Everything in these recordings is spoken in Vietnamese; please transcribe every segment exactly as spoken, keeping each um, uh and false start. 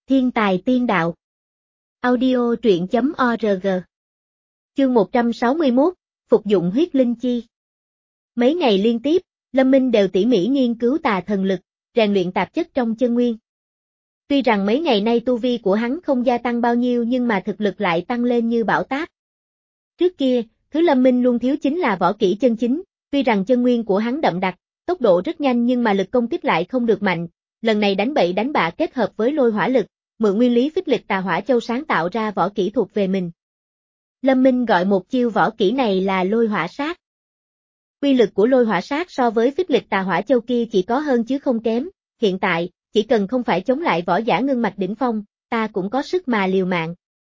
Thiên tài tiên đạo. Audio truyện chấm org. Chương một trăm sáu mươi mốt, Phục dụng huyết linh chi. Mấy ngày liên tiếp, Lâm Minh đều tỉ mỉ nghiên cứu tà thần lực, rèn luyện tạp chất trong chân nguyên. Tuy rằng mấy ngày nay tu vi của hắn không gia tăng bao nhiêu nhưng mà thực lực lại tăng lên như bão táp. Trước kia, thứ Lâm Minh luôn thiếu chính là võ kỹ chân chính, tuy rằng chân nguyên của hắn đậm đặc, tốc độ rất nhanh nhưng mà lực công kích lại không được mạnh, lần này đánh bậy đánh bạ kết hợp với lôi hỏa lực, mượn nguyên lý phích lịch tà hỏa châu sáng tạo ra võ kỹ thuộc về mình. Lâm Minh gọi một chiêu võ kỹ này là lôi hỏa sát. Quy lực của lôi hỏa sát so với phích lịch tà hỏa châu kia chỉ có hơn chứ không kém, hiện tại, chỉ cần không phải chống lại võ giả ngưng mạch đỉnh phong, ta cũng có sức mà liều mạng.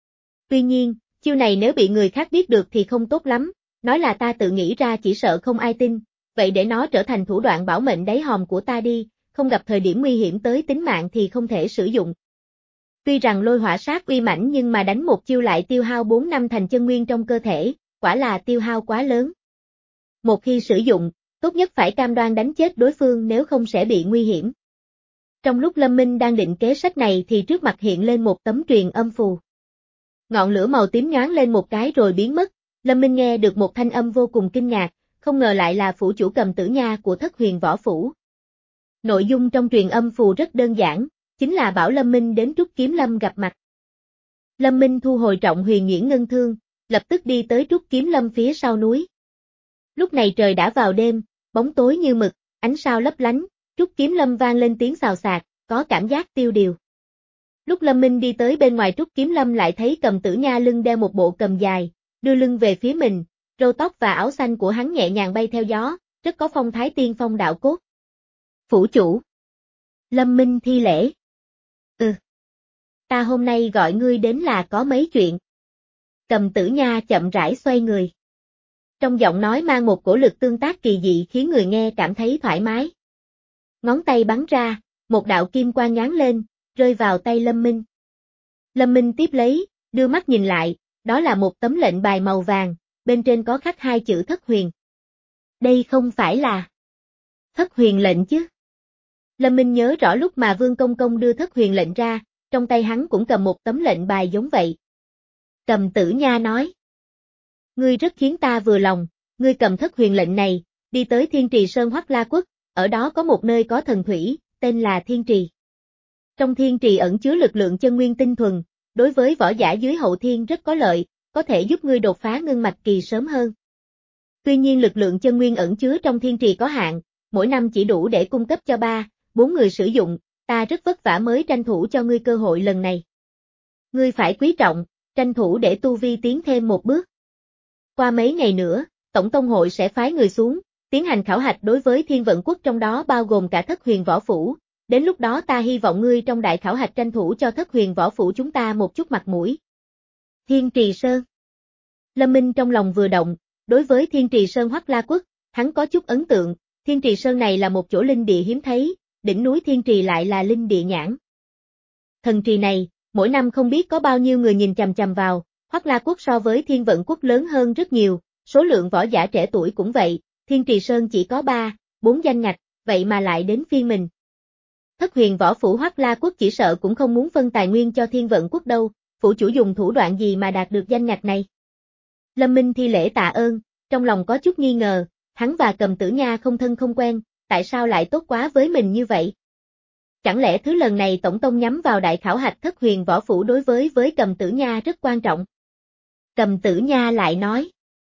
Tuy nhiên, chiêu này nếu bị người khác biết được thì không tốt lắm, nói là ta tự nghĩ ra chỉ sợ không ai tin, vậy để nó trở thành thủ đoạn bảo mệnh đáy hòm của ta đi, không gặp thời điểm nguy hiểm tới tính mạng thì không thể sử dụng. Tuy rằng lôi hỏa sát uy mãnh nhưng mà đánh một chiêu lại tiêu hao bốn năm thành chân nguyên trong cơ thể, quả là tiêu hao quá lớn. Một khi sử dụng, tốt nhất phải cam đoan đánh chết đối phương nếu không sẽ bị nguy hiểm. Trong lúc Lâm Minh đang định kế sách này thì trước mặt hiện lên một tấm truyền âm phù. Ngọn lửa màu tím nhoáng lên một cái rồi biến mất, Lâm Minh nghe được một thanh âm vô cùng kinh ngạc, không ngờ lại là phủ chủ Cầm Tử Nha của Thất Huyền Võ Phủ. Nội dung trong truyền âm phù rất đơn giản, chính là bảo Lâm Minh đến Trúc Kiếm Lâm gặp mặt. Lâm Minh thu hồi Trọng Huyền Nhuyễn Ngân Thương, lập tức đi tới Trúc Kiếm Lâm phía sau núi. Lúc này trời đã vào đêm, bóng tối như mực, ánh sao lấp lánh, Trúc Kiếm Lâm vang lên tiếng xào xạc, có cảm giác tiêu điều. Lúc Lâm Minh đi tới bên ngoài Trúc Kiếm Lâm lại thấy Cầm Tử Nha lưng đeo một bộ cầm dài, đưa lưng về phía mình, râu tóc và áo xanh của hắn nhẹ nhàng bay theo gió, rất có phong thái tiên phong đạo cốt. Phủ chủ. Lâm Minh thi lễ. Ừ. Ta hôm nay gọi ngươi đến là có mấy chuyện. Cầm Tử Nha chậm rãi xoay người. Trong giọng nói mang một cổ lực tương tác kỳ dị khiến người nghe cảm thấy thoải mái. Ngón tay bắn ra, một đạo kim quang nháng lên, rơi vào tay Lâm Minh. Lâm Minh tiếp lấy, đưa mắt nhìn lại, đó là một tấm lệnh bài màu vàng, bên trên có khắc hai chữ Thất Huyền. Đây không phải là Thất Huyền lệnh chứ? Lâm Minh nhớ rõ lúc mà Vương Công Công đưa Thất Huyền lệnh ra, trong tay hắn cũng cầm một tấm lệnh bài giống vậy. Cầm Tử Nha nói. Ngươi rất khiến ta vừa lòng, ngươi cầm Thất Huyền lệnh này, đi tới Thiên Trì Sơn Hoắc La Quốc, ở đó có một nơi có thần thủy, tên là Thiên Trì. Trong Thiên Trì ẩn chứa lực lượng chân nguyên tinh thuần, đối với võ giả dưới hậu thiên rất có lợi, có thể giúp ngươi đột phá ngưng mạch kỳ sớm hơn. Tuy nhiên lực lượng chân nguyên ẩn chứa trong Thiên Trì có hạn, mỗi năm chỉ đủ để cung cấp cho ba, bốn người sử dụng, ta rất vất vả mới tranh thủ cho ngươi cơ hội lần này. Ngươi phải quý trọng, tranh thủ để tu vi tiến thêm một bước. Qua mấy ngày nữa, Tổng Tông hội sẽ phái người xuống, tiến hành khảo hạch đối với Thiên Vận Quốc trong đó bao gồm cả Thất Huyền Võ Phủ, đến lúc đó ta hy vọng ngươi trong đại khảo hạch tranh thủ cho Thất Huyền Võ Phủ chúng ta một chút mặt mũi. Thiên Trì Sơn. Lâm Minh trong lòng vừa động, đối với Thiên Trì Sơn Hoắc La Quốc, hắn có chút ấn tượng, Thiên Trì Sơn này là một chỗ linh địa hiếm thấy, đỉnh núi Thiên Trì lại là linh địa nhãn. Thần trì này, mỗi năm không biết có bao nhiêu người nhìn chằm chằm vào, Hoắc La Quốc so với Thiên Vận Quốc lớn hơn rất nhiều, số lượng võ giả trẻ tuổi cũng vậy, Thiên Trì Sơn chỉ có ba, bốn danh ngạch, vậy mà lại đến phiên mình. Thất Huyền Võ Phủ Hoắc La Quốc chỉ sợ cũng không muốn phân tài nguyên cho Thiên Vận Quốc đâu, phủ chủ dùng thủ đoạn gì mà đạt được danh ngạch này. Lâm Minh thi lễ tạ ơn, trong lòng có chút nghi ngờ, hắn và Cầm Tử Nha không thân không quen, tại sao lại tốt quá với mình như vậy? Chẳng lẽ thứ lần này Tổng Tông nhắm vào đại khảo hạch Thất Huyền Võ Phủ đối với với Cầm Tử Nha rất quan trọng? Cầm Tử Nha lại nói.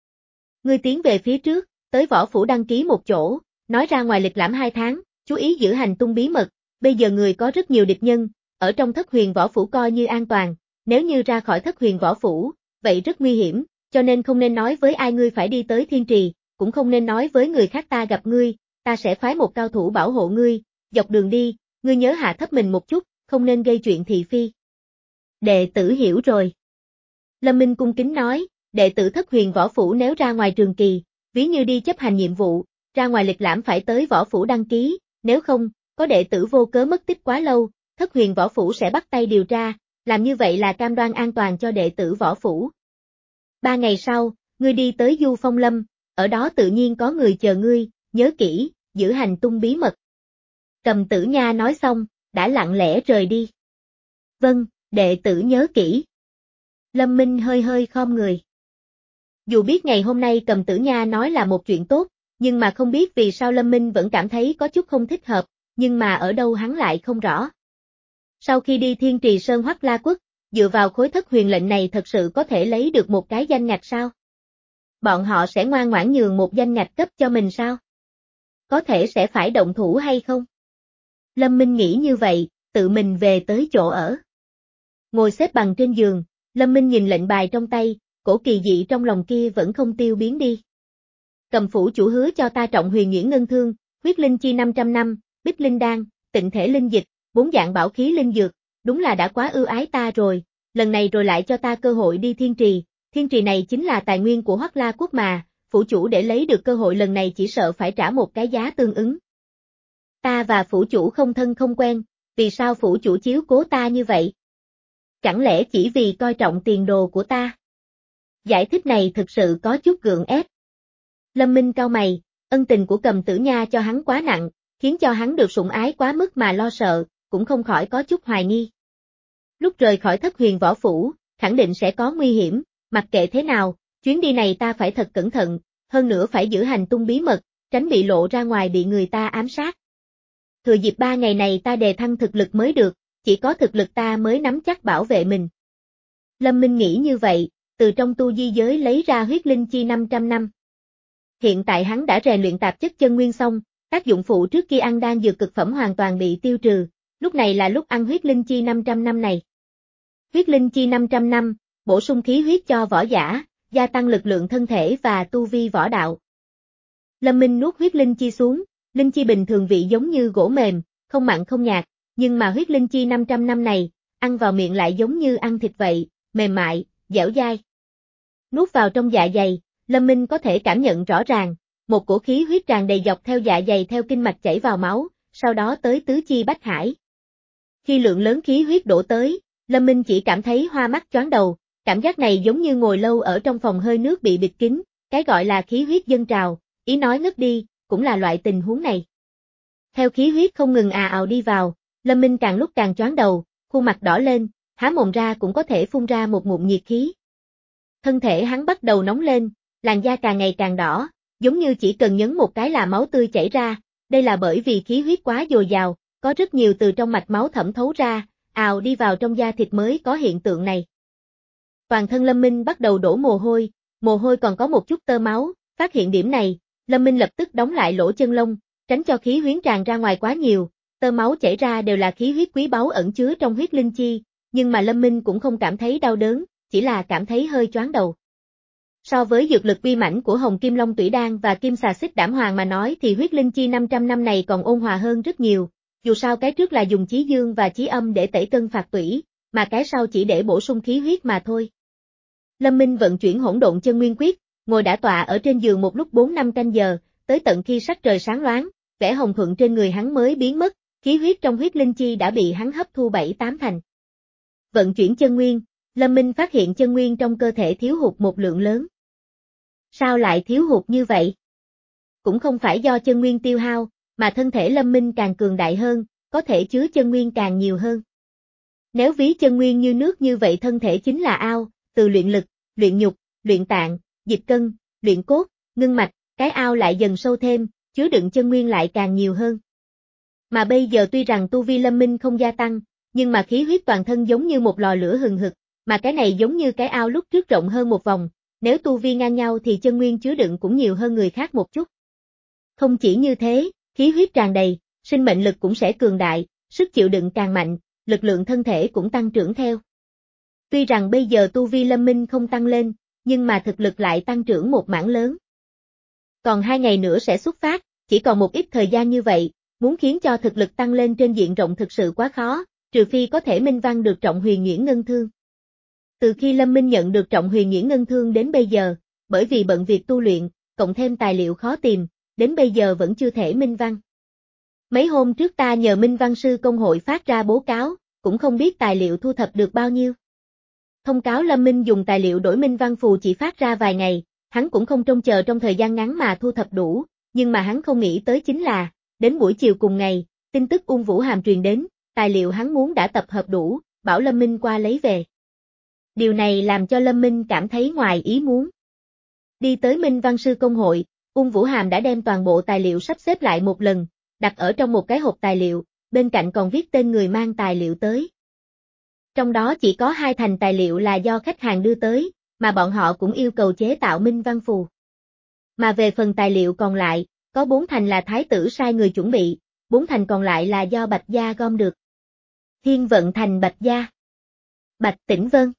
Ngươi tiến về phía trước, tới Võ Phủ đăng ký một chỗ, nói ra ngoài lịch lãm hai tháng, chú ý giữ hành tung bí mật, bây giờ người có rất nhiều địch nhân, ở trong Thất Huyền Võ Phủ coi như an toàn, nếu như ra khỏi Thất Huyền Võ Phủ, vậy rất nguy hiểm, cho nên không nên nói với ai ngươi phải đi tới Thiên Trì, cũng không nên nói với người khác ta gặp ngươi, ta sẽ phái một cao thủ bảo hộ ngươi, dọc đường đi, ngươi nhớ hạ thấp mình một chút, không nên gây chuyện thị phi. Đệ tử hiểu rồi. Lâm Minh cung kính nói, đệ tử Thất Huyền Võ Phủ nếu ra ngoài trường kỳ, ví như đi chấp hành nhiệm vụ, ra ngoài lịch lãm phải tới Võ Phủ đăng ký, nếu không, có đệ tử vô cớ mất tích quá lâu, Thất Huyền Võ Phủ sẽ bắt tay điều tra, làm như vậy là cam đoan an toàn cho đệ tử Võ Phủ. Ba ngày sau, ngươi đi tới Du Phong Lâm, ở đó tự nhiên có người chờ ngươi, nhớ kỹ, giữ hành tung bí mật. Cầm Tử Nha nói xong, đã lặng lẽ rời đi. Vâng, đệ tử nhớ kỹ. Lâm Minh hơi hơi khom người. Dù biết ngày hôm nay Cầm Tử Nha nói là một chuyện tốt, nhưng mà không biết vì sao Lâm Minh vẫn cảm thấy có chút không thích hợp, nhưng mà ở đâu hắn lại không rõ. Sau khi đi Thiên Trì Sơn Hoắc La Quốc, dựa vào khối thất huyền lệnh này thật sự có thể lấy được một cái danh ngạch sao? Bọn họ sẽ ngoan ngoãn nhường một danh ngạch cấp cho mình sao? Có thể sẽ phải động thủ hay không? Lâm Minh nghĩ như vậy, tự mình về tới chỗ ở. Ngồi xếp bằng trên giường, Lâm Minh nhìn lệnh bài trong tay, cổ kỳ dị trong lòng kia vẫn không tiêu biến đi. Cầm phủ chủ hứa cho ta trọng huyền nhuyễn ngân thương, huyết linh chi năm trăm năm, bích linh đan, tịnh thể linh dịch, bốn dạng bảo khí linh dược, đúng là đã quá ưu ái ta rồi, lần này rồi lại cho ta cơ hội đi thiên trì, thiên trì này chính là tài nguyên của Hoắc La Quốc mà, phủ chủ để lấy được cơ hội lần này chỉ sợ phải trả một cái giá tương ứng. Ta và phủ chủ không thân không quen, vì sao phủ chủ chiếu cố ta như vậy? Chẳng lẽ chỉ vì coi trọng tiền đồ của ta? Giải thích này thực sự có chút gượng ép. Lâm Minh cau mày, ân tình của Cầm Tử Nha cho hắn quá nặng, khiến cho hắn được sủng ái quá mức mà lo sợ, cũng không khỏi có chút hoài nghi. Lúc rời khỏi Thất Huyền Võ Phủ, khẳng định sẽ có nguy hiểm, mặc kệ thế nào, chuyến đi này ta phải thật cẩn thận, hơn nữa phải giữ hành tung bí mật, tránh bị lộ ra ngoài bị người ta ám sát. Thừa dịp ba ngày này ta đề thăng thực lực mới được, chỉ có thực lực ta mới nắm chắc bảo vệ mình. Lâm Minh nghĩ như vậy, từ trong tu di giới lấy ra huyết linh chi năm trăm năm. Hiện tại hắn đã rèn luyện tạp chất chân nguyên xong, tác dụng phụ trước khi ăn đan dược cực phẩm hoàn toàn bị tiêu trừ, lúc này là lúc ăn huyết linh chi năm trăm năm này. Huyết linh chi năm trăm năm, bổ sung khí huyết cho võ giả, gia tăng lực lượng thân thể và tu vi võ đạo. Lâm Minh nuốt huyết linh chi xuống, linh chi bình thường vị giống như gỗ mềm, không mặn không nhạt, nhưng mà huyết linh chi năm trăm năm này, ăn vào miệng lại giống như ăn thịt vậy, mềm mại, dẻo dai. Nuốt vào trong dạ dày, Lâm Minh có thể cảm nhận rõ ràng, một cổ khí huyết tràn đầy dọc theo dạ dày theo kinh mạch chảy vào máu, sau đó tới tứ chi bách hải. Khi lượng lớn khí huyết đổ tới, Lâm Minh chỉ cảm thấy hoa mắt choáng đầu, cảm giác này giống như ngồi lâu ở trong phòng hơi nước bị bịt kín, cái gọi là khí huyết dâng trào, ý nói ngất đi, cũng là loại tình huống này. Theo khí huyết không ngừng à ào đi vào, Lâm Minh càng lúc càng choáng đầu, khuôn mặt đỏ lên, há mồm ra cũng có thể phun ra một ngụm nhiệt khí. Thân thể hắn bắt đầu nóng lên, làn da càng ngày càng đỏ, giống như chỉ cần nhấn một cái là máu tươi chảy ra, đây là bởi vì khí huyết quá dồi dào, có rất nhiều từ trong mạch máu thẩm thấu ra, ào đi vào trong da thịt mới có hiện tượng này. Toàn thân Lâm Minh bắt đầu đổ mồ hôi, mồ hôi còn có một chút tơ máu, phát hiện điểm này, Lâm Minh lập tức đóng lại lỗ chân lông, tránh cho khí huyết tràn ra ngoài quá nhiều, tơ máu chảy ra đều là khí huyết quý báu ẩn chứa trong huyết linh chi, nhưng mà Lâm Minh cũng không cảm thấy đau đớn, chỉ là cảm thấy hơi choáng đầu. So với dược lực uy mãnh của Hồng Kim Long Tủy Đan và Kim Xà Xích Đảm Hoàng mà nói thì huyết linh chi năm trăm năm này còn ôn hòa hơn rất nhiều, dù sao cái trước là dùng chí dương và chí âm để tẩy cân phạt tủy, mà cái sau chỉ để bổ sung khí huyết mà thôi. Lâm Minh vận chuyển hỗn độn chân nguyên quyết, ngồi đả tọa ở trên giường một lúc bốn năm canh giờ, tới tận khi sắc trời sáng loáng, vẻ hồng thuận trên người hắn mới biến mất, khí huyết trong huyết linh chi đã bị hắn hấp thu bảy tám thành. Vận chuyển chân nguyên, Lâm Minh phát hiện chân nguyên trong cơ thể thiếu hụt một lượng lớn. Sao lại thiếu hụt như vậy? Cũng không phải do chân nguyên tiêu hao, mà thân thể Lâm Minh càng cường đại hơn, có thể chứa chân nguyên càng nhiều hơn. Nếu ví chân nguyên như nước như vậy thân thể chính là ao, từ luyện lực, luyện nhục, luyện tạng, dịch cân, luyện cốt, ngưng mạch, cái ao lại dần sâu thêm, chứa đựng chân nguyên lại càng nhiều hơn. Mà bây giờ tuy rằng tu vi Lâm Minh không gia tăng, nhưng mà khí huyết toàn thân giống như một lò lửa hừng hực, mà cái này giống như cái ao lúc trước rộng hơn một vòng, nếu tu vi ngang nhau thì chân nguyên chứa đựng cũng nhiều hơn người khác một chút. Không chỉ như thế, khí huyết tràn đầy, sinh mệnh lực cũng sẽ cường đại, sức chịu đựng càng mạnh, lực lượng thân thể cũng tăng trưởng theo. Tuy rằng bây giờ tu vi Lâm Minh không tăng lên, nhưng mà thực lực lại tăng trưởng một mảng lớn. Còn hai ngày nữa sẽ xuất phát, chỉ còn một ít thời gian như vậy, muốn khiến cho thực lực tăng lên trên diện rộng thực sự quá khó, trừ phi có thể minh văn được trọng huyền nhuyễn ngân thương. Từ khi Lâm Minh nhận được trọng huyền nhuyễn ngân thương đến bây giờ, bởi vì bận việc tu luyện, cộng thêm tài liệu khó tìm, đến bây giờ vẫn chưa thể minh văn. Mấy hôm trước ta nhờ Minh Văn Sư Công hội phát ra bố cáo, cũng không biết tài liệu thu thập được bao nhiêu. Thông cáo Lâm Minh dùng tài liệu đổi Minh Văn Phù chỉ phát ra vài ngày, hắn cũng không trông chờ trong thời gian ngắn mà thu thập đủ, nhưng mà hắn không nghĩ tới chính là, đến buổi chiều cùng ngày, tin tức Ung Vũ Hàm truyền đến, tài liệu hắn muốn đã tập hợp đủ, bảo Lâm Minh qua lấy về. Điều này làm cho Lâm Minh cảm thấy ngoài ý muốn. Đi tới Minh Văn Sư Công hội, Ung Vũ Hàm đã đem toàn bộ tài liệu sắp xếp lại một lần, đặt ở trong một cái hộp tài liệu, bên cạnh còn viết tên người mang tài liệu tới. Trong đó chỉ có hai thành tài liệu là do khách hàng đưa tới, mà bọn họ cũng yêu cầu chế tạo Minh Văn Phù. Mà về phần tài liệu còn lại, có bốn thành là thái tử sai người chuẩn bị, bốn thành còn lại là do Bạch Gia gom được. Thiên vận thành Bạch Gia. Bạch Tĩnh Vân.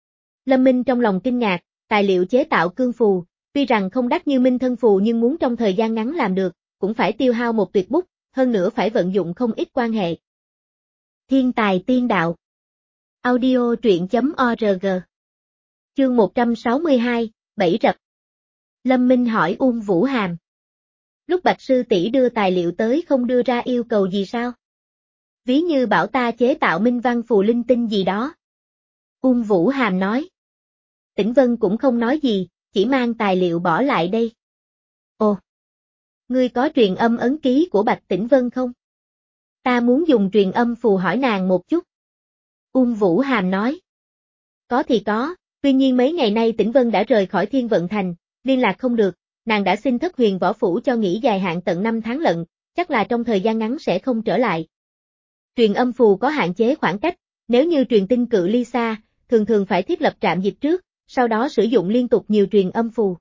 Lâm Minh trong lòng kinh ngạc, tài liệu chế tạo cương phù, tuy rằng không đắt như Minh Thân Phù nhưng muốn trong thời gian ngắn làm được, cũng phải tiêu hao một tuyệt bút, hơn nữa phải vận dụng không ít quan hệ. Thiên tài tiên đạo. Audio truyện chấm org. Chương một trăm sáu mươi hai, Bẫy rập. Lâm Minh hỏi Ung Vũ Hàm. Lúc Bạch sư tỷ đưa tài liệu tới không đưa ra yêu cầu gì sao? Ví như bảo ta chế tạo Minh Văn Phù linh tinh gì đó. Ung Vũ Hàm nói. Tĩnh Vân cũng không nói gì, chỉ mang tài liệu bỏ lại đây. Ồ! Ngươi có truyền âm ấn ký của Bạch Tĩnh Vân không? Ta muốn dùng truyền âm phù hỏi nàng một chút. Ung Vũ Hàm nói. Có thì có, tuy nhiên mấy ngày nay Tĩnh Vân đã rời khỏi Thiên Vận Thành, liên lạc không được, nàng đã xin Thất Huyền Võ Phủ cho nghỉ dài hạn tận năm tháng lận, chắc là trong thời gian ngắn sẽ không trở lại. Truyền âm phù có hạn chế khoảng cách, nếu như truyền tin cự ly xa, thường thường phải thiết lập trạm dịch trước, sau đó sử dụng liên tục nhiều truyền âm phù.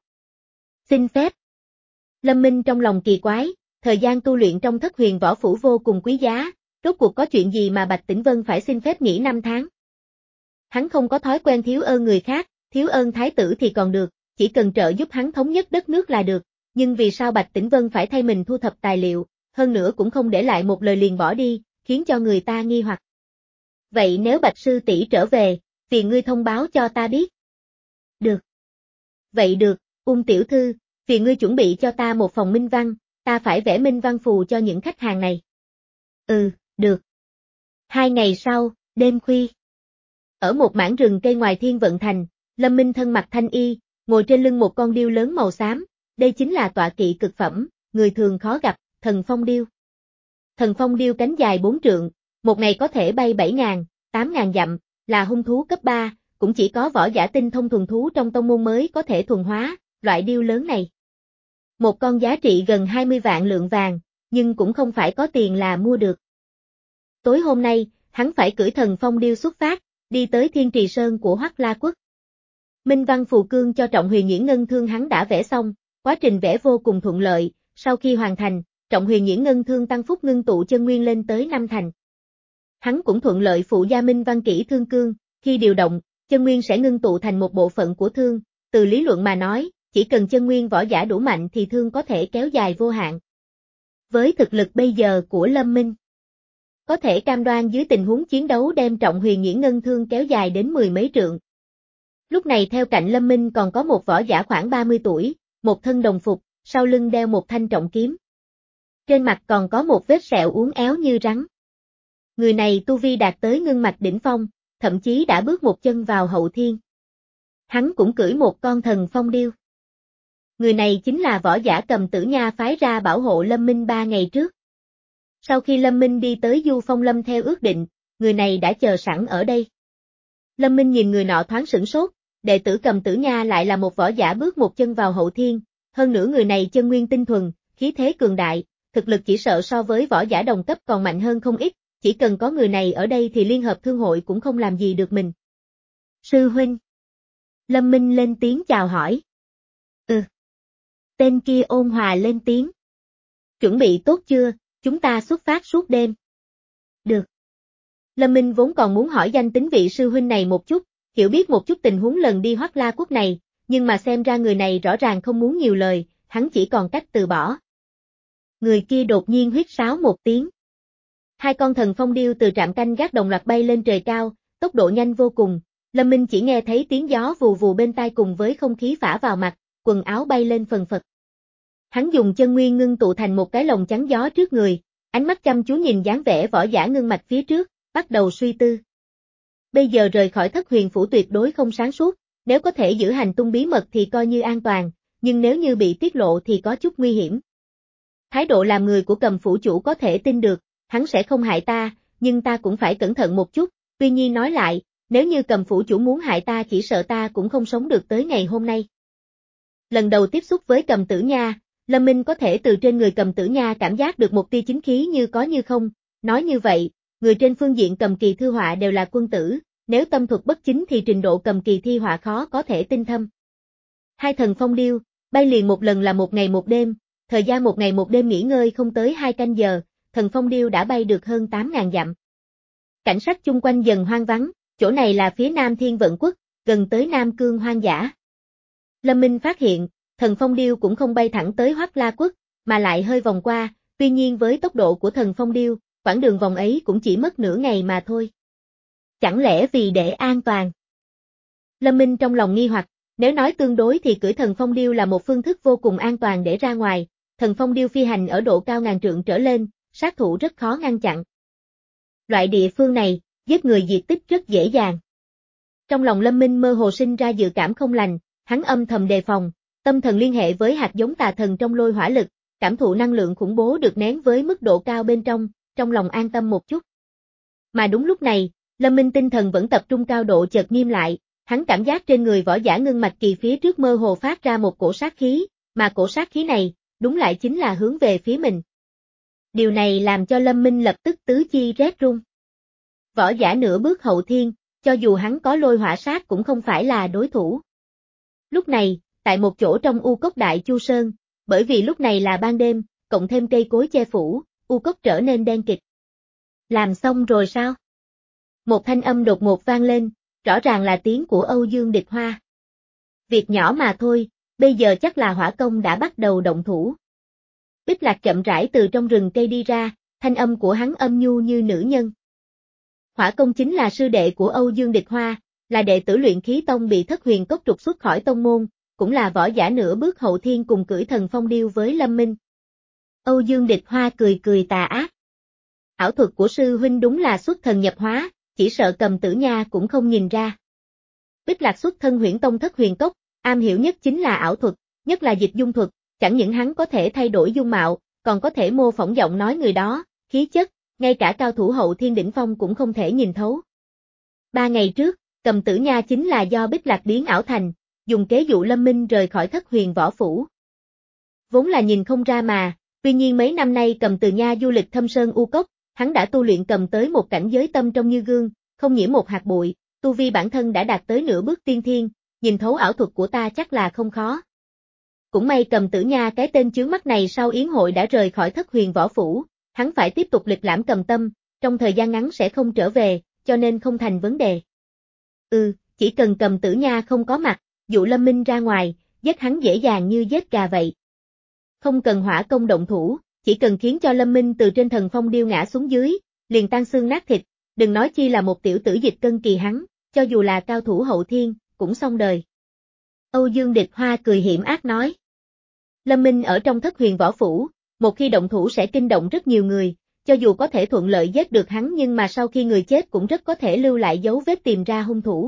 Xin phép. Lâm Minh trong lòng kỳ quái, thời gian tu luyện trong Thất Huyền Võ Phủ vô cùng quý giá, rốt cuộc có chuyện gì mà Bạch Tĩnh Vân phải xin phép nghỉ năm tháng. Hắn không có thói quen thiếu ơn người khác, thiếu ơn thái tử thì còn được, chỉ cần trợ giúp hắn thống nhất đất nước là được, nhưng vì sao Bạch Tĩnh Vân phải thay mình thu thập tài liệu, hơn nữa cũng không để lại một lời liền bỏ đi, khiến cho người ta nghi hoặc. Vậy nếu Bạch sư tỷ trở về, phiền ngươi thông báo cho ta biết. Được. Vậy được, Ung tiểu thư, phiền ngươi chuẩn bị cho ta một phòng minh văn, ta phải vẽ minh văn phù cho những khách hàng này. Ừ, được. Hai ngày sau, đêm khuya. Ở một mảng rừng cây ngoài Thiên Vận Thành, Lâm Minh thân mặc thanh y, ngồi trên lưng một con điêu lớn màu xám, đây chính là tọa kỵ cực phẩm, người thường khó gặp, thần phong điêu. Thần phong điêu cánh dài bốn trượng, một ngày có thể bay bảy ngàn, tám ngàn dặm, là hung thú cấp ba, cũng chỉ có võ giả tinh thông thuần thú trong tông môn mới có thể thuần hóa, loại điêu lớn này. Một con giá trị gần hai mươi vạn lượng vàng, nhưng cũng không phải có tiền là mua được. Tối hôm nay, hắn phải cưỡi thần phong điêu xuất phát, đi tới Thiên Trì Sơn của Hoắc La Quốc. Minh Văn Phù Cương cho Trọng Huyền Nhuyễn Ngân Thương hắn đã vẽ xong, quá trình vẽ vô cùng thuận lợi, sau khi hoàn thành, Trọng Huyền Nhuyễn Ngân Thương tăng phúc ngưng tụ chân nguyên lên tới năm thành. Hắn cũng thuận lợi phụ gia Minh Văn Kỹ Thương Cương, khi điều động, chân nguyên sẽ ngưng tụ thành một bộ phận của thương, từ lý luận mà nói, chỉ cần chân nguyên võ giả đủ mạnh thì thương có thể kéo dài vô hạn. Với thực lực bây giờ của Lâm Minh, có thể cam đoan dưới tình huống chiến đấu đem Trọng Huyền Nhuyễn Ngân Thương kéo dài đến mười mấy trượng. Lúc này theo cạnh Lâm Minh còn có một võ giả khoảng ba mươi tuổi, một thân đồng phục, sau lưng đeo một thanh trọng kiếm. Trên mặt còn có một vết sẹo uốn éo như rắn. Người này tu vi đạt tới ngưng mạch đỉnh phong, thậm chí đã bước một chân vào hậu thiên. Hắn cũng cưỡi một con thần phong điêu. Người này chính là võ giả Cầm Tử Nha phái ra bảo hộ Lâm Minh ba ngày trước. Sau khi Lâm Minh đi tới Du Phong Lâm theo ước định, người này đã chờ sẵn ở đây. Lâm Minh nhìn người nọ thoáng sửng sốt, đệ tử Cầm Tử Nha lại là một võ giả bước một chân vào hậu thiên, hơn nữa người này chân nguyên tinh thuần, khí thế cường đại, thực lực chỉ sợ so với võ giả đồng cấp còn mạnh hơn không ít, chỉ cần có người này ở đây thì Liên Hợp Thương hội cũng không làm gì được mình. Sư huynh. Lâm Minh lên tiếng chào hỏi. Ừ. Tên kia ôn hòa lên tiếng. Chuẩn bị tốt chưa, chúng ta xuất phát suốt đêm. Được. Lâm Minh vốn còn muốn hỏi danh tính vị sư huynh này một chút, hiểu biết một chút tình huống lần đi Hoắc La Quốc này, nhưng mà xem ra người này rõ ràng không muốn nhiều lời, hắn chỉ còn cách từ bỏ. Người kia đột nhiên huýt sáo một tiếng. Hai con thần phong điêu từ trạm canh gác đồng loạt bay lên trời cao, tốc độ nhanh vô cùng, Lâm Minh chỉ nghe thấy tiếng gió vù vù bên tai cùng với không khí phả vào mặt, quần áo bay lên phần phật. Hắn dùng chân nguyên ngưng tụ thành một cái lồng chắn gió trước người, ánh mắt chăm chú nhìn dáng vẻ võ giả ngưng mạch phía trước, bắt đầu suy tư. Bây giờ rời khỏi Thất Huyền Phủ tuyệt đối không sáng suốt, nếu có thể giữ hành tung bí mật thì coi như an toàn, nhưng nếu như bị tiết lộ thì có chút nguy hiểm. Thái độ làm người của Cầm phủ chủ có thể tin được, hắn sẽ không hại ta, nhưng ta cũng phải cẩn thận một chút, tuy nhiên nói lại, nếu như Cầm phủ chủ muốn hại ta chỉ sợ ta cũng không sống được tới ngày hôm nay. Lần đầu tiếp xúc với Cầm Tử Nha, Lâm Minh có thể từ trên người Cầm Tử Nha cảm giác được một tia chính khí như có như không, nói như vậy, người trên phương diện cầm kỳ thư họa đều là quân tử, nếu tâm thuật bất chính thì trình độ cầm kỳ thi họa khó có thể tinh thâm. Hai thần phong điêu, bay liền một lần là một ngày một đêm, thời gian một ngày một đêm nghỉ ngơi không tới hai canh giờ, thần phong điêu đã bay được hơn tám ngàn dặm. Cảnh sắc chung quanh dần hoang vắng, chỗ này là phía nam Thiên Vận Quốc, gần tới Nam Cương hoang dã. Lâm Minh phát hiện, thần phong điêu cũng không bay thẳng tới Hoắc La Quốc, mà lại hơi vòng qua, tuy nhiên với tốc độ của thần phong điêu, quãng đường vòng ấy cũng chỉ mất nửa ngày mà thôi. Chẳng lẽ vì để an toàn? Lâm Minh trong lòng nghi hoặc, nếu nói tương đối thì cưỡi thần phong điêu là một phương thức vô cùng an toàn để ra ngoài, thần phong điêu phi hành ở độ cao ngàn trượng trở lên, sát thủ rất khó ngăn chặn. Loại địa phương này, giết người diệt tích rất dễ dàng. Trong lòng Lâm Minh mơ hồ sinh ra dự cảm không lành, hắn âm thầm đề phòng, tâm thần liên hệ với hạt giống tà thần trong lôi hỏa lực, cảm thụ năng lượng khủng bố được nén với mức độ cao bên trong, trong lòng an tâm một chút. Mà đúng lúc này, Lâm Minh tinh thần vẫn tập trung cao độ chợt nghiêm lại, hắn cảm giác trên người võ giả ngưng mạch kỳ phía trước mơ hồ phát ra một cổ sát khí, mà cổ sát khí này, đúng lại chính là hướng về phía mình. Điều này làm cho Lâm Minh lập tức tứ chi rét run. Võ giả nửa bước hậu thiên, cho dù hắn có lôi hỏa sát cũng không phải là đối thủ. Lúc này, tại một chỗ trong u cốc Đại Chu Sơn, bởi vì lúc này là ban đêm, cộng thêm cây cối che phủ, u cốc trở nên đen kịt. Làm xong rồi sao? Một thanh âm đột ngột vang lên, rõ ràng là tiếng của Âu Dương Địch Hoa. Việc nhỏ mà thôi, bây giờ chắc là hỏa công đã bắt đầu động thủ. Bích Lạc chậm rãi từ trong rừng cây đi ra, thanh âm của hắn âm nhu như nữ nhân. Hỏa công chính là sư đệ của Âu Dương Địch Hoa, là đệ tử luyện khí tông bị Thất Huyền Cốc trục xuất khỏi tông môn, cũng là võ giả nửa bước hậu thiên cùng cưỡi thần phong điêu với Lâm Minh. Âu Dương Địch Hoa cười cười tà ác. Ảo thuật của sư huynh đúng là xuất thần nhập hóa, chỉ sợ Cầm Tử Nha cũng không nhìn ra. Bích Lạc xuất thân Huyễn Tông Thất Huyền Cốc, am hiểu nhất chính là ảo thuật, nhất là dịch dung thuật, chẳng những hắn có thể thay đổi dung mạo, còn có thể mô phỏng giọng nói người đó, khí chất, ngay cả cao thủ hậu thiên đỉnh phong cũng không thể nhìn thấu. Ba ngày trước, Cầm Tử Nha chính là do Bích Lạc biến ảo thành, dùng kế dụ Lâm Minh rời khỏi Thất Huyền Võ Phủ. Vốn là nhìn không ra mà, tuy nhiên mấy năm nay Cầm Tử Nha du lịch thâm sơn u cốc, hắn đã tu luyện cầm tới một cảnh giới tâm trong như gương, không nhiễm một hạt bụi, tu vi bản thân đã đạt tới nửa bước tiên thiên, nhìn thấu ảo thuật của ta chắc là không khó. Cũng may Cầm Tử Nha cái tên chướng mắt này sau yến hội đã rời khỏi Thất Huyền Võ Phủ, hắn phải tiếp tục lịch lãm cầm tâm, trong thời gian ngắn sẽ không trở về, cho nên không thành vấn đề. Ừ, chỉ cần Cầm Tử Nha không có mặt, dụ Lâm Minh ra ngoài, giết hắn dễ dàng như giết gà vậy. Không cần hỏa công động thủ, chỉ cần khiến cho Lâm Minh từ trên thần phong điêu ngã xuống dưới, liền tan xương nát thịt, đừng nói chi là một tiểu tử dịch cân kỳ hắn, cho dù là cao thủ hậu thiên, cũng xong đời. Âu Dương Địch Hoa cười hiểm ác nói. Lâm Minh ở trong Thất Huyền Võ Phủ, một khi động thủ sẽ kinh động rất nhiều người, cho dù có thể thuận lợi giết được hắn nhưng mà sau khi người chết cũng rất có thể lưu lại dấu vết tìm ra hung thủ.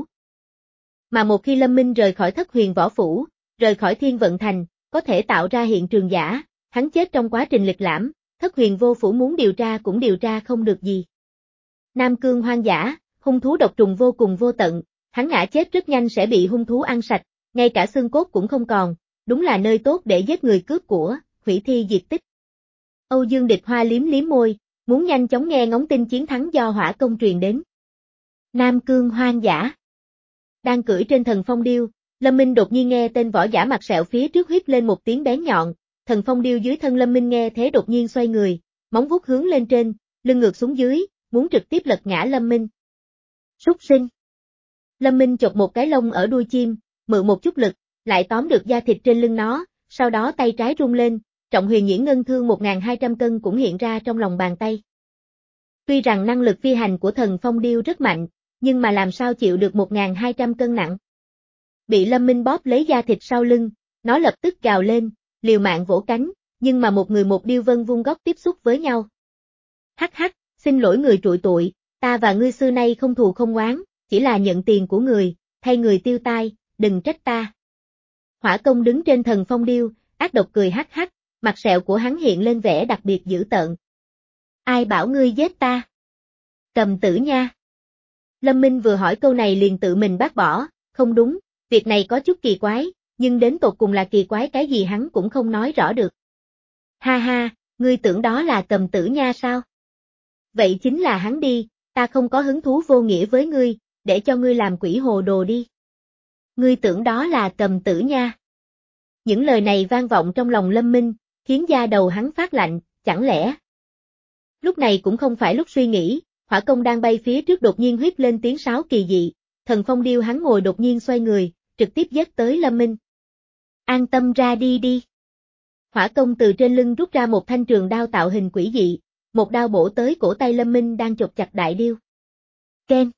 Mà một khi Lâm Minh rời khỏi Thất Huyền Võ Phủ, rời khỏi Thiên Vận Thành, có thể tạo ra hiện trường giả, hắn chết trong quá trình lịch lãm, Thất Huyền Vô Phủ muốn điều tra cũng điều tra không được gì. Nam Cương hoang dã, hung thú độc trùng vô cùng vô tận, hắn ngã chết rất nhanh sẽ bị hung thú ăn sạch, ngay cả xương cốt cũng không còn, đúng là nơi tốt để giết người cướp của, hủy thi diệt tích. Âu Dương Địch Hoa liếm liếm môi, muốn nhanh chóng nghe ngóng tin chiến thắng do hỏa công truyền đến. Nam Cương hoang dã. Đang cưỡi trên thần phong điêu, Lâm Minh đột nhiên nghe tên võ giả mặt sẹo phía trước huýt lên một tiếng bén nhọn, thần phong điêu dưới thân Lâm Minh nghe thế đột nhiên xoay người, móng vuốt hướng lên trên, lưng ngược xuống dưới, muốn trực tiếp lật ngã Lâm Minh. Súc sinh. Lâm Minh chộp một cái lông ở đuôi chim, mượn một chút lực, lại tóm được da thịt trên lưng nó, sau đó tay trái rung lên, trọng huyền nhuyễn ngân thương một nghìn hai trăm cân cũng hiện ra trong lòng bàn tay. Tuy rằng năng lực phi hành của thần phong điêu rất mạnh, nhưng mà làm sao chịu được một nghìn hai trăm cân nặng. Bị Lâm Minh bóp lấy da thịt sau lưng, nó lập tức gào lên, liều mạng vỗ cánh, nhưng mà một người một điêu vân vung góc tiếp xúc với nhau. Hắc hắc, xin lỗi người trụi tụi, ta và ngươi xưa nay không thù không oán, chỉ là nhận tiền của người, thay người tiêu tai, đừng trách ta. Hỏa công đứng trên thần phong điêu, ác độc cười hắc hắc, mặt sẹo của hắn hiện lên vẻ đặc biệt dữ tợn. Ai bảo ngươi giết ta? Cầm Tử Nha. Lâm Minh vừa hỏi câu này liền tự mình bác bỏ, không đúng, việc này có chút kỳ quái, nhưng đến tột cùng là kỳ quái cái gì hắn cũng không nói rõ được. Ha ha, ngươi tưởng đó là Cầm Tử Nha sao? Vậy chính là hắn đi, ta không có hứng thú vô nghĩa với ngươi, để cho ngươi làm quỷ hồ đồ đi. Ngươi tưởng đó là Cầm Tử Nha. Những lời này vang vọng trong lòng Lâm Minh, khiến da đầu hắn phát lạnh, chẳng lẽ? Lúc này cũng không phải lúc suy nghĩ, hỏa công đang bay phía trước đột nhiên huýt lên tiếng sáo kỳ dị, thần phong điêu hắn ngồi đột nhiên xoay người, trực tiếp giết tới Lâm Minh. An tâm ra đi đi. Hỏa công từ trên lưng rút ra một thanh trường đao tạo hình quỷ dị, một đao bổ tới cổ tay Lâm Minh đang chộp chặt đại điêu. Ken.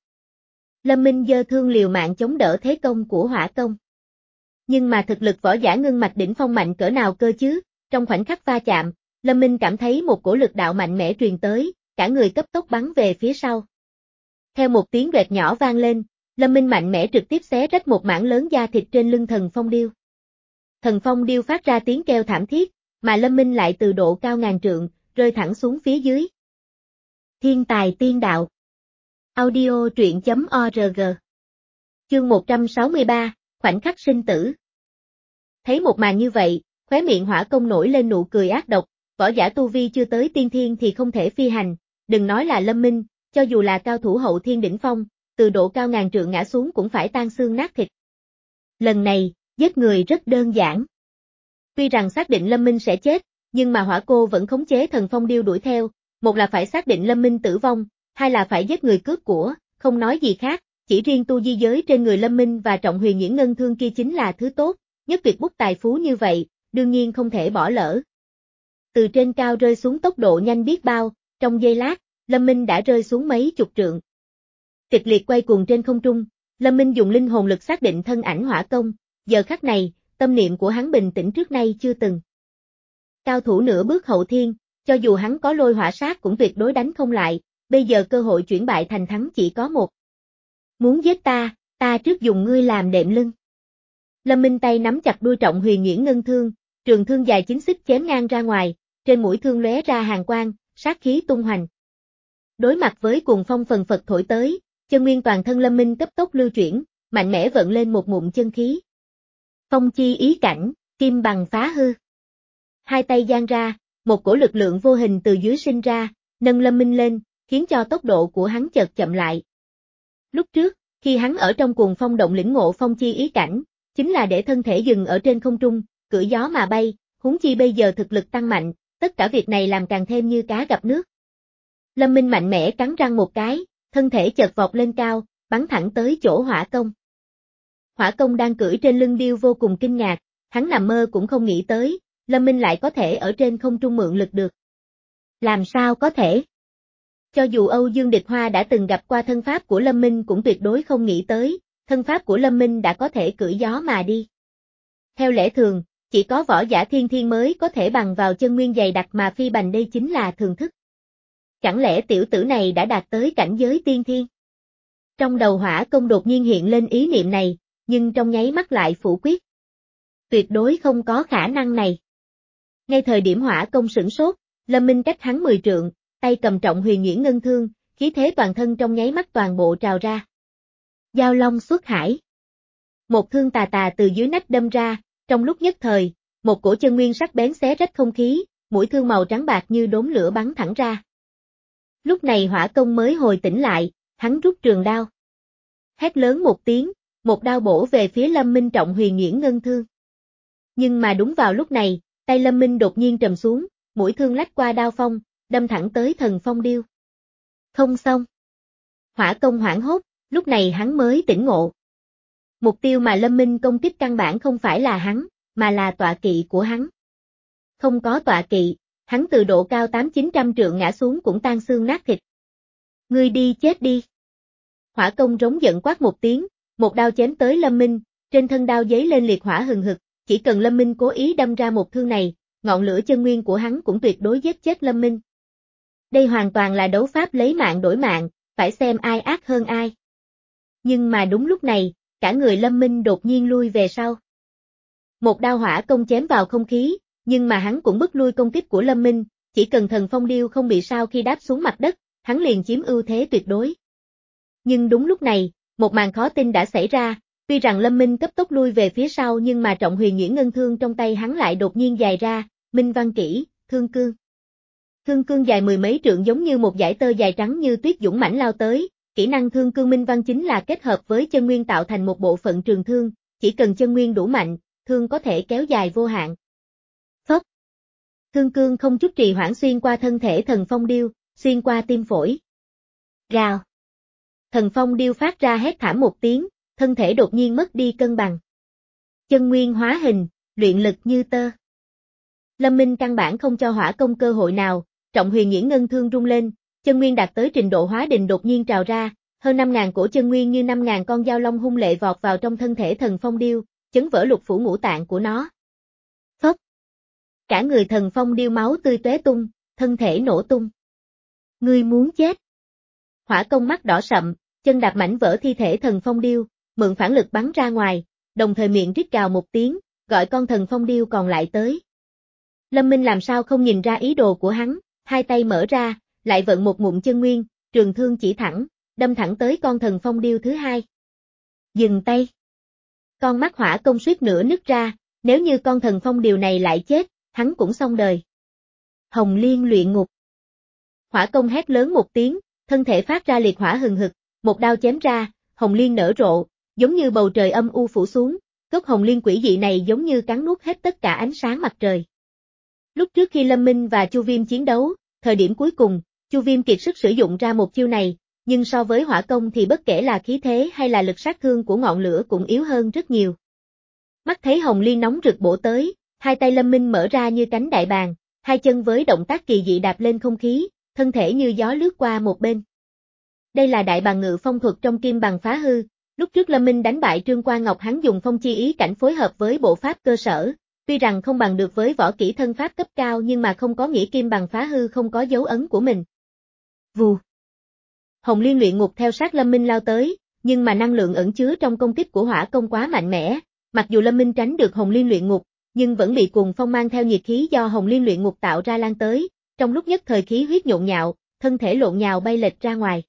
Lâm Minh giơ thương liều mạng chống đỡ thế công của hỏa công. Nhưng mà thực lực võ giả ngưng mạch đỉnh phong mạnh cỡ nào cơ chứ, trong khoảnh khắc va chạm, Lâm Minh cảm thấy một cổ lực đạo mạnh mẽ truyền tới, cả người cấp tốc bắn về phía sau. Theo một tiếng rẹt nhỏ vang lên, Lâm Minh mạnh mẽ trực tiếp xé rách một mảng lớn da thịt trên lưng thần phong điêu. Thần phong điêu phát ra tiếng kêu thảm thiết, mà Lâm Minh lại từ độ cao ngàn trượng, rơi thẳng xuống phía dưới. Thiên tài tiên đạo. Audio truyện chấm org. Chương một trăm sáu mươi ba, khoảnh khắc sinh tử. Thấy một màn như vậy, khóe miệng hỏa công nổi lên nụ cười ác độc, võ giả tu vi chưa tới tiên thiên thì không thể phi hành, đừng nói là Lâm Minh, cho dù là cao thủ hậu thiên đỉnh phong, từ độ cao ngàn trượng ngã xuống cũng phải tan xương nát thịt. Lần này, giết người rất đơn giản. Tuy rằng xác định Lâm Minh sẽ chết, nhưng mà hỏa cô vẫn khống chế thần phong điêu đuổi theo, một là phải xác định Lâm Minh tử vong, hai là phải giết người cướp của, không nói gì khác, chỉ riêng tu di giới trên người Lâm Minh và trọng huyền nhuyễn ngân thương kia chính là thứ tốt, nhất tuyệt bút tài phú như vậy, đương nhiên không thể bỏ lỡ. Từ trên cao rơi xuống tốc độ nhanh biết bao, trong giây lát, Lâm Minh đã rơi xuống mấy chục trượng. Kịch liệt quay cuồng trên không trung, Lâm Minh dùng linh hồn lực xác định thân ảnh hỏa công, giờ khắc này, tâm niệm của hắn bình tĩnh trước nay chưa từng. Cao thủ nửa bước hậu thiên, cho dù hắn có lôi hỏa sát cũng tuyệt đối đánh không lại, bây giờ cơ hội chuyển bại thành thắng chỉ có một. Muốn giết ta, ta trước dùng ngươi làm đệm lưng. Lâm Minh tay nắm chặt đuôi trọng huyền nhuyễn ngân thương, trường thương dài chính xích chém ngang ra ngoài, trên mũi thương lóe ra hàn quang, sát khí tung hoành. Đối mặt với cuồng phong phần phật thổi tới, chân nguyên toàn thân Lâm Minh cấp tốc lưu chuyển, mạnh mẽ vận lên một ngụm chân khí. Phong chi ý cảnh, kim bằng phá hư. Hai tay giang ra, một cổ lực lượng vô hình từ dưới sinh ra, nâng Lâm Minh lên, khiến cho tốc độ của hắn chợt chậm lại. Lúc trước, khi hắn ở trong cuồng phong động lĩnh ngộ phong chi ý cảnh, chính là để thân thể dừng ở trên không trung, cưỡi gió mà bay, huống chi bây giờ thực lực tăng mạnh, tất cả việc này làm càng thêm như cá gặp nước. Lâm Minh mạnh mẽ cắn răng một cái, thân thể chợt vọt lên cao, bắn thẳng tới chỗ hỏa công. Hỏa công đang cưỡi trên lưng điêu vô cùng kinh ngạc, hắn nằm mơ cũng không nghĩ tới, Lâm Minh lại có thể ở trên không trung mượn lực được. Làm sao có thể? Cho dù Âu Dương Địch Hoa đã từng gặp qua thân pháp của Lâm Minh cũng tuyệt đối không nghĩ tới, thân pháp của Lâm Minh đã có thể cưỡi gió mà đi. Theo lẽ thường, chỉ có võ giả thiên thiên mới có thể bằng vào chân nguyên dày đặc mà phi bành, đây chính là thường thức. Chẳng lẽ tiểu tử này đã đạt tới cảnh giới tiên thiên? Trong đầu hỏa công đột nhiên hiện lên ý niệm này, nhưng trong nháy mắt lại phủ quyết. Tuyệt đối không có khả năng này. Ngay thời điểm hỏa công sửng sốt, Lâm Minh cách hắn mười trượng, tay cầm trọng huyền nhuyễn ngân thương, khí thế toàn thân trong nháy mắt toàn bộ trào ra. Giao long xuất hải. Một thương tà tà từ dưới nách đâm ra, trong lúc nhất thời, một cổ chân nguyên sắc bén xé rách không khí, mũi thương màu trắng bạc như đốm lửa bắn thẳng ra. Lúc này hỏa công mới hồi tỉnh lại, hắn rút trường đao. Hét lớn một tiếng, một đao bổ về phía Lâm Minh trọng huyền nhuyễn ngân thương. Nhưng mà đúng vào lúc này, tay Lâm Minh đột nhiên trầm xuống, mũi thương lách qua đao phong, đâm thẳng tới thần phong điêu. Không xong. Hỏa công hoảng hốt, lúc này hắn mới tỉnh ngộ. Mục tiêu mà Lâm Minh công kích căn bản không phải là hắn, mà là tọa kỵ của hắn. Không có tọa kỵ, hắn từ độ cao tám chín trăm trượng ngã xuống cũng tan xương nát thịt. Ngươi đi chết đi. Hỏa công rống giận quát một tiếng, một đao chém tới Lâm Minh, trên thân đao giấy lên liệt hỏa hừng hực, chỉ cần Lâm Minh cố ý đâm ra một thương này, ngọn lửa chân nguyên của hắn cũng tuyệt đối giết chết Lâm Minh. Đây hoàn toàn là đấu pháp lấy mạng đổi mạng, phải xem ai ác hơn ai. Nhưng mà đúng lúc này, cả người Lâm Minh đột nhiên lui về sau. Một đao hỏa công chém vào không khí, nhưng mà hắn cũng bức lui công kích của Lâm Minh, chỉ cần thần phong điêu không bị sao khi đáp xuống mặt đất, hắn liền chiếm ưu thế tuyệt đối. Nhưng đúng lúc này, một màn khó tin đã xảy ra, tuy rằng Lâm Minh cấp tốc lui về phía sau nhưng mà Trọng Huyền Nhuyễn Ngân thương trong tay hắn lại đột nhiên dài ra, Minh Văn Kỹ, Thương Cương. Thương Cương dài mười mấy trượng giống như một dải tơ dài trắng như tuyết dũng mãnh lao tới, kỹ năng Thương Cương Minh Văn chính là kết hợp với chân nguyên tạo thành một bộ phận trường thương, chỉ cần chân nguyên đủ mạnh, thương có thể kéo dài vô hạn. Phốc. Thương cương không chút trì hoãn xuyên qua thân thể Thần Phong Điêu, xuyên qua tim phổi. Rào. Thần Phong Điêu phát ra hét thảm một tiếng, thân thể đột nhiên mất đi cân bằng. Chân nguyên hóa hình, luyện lực như tơ. Lâm Minh căn bản không cho hỏa công cơ hội nào, Trọng Huyền Nhuyễn Ngân thương rung lên, chân nguyên đạt tới trình độ hóa đình đột nhiên trào ra, hơn năm ngàn cổ chân nguyên như năm ngàn con dao long hung lệ vọt vào trong thân thể Thần Phong Điêu, chấn vỡ lục phủ ngũ tạng của nó. Phốc. Cả người Thần Phong Điêu máu tươi tóe tung, thân thể nổ tung. Ngươi muốn chết. Hỏa công mắt đỏ sậm, chân đạp mảnh vỡ thi thể Thần Phong Điêu, mượn phản lực bắn ra ngoài, đồng thời miệng rít gào một tiếng, gọi con Thần Phong Điêu còn lại tới. Lâm Minh làm sao không nhìn ra ý đồ của hắn, hai tay mở ra, lại vận một ngụm chân nguyên, trường thương chỉ thẳng, đâm thẳng tới con Thần Phong Điêu thứ hai. Dừng tay. Con mắt hỏa công suýt nữa nứt ra, nếu như con Thần Phong Điêu này lại chết, hắn cũng xong đời. Hồng Liên luyện ngục. Hỏa công hét lớn một tiếng, thân thể phát ra liệt hỏa hừng hực, một đao chém ra, Hồng Liên nở rộ, giống như bầu trời âm u phủ xuống, gốc Hồng Liên quỷ dị này giống như cắn nuốt hết tất cả ánh sáng mặt trời. Lúc trước khi Lâm Minh và Chu Viêm chiến đấu, thời điểm cuối cùng, Chu Viêm kiệt sức sử dụng ra một chiêu này, nhưng so với hỏa công thì bất kể là khí thế hay là lực sát thương của ngọn lửa cũng yếu hơn rất nhiều. Mắt thấy Hồng Liên nóng rực bổ tới, hai tay Lâm Minh mở ra như cánh đại bàng, hai chân với động tác kỳ dị đạp lên không khí, thân thể như gió lướt qua một bên. Đây là đại bàng ngự phong thuật trong Kim Bằng Phá Hư, lúc trước Lâm Minh đánh bại Trương Quan Ngọc hắn dùng phong chi ý cảnh phối hợp với bộ pháp cơ sở, tuy rằng không bằng được với võ kỹ thân pháp cấp cao nhưng mà không có nghĩa Kim Bằng Phá Hư không có dấu ấn của mình. Vù. Hồng Liên luyện ngục theo sát Lâm Minh lao tới, nhưng mà năng lượng ẩn chứa trong công kích của hỏa công quá mạnh mẽ, mặc dù Lâm Minh tránh được Hồng Liên luyện ngục, nhưng vẫn bị cuồng phong mang theo nhiệt khí do Hồng Liên luyện ngục tạo ra lan tới, trong lúc nhất thời khí huyết nhộn nhạo, thân thể lộn nhào bay lệch ra ngoài.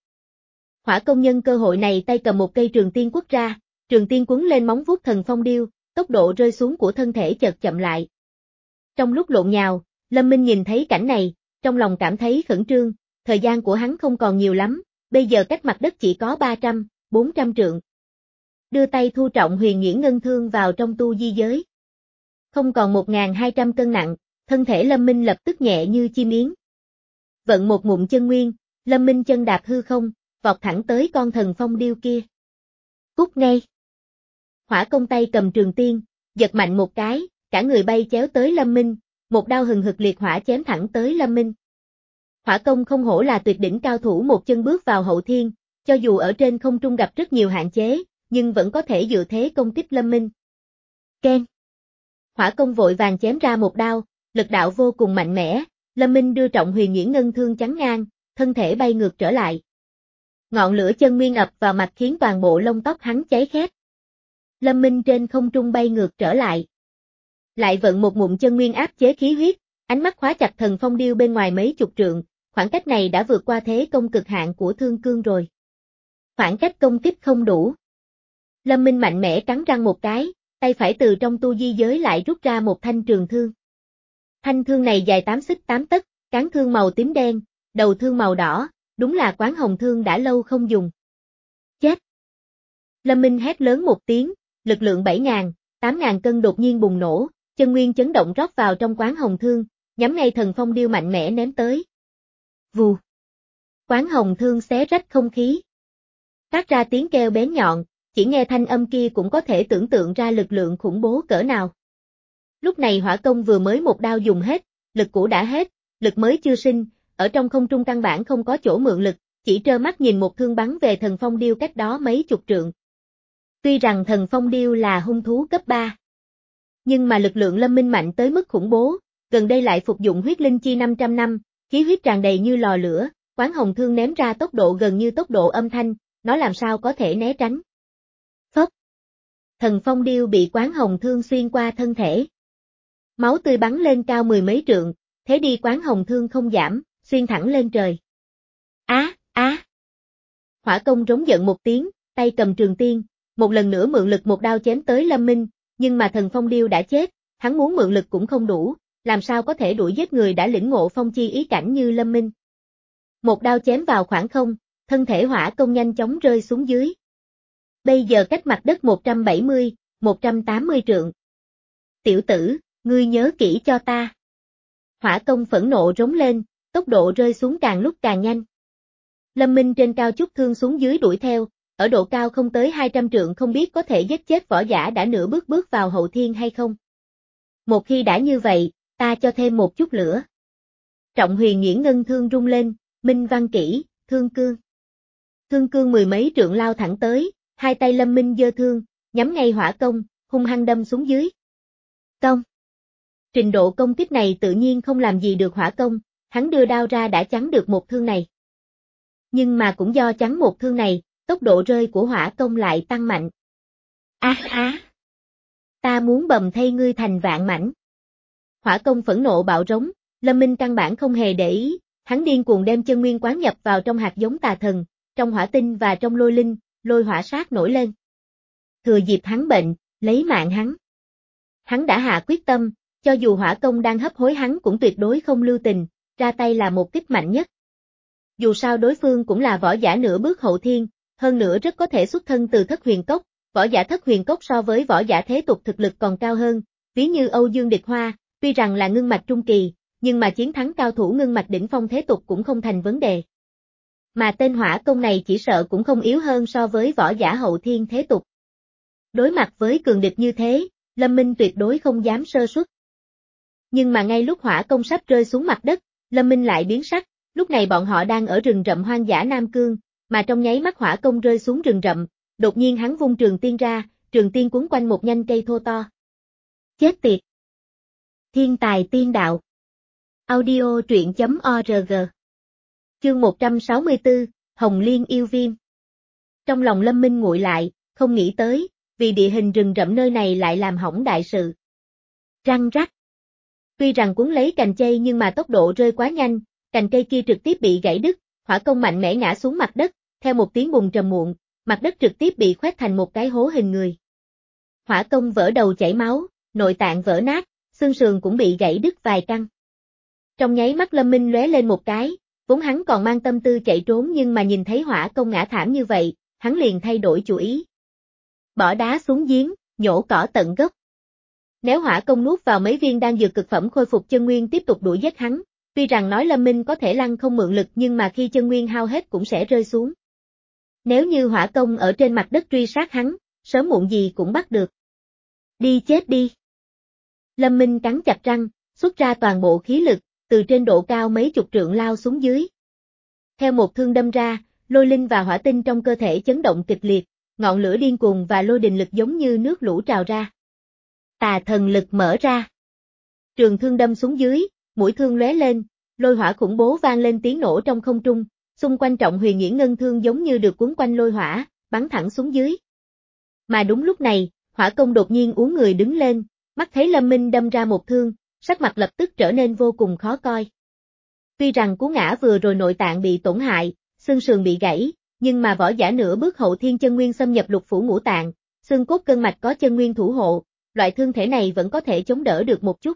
Hỏa công nhân cơ hội này tay cầm một cây trường tiên quất ra, trường tiên quấn lên móng vuốt Thần Phong Điêu, tốc độ rơi xuống của thân thể chợt chậm lại. Trong lúc lộn nhào, Lâm Minh nhìn thấy cảnh này, trong lòng cảm thấy khẩn trương, thời gian của hắn không còn nhiều lắm, bây giờ cách mặt đất chỉ có ba trăm, bốn trăm trượng. Đưa tay thu Trọng Huyền Nhuyễn Ngân thương vào trong tu di giới. Không còn một nghìn hai trăm cân nặng, thân thể Lâm Minh lập tức nhẹ như chim yến. Vận một ngụm chân nguyên, Lâm Minh chân đạp hư không, vọt thẳng tới con Thần Phong Điêu kia. Cút ngay. Hỏa công tay cầm trường tiên, giật mạnh một cái, cả người bay chéo tới Lâm Minh, một đao hừng hực liệt hỏa chém thẳng tới Lâm Minh. Hỏa công không hổ là tuyệt đỉnh cao thủ một chân bước vào hậu thiên, cho dù ở trên không trung gặp rất nhiều hạn chế, nhưng vẫn có thể dựa thế công kích Lâm Minh. Ken. Hỏa công vội vàng chém ra một đao, lực đạo vô cùng mạnh mẽ, Lâm Minh đưa Trọng Huyền Nhuyễn Ngân thương chắn ngang, thân thể bay ngược trở lại. Ngọn lửa chân nguyên ập vào mặt khiến toàn bộ lông tóc hắn cháy khét. Lâm Minh trên không trung bay ngược trở lại. Lại vận một ngụm chân nguyên áp chế khí huyết, ánh mắt khóa chặt Thần Phong Điêu bên ngoài mấy chục trượng, khoảng cách này đã vượt qua thế công cực hạn của Thương Cương rồi. Khoảng cách công kích không đủ. Lâm Minh mạnh mẽ cắn răng một cái, tay phải từ trong tu di giới lại rút ra một thanh trường thương. Thanh thương này dài tám xích tám tấc, cán thương màu tím đen, đầu thương màu đỏ, đúng là Quán Hồng thương đã lâu không dùng. Chết! Lâm Minh hét lớn một tiếng, lực lượng bảy ngàn, tám ngàn cân đột nhiên bùng nổ, chân nguyên chấn động rót vào trong Quán Hồng thương, nhắm ngay Thần Phong Điêu mạnh mẽ ném tới. Vù! Quán Hồng thương xé rách không khí. Phát ra tiếng kêu bén nhọn, chỉ nghe thanh âm kia cũng có thể tưởng tượng ra lực lượng khủng bố cỡ nào. Lúc này hỏa công vừa mới một đao dùng hết, lực cũ đã hết, lực mới chưa sinh, ở trong không trung căn bản không có chỗ mượn lực, chỉ trơ mắt nhìn một thương bắn về Thần Phong Điêu cách đó mấy chục trượng. Tuy rằng Thần Phong Điêu là hung thú cấp ba, nhưng mà lực lượng Lâm Minh mạnh tới mức khủng bố, gần đây lại phục dụng huyết linh chi năm trăm năm, khí huyết tràn đầy như lò lửa, Quán Hồng thương ném ra tốc độ gần như tốc độ âm thanh, nó làm sao có thể né tránh. Phốc! Thần Phong Điêu bị Quán Hồng thương xuyên qua thân thể. Máu tươi bắn lên cao mười mấy trượng, thế đi Quán Hồng thương không giảm, xuyên thẳng lên trời. Á, á! Hỏa Công rống giận một tiếng, tay cầm trường tiên, một lần nữa mượn lực một đao chém tới Lâm Minh, nhưng mà thần phong điêu đã chết, hắn muốn mượn lực cũng không đủ, làm sao có thể đuổi giết người đã lĩnh ngộ phong chi ý cảnh như Lâm Minh. Một đao chém vào khoảng không, thân thể Hỏa Công nhanh chóng rơi xuống dưới. Bây giờ cách mặt đất một trăm bảy mươi, một trăm tám mươi trượng. Tiểu tử, ngươi nhớ kỹ cho ta. Hỏa Công phẫn nộ rống lên, tốc độ rơi xuống càng lúc càng nhanh. Lâm Minh trên cao chút thương xuống dưới đuổi theo, ở độ cao không tới hai trăm trượng không biết có thể giết chết võ giả đã nửa bước bước vào hậu thiên hay không. Một khi đã như vậy, ta cho thêm một chút lửa. Trọng Huyền Nghiễn ngân thương rung lên, Minh văn kỹ, thương cương. Thương cương mười mấy trượng lao thẳng tới, hai tay Lâm Minh giơ thương, nhắm ngay Hỏa Công, hung hăng đâm xuống dưới. Công. Trình độ công kích này tự nhiên không làm gì được Hỏa Công, hắn đưa đao ra đã chắn được một thương này. Nhưng mà cũng do chắn một thương này, tốc độ rơi của Hỏa Công lại tăng mạnh. Á à, á! À. Ta muốn bầm thay ngươi thành vạn mảnh. Hỏa Công phẫn nộ bạo rống, Lâm Minh căn bản không hề để ý, hắn điên cuồng đem chân nguyên quán nhập vào trong hạt giống tà thần, trong hỏa tinh và trong lôi linh, lôi hỏa sát nổi lên. Thừa dịp hắn bệnh, lấy mạng hắn. Hắn đã hạ quyết tâm, cho dù Hỏa Công đang hấp hối hắn cũng tuyệt đối không lưu tình, ra tay là một kích mạnh nhất. Dù sao đối phương cũng là võ giả nửa bước hậu thiên, hơn nữa rất có thể xuất thân từ Thất Huyền Cốc, võ giả Thất Huyền Cốc so với võ giả thế tục thực lực còn cao hơn, ví như Âu Dương Địch Hoa, tuy rằng là ngưng mạch trung kỳ, nhưng mà chiến thắng cao thủ ngưng mạch đỉnh phong thế tục cũng không thành vấn đề. Mà tên Hỏa Công này chỉ sợ cũng không yếu hơn so với võ giả hậu thiên thế tục. Đối mặt với cường địch như thế, Lâm Minh tuyệt đối không dám sơ suất. Nhưng mà ngay lúc Hỏa Công sắp rơi xuống mặt đất, Lâm Minh lại biến sắc, lúc này bọn họ đang ở rừng rậm hoang dã Nam Cương, mà trong nháy mắt Hỏa Công rơi xuống rừng rậm, đột nhiên hắn vung trường tiên ra, trường tiên quấn quanh một nhánh cây thô to. Chết tiệt! Thiên tài tiên đạo. Audio truyện chấm org. Chương một trăm sáu mươi tư, Hồng Liên yêu viêm. Trong lòng Lâm Minh nguội lại, không nghĩ tới, vì địa hình rừng rậm nơi này lại làm hỏng đại sự. Răng rắc. Tuy rằng cuốn lấy cành cây nhưng mà tốc độ rơi quá nhanh, cành cây kia trực tiếp bị gãy đứt, Hỏa Công mạnh mẽ ngã xuống mặt đất, theo một tiếng bùng trầm muộn, mặt đất trực tiếp bị khoét thành một cái hố hình người. Hỏa Công vỡ đầu chảy máu, nội tạng vỡ nát, xương sườn cũng bị gãy đứt vài căn. Trong nháy mắt Lâm Minh lóe lên một cái, vốn hắn còn mang tâm tư chạy trốn nhưng mà nhìn thấy Hỏa Công ngã thảm như vậy, hắn liền thay đổi chủ ý. Bỏ đá xuống giếng, nhổ cỏ tận gốc. Nếu Hỏa Công nuốt vào mấy viên đan dược cực phẩm khôi phục chân nguyên tiếp tục đuổi giết hắn, tuy rằng nói Lâm Minh có thể lăng không mượn lực nhưng mà khi chân nguyên hao hết cũng sẽ rơi xuống. Nếu như Hỏa Công ở trên mặt đất truy sát hắn, sớm muộn gì cũng bắt được. Đi chết đi. Lâm Minh cắn chặt răng, xuất ra toàn bộ khí lực, từ trên độ cao mấy chục trượng lao xuống dưới. Theo một thương đâm ra, lôi linh và hỏa tinh trong cơ thể chấn động kịch liệt, ngọn lửa điên cuồng và lôi đình lực giống như nước lũ trào ra. Tà thần lực mở ra. Trường thương đâm xuống dưới, mũi thương lóe lên, lôi hỏa khủng bố vang lên tiếng nổ trong không trung, xung quanh Trọng Huyền Nghiễn ngân thương giống như được cuốn quanh lôi hỏa, bắn thẳng xuống dưới. Mà đúng lúc này, Hỏa Công đột nhiên uốn người đứng lên, mắt thấy Lâm Minh đâm ra một thương, sắc mặt lập tức trở nên vô cùng khó coi. Tuy rằng cú ngã vừa rồi nội tạng bị tổn hại, xương sườn bị gãy, nhưng mà võ giả nửa bước hậu thiên chân nguyên xâm nhập lục phủ ngũ tạng, xương cốt cân mạch có chân nguyên thủ hộ, loại thương thể này vẫn có thể chống đỡ được một chút.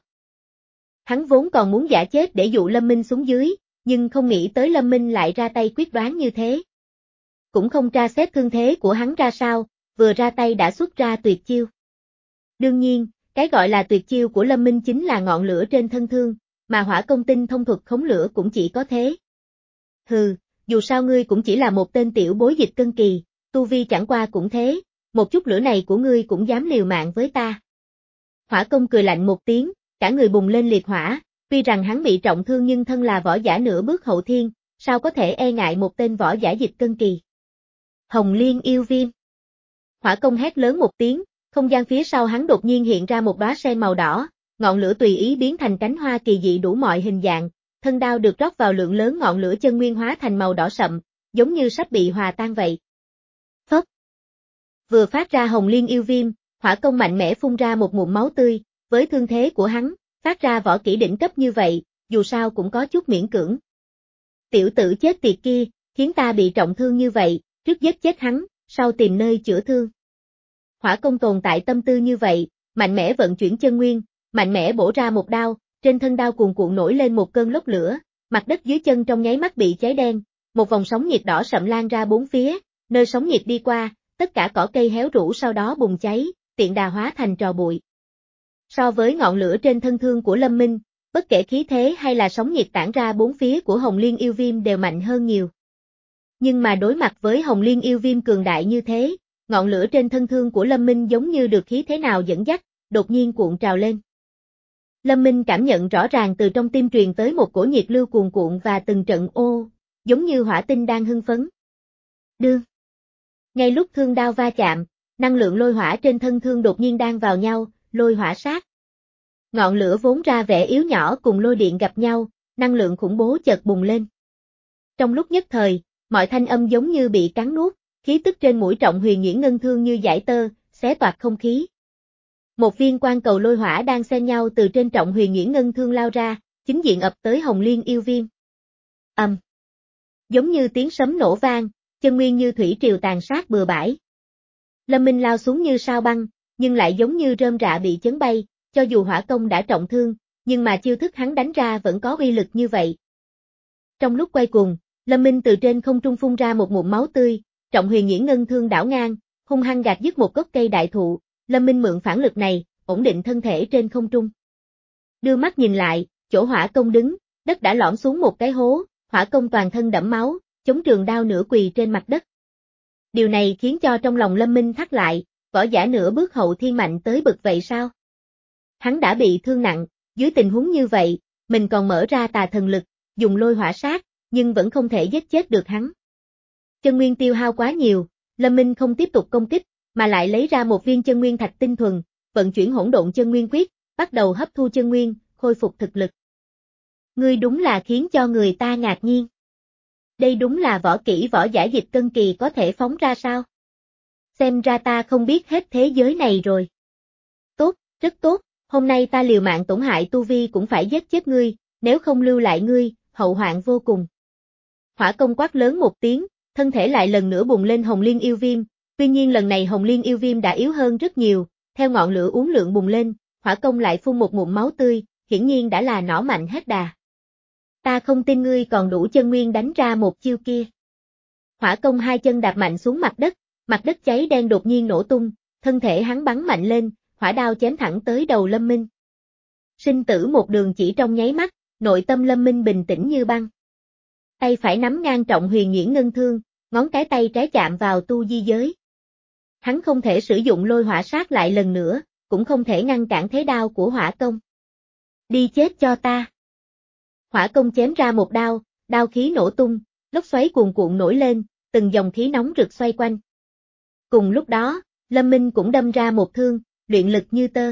Hắn vốn còn muốn giả chết để dụ Lâm Minh xuống dưới, nhưng không nghĩ tới Lâm Minh lại ra tay quyết đoán như thế. Cũng không tra xét thương thế của hắn ra sao, vừa ra tay đã xuất ra tuyệt chiêu. Đương nhiên, cái gọi là tuyệt chiêu của Lâm Minh chính là ngọn lửa trên thân thương, mà Hỏa Công tinh thông thuật khống lửa cũng chỉ có thế. Hừ, dù sao ngươi cũng chỉ là một tên tiểu bối dịch cân kỳ, tu vi chẳng qua cũng thế, một chút lửa này của ngươi cũng dám liều mạng với ta. Hỏa Công cười lạnh một tiếng, cả người bùng lên liệt hỏa, tuy rằng hắn bị trọng thương nhưng thân là võ giả nửa bước hậu thiên, sao có thể e ngại một tên võ giả dịch cân kỳ. Hồng Liên yêu viêm. Hỏa Công hét lớn một tiếng, không gian phía sau hắn đột nhiên hiện ra một đóa sen màu đỏ, ngọn lửa tùy ý biến thành cánh hoa kỳ dị đủ mọi hình dạng, thân đao được rót vào lượng lớn ngọn lửa chân nguyên hóa thành màu đỏ sậm, giống như sắp bị hòa tan vậy. Phốc. Vừa phát ra Hồng Liên yêu viêm, Hỏa Công mạnh mẽ phun ra một ngụm máu tươi, với thương thế của hắn, phát ra võ kỹ đỉnh cấp như vậy, dù sao cũng có chút miễn cưỡng. Tiểu tử chết tiệt kia, khiến ta bị trọng thương như vậy, trước giết chết hắn, sau tìm nơi chữa thương. Hỏa công tồn tại tâm tư như vậy, mạnh mẽ vận chuyển chân nguyên, mạnh mẽ bổ ra một đao, trên thân đao cuồn cuộn nổi lên một cơn lốc lửa, mặt đất dưới chân trong nháy mắt bị cháy đen, một vòng sóng nhiệt đỏ sậm lan ra bốn phía, nơi sóng nhiệt đi qua, tất cả cỏ cây héo rũ sau đó bùng cháy, tiện đà hóa thành tro bụi. So với ngọn lửa trên thân thương của Lâm Minh, bất kể khí thế hay là sóng nhiệt tản ra bốn phía của Hồng Liên yêu viêm đều mạnh hơn nhiều. Nhưng mà đối mặt với Hồng Liên yêu viêm cường đại như thế, ngọn lửa trên thân thương của Lâm Minh giống như được khí thế nào dẫn dắt, đột nhiên cuộn trào lên. Lâm Minh cảm nhận rõ ràng từ trong tim truyền tới một cổ nhiệt lưu cuồn cuộn và từng trận ô, giống như hỏa tinh đang hưng phấn. Đương. Ngay lúc thương đao va chạm, năng lượng lôi hỏa trên thân thương đột nhiên đan vào nhau, lôi hỏa sát. Ngọn lửa vốn ra vẻ yếu nhỏ cùng lôi điện gặp nhau, năng lượng khủng bố chợt bùng lên. Trong lúc nhất thời, mọi thanh âm giống như bị cắn nuốt, khí tức trên mũi Trọng Huyền Nhuyễn Ngân Thương như dải tơ, xé toạc không khí. Một viên quang cầu lôi hỏa đang xen nhau từ trên Trọng Huyền Nhuyễn Ngân Thương lao ra, chính diện ập tới Hồng Liên yêu viêm. Ầm. Um. Giống như tiếng sấm nổ vang, chân nguyên như thủy triều tàn sát bừa bãi. Lâm Minh lao xuống như sao băng, nhưng lại giống như rơm rạ bị chấn bay, cho dù hỏa công đã trọng thương, nhưng mà chiêu thức hắn đánh ra vẫn có uy lực như vậy. Trong lúc quay cuồng, Lâm Minh từ trên không trung phun ra một ngụm máu tươi, Trọng Huyền Nhuyễn Ngân Thương đảo ngang, hung hăng gạt dứt một gốc cây đại thụ, Lâm Minh mượn phản lực này, ổn định thân thể trên không trung. Đưa mắt nhìn lại, chỗ hỏa công đứng, đất đã lõm xuống một cái hố, hỏa công toàn thân đẫm máu, chống trường đao nửa quỳ trên mặt đất. Điều này khiến cho trong lòng Lâm Minh thắt lại, võ giả nửa bước hậu thiên mạnh tới bực vậy sao? Hắn đã bị thương nặng, dưới tình huống như vậy, mình còn mở ra tà thần lực, dùng lôi hỏa sát, nhưng vẫn không thể giết chết được hắn. Chân nguyên tiêu hao quá nhiều, Lâm Minh không tiếp tục công kích, mà lại lấy ra một viên chân nguyên thạch tinh thuần, vận chuyển hỗn độn chân nguyên quyết, bắt đầu hấp thu chân nguyên, khôi phục thực lực. Ngươi đúng là khiến cho người ta ngạc nhiên. Đây đúng là võ kỹ võ giả Dịch Cân Kỳ có thể phóng ra sao? Xem ra ta không biết hết thế giới này rồi. Tốt, rất tốt, hôm nay ta liều mạng tổn hại tu vi cũng phải giết chết ngươi, nếu không lưu lại ngươi, hậu hoạn vô cùng. Hỏa công quát lớn một tiếng, thân thể lại lần nữa bùng lên Hồng Liên yêu viêm, tuy nhiên lần này Hồng Liên yêu viêm đã yếu hơn rất nhiều, theo ngọn lửa uốn lượn bùng lên, hỏa công lại phun một ngụm máu tươi, hiển nhiên đã là nỏ mạnh hết đà. Ta không tin ngươi còn đủ chân nguyên đánh ra một chiêu kia. Hỏa công hai chân đạp mạnh xuống mặt đất, mặt đất cháy đen đột nhiên nổ tung, thân thể hắn bắn mạnh lên, hỏa đao chém thẳng tới đầu Lâm Minh. Sinh tử một đường chỉ trong nháy mắt, nội tâm Lâm Minh bình tĩnh như băng. Tay phải nắm ngang Trọng Huyền Nhuyễn Ngân Thương, ngón cái tay trái chạm vào tu di giới. Hắn không thể sử dụng lôi hỏa sát lại lần nữa, cũng không thể ngăn cản thế đao của hỏa công. Đi chết cho ta. Hỏa công chém ra một đao, đao khí nổ tung, lốc xoáy cuồn cuộn nổi lên, từng dòng khí nóng rực xoay quanh. Cùng lúc đó, Lâm Minh cũng đâm ra một thương, luyện lực như tơ.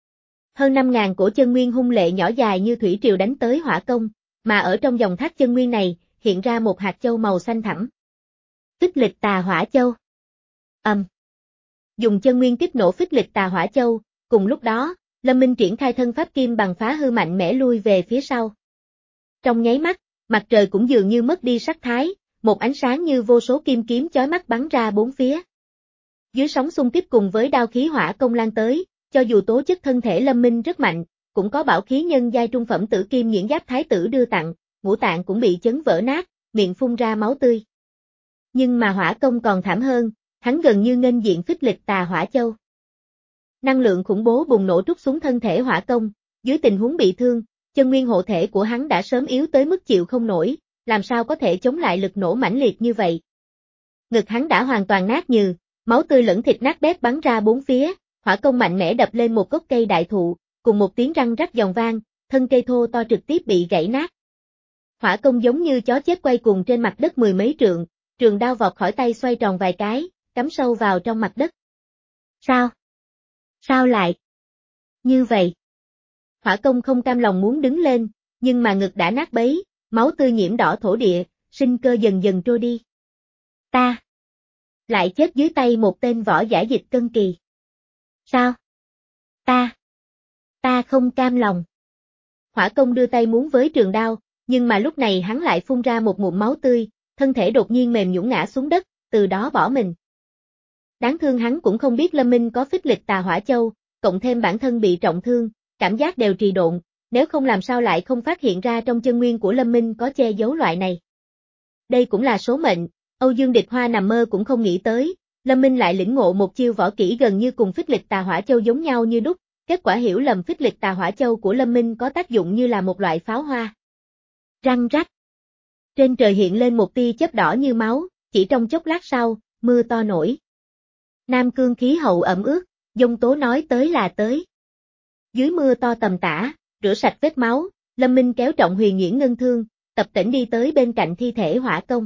Hơn năm ngàn cổ chân nguyên hung lệ nhỏ dài như thủy triều đánh tới hỏa công, mà ở trong dòng thác chân nguyên này, hiện ra một hạt châu màu xanh thẳm. Phích Lịch Tà Hỏa Châu. Ầm. Um. Dùng chân nguyên kích nổ Phích Lịch Tà Hỏa Châu, cùng lúc đó, Lâm Minh triển khai thân pháp kim bằng phá hư mạnh mẽ lui về phía sau. Trong nháy mắt, mặt trời cũng dường như mất đi sắc thái, một ánh sáng như vô số kim kiếm chói mắt bắn ra bốn phía. Dưới sóng xung kích cùng với đao khí hỏa công lan tới, cho dù tố chất thân thể Lâm Minh rất mạnh, cũng có bảo khí nhân giai trung phẩm tử kim nhuyễn giáp thái tử đưa tặng, ngũ tạng cũng bị chấn vỡ nát, miệng phun ra máu tươi. Nhưng mà hỏa công còn thảm hơn, hắn gần như nghênh diện Phích Lịch Tà Hỏa Châu. Năng lượng khủng bố bùng nổ trút xuống thân thể hỏa công, dưới tình huống bị thương, chân nguyên hộ thể của hắn đã sớm yếu tới mức chịu không nổi, làm sao có thể chống lại lực nổ mãnh liệt như vậy. Ngực hắn đã hoàn toàn nát nhừ, máu tươi lẫn thịt nát bét bắn ra bốn phía, hỏa công mạnh mẽ đập lên một gốc cây đại thụ, cùng một tiếng răng rắc giòn vang, thân cây thô to trực tiếp bị gãy nát. Hỏa công giống như chó chết quay cuồng trên mặt đất mười mấy trượng, trường đao vọt khỏi tay xoay tròn vài cái, cắm sâu vào trong mặt đất. Sao? Sao lại? Như vậy. Hỏa công không cam lòng muốn đứng lên, nhưng mà ngực đã nát bấy, máu tươi nhiễm đỏ thổ địa, sinh cơ dần dần trôi đi. Ta lại chết dưới tay một tên võ giả Dịch Cân Kỳ. Sao? Ta, ta không cam lòng. Hỏa công đưa tay muốn với trường đao, nhưng mà lúc này hắn lại phun ra một ngụm máu tươi, thân thể đột nhiên mềm nhũn ngã xuống đất, từ đó bỏ mình. Đáng thương hắn cũng không biết Lâm Minh có phích lịch tà hỏa châu, cộng thêm bản thân bị trọng thương, cảm giác đều trì độn, nếu không làm sao lại không phát hiện ra trong chân nguyên của Lâm Minh có che giấu loại này. Đây cũng là số mệnh, Âu Dương Địch Hoa nằm mơ cũng không nghĩ tới, Lâm Minh lại lĩnh ngộ một chiêu võ kỹ gần như cùng phích lịch tà hỏa châu giống nhau như đúc, kết quả hiểu lầm phích lịch tà hỏa châu của Lâm Minh có tác dụng như là một loại pháo hoa. Răng rắc. Trên trời hiện lên một tia chớp đỏ như máu, chỉ trong chốc lát sau, mưa to nổi. Nam Cương khí hậu ẩm ướt, giông tố nói tới là tới. Dưới mưa to tầm tã, rửa sạch vết máu, Lâm Minh kéo Trọng Huyền nhuyễn ngân thương, tập tễnh đi tới bên cạnh thi thể Hỏa Công.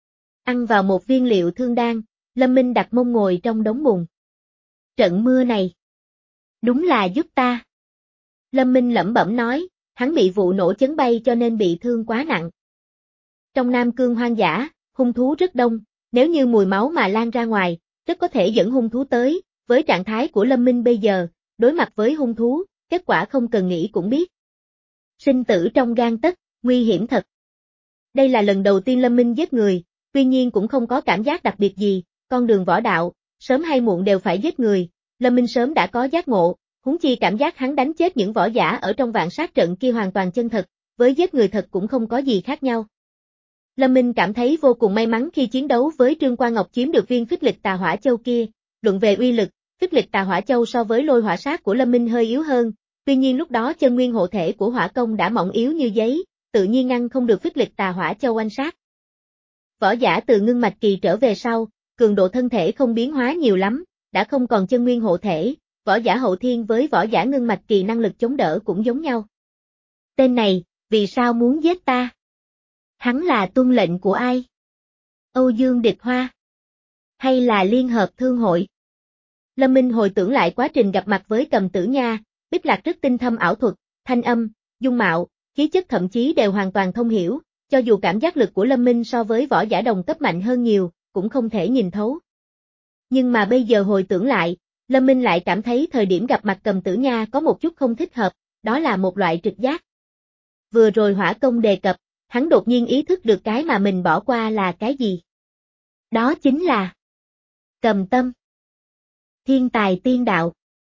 Ăn vào một viên liệu thương đan, Lâm Minh đặt mông ngồi trong đống bùn. Trận mưa này, đúng là giúp ta. Lâm Minh lẩm bẩm nói, hắn bị vụ nổ chấn bay cho nên bị thương quá nặng. Trong Nam Cương hoang dã, hung thú rất đông, nếu như mùi máu mà lan ra ngoài, rất có thể dẫn hung thú tới, với trạng thái của Lâm Minh bây giờ, đối mặt với hung thú, kết quả không cần nghĩ cũng biết. Sinh tử trong gang tấc, nguy hiểm thật. Đây là lần đầu tiên Lâm Minh giết người, tuy nhiên cũng không có cảm giác đặc biệt gì, con đường võ đạo, sớm hay muộn đều phải giết người, Lâm Minh sớm đã có giác ngộ, huống chi cảm giác hắn đánh chết những võ giả ở trong vạn sát trận kia hoàn toàn chân thật, với giết người thật cũng không có gì khác nhau. Lâm Minh cảm thấy vô cùng may mắn khi chiến đấu với Trương Quan Ngọc chiếm được viên phích lịch tà hỏa châu kia, luận về uy lực, phích lịch tà hỏa châu so với lôi hỏa sát của Lâm Minh hơi yếu hơn, tuy nhiên lúc đó chân nguyên hộ thể của hỏa công đã mỏng yếu như giấy, tự nhiên ngăn không được phích lịch tà hỏa châu oanh sát. Võ giả từ ngưng mạch kỳ trở về sau, cường độ thân thể không biến hóa nhiều lắm, đã không còn chân nguyên hộ thể, võ giả hậu thiên với võ giả ngưng mạch kỳ năng lực chống đỡ cũng giống nhau. Tên này, vì sao muốn giết ta? Hắn là tuân lệnh của ai? Âu Dương Địch Hoa? Hay là Liên Hợp Thương hội? Lâm Minh hồi tưởng lại quá trình gặp mặt với Cầm Tử Nha, Bích Lạc rất tinh thâm ảo thuật, thanh âm, dung mạo, khí chất thậm chí đều hoàn toàn thông hiểu, cho dù cảm giác lực của Lâm Minh so với võ giả đồng cấp mạnh hơn nhiều, cũng không thể nhìn thấu. Nhưng mà bây giờ hồi tưởng lại, Lâm Minh lại cảm thấy thời điểm gặp mặt Cầm Tử Nha có một chút không thích hợp, đó là một loại trực giác. Vừa rồi Hỏa Công đề cập, hắn đột nhiên ý thức được cái mà mình bỏ qua là cái gì. Đó chính là Cầm Tâm. Thiên tài tiên đạo.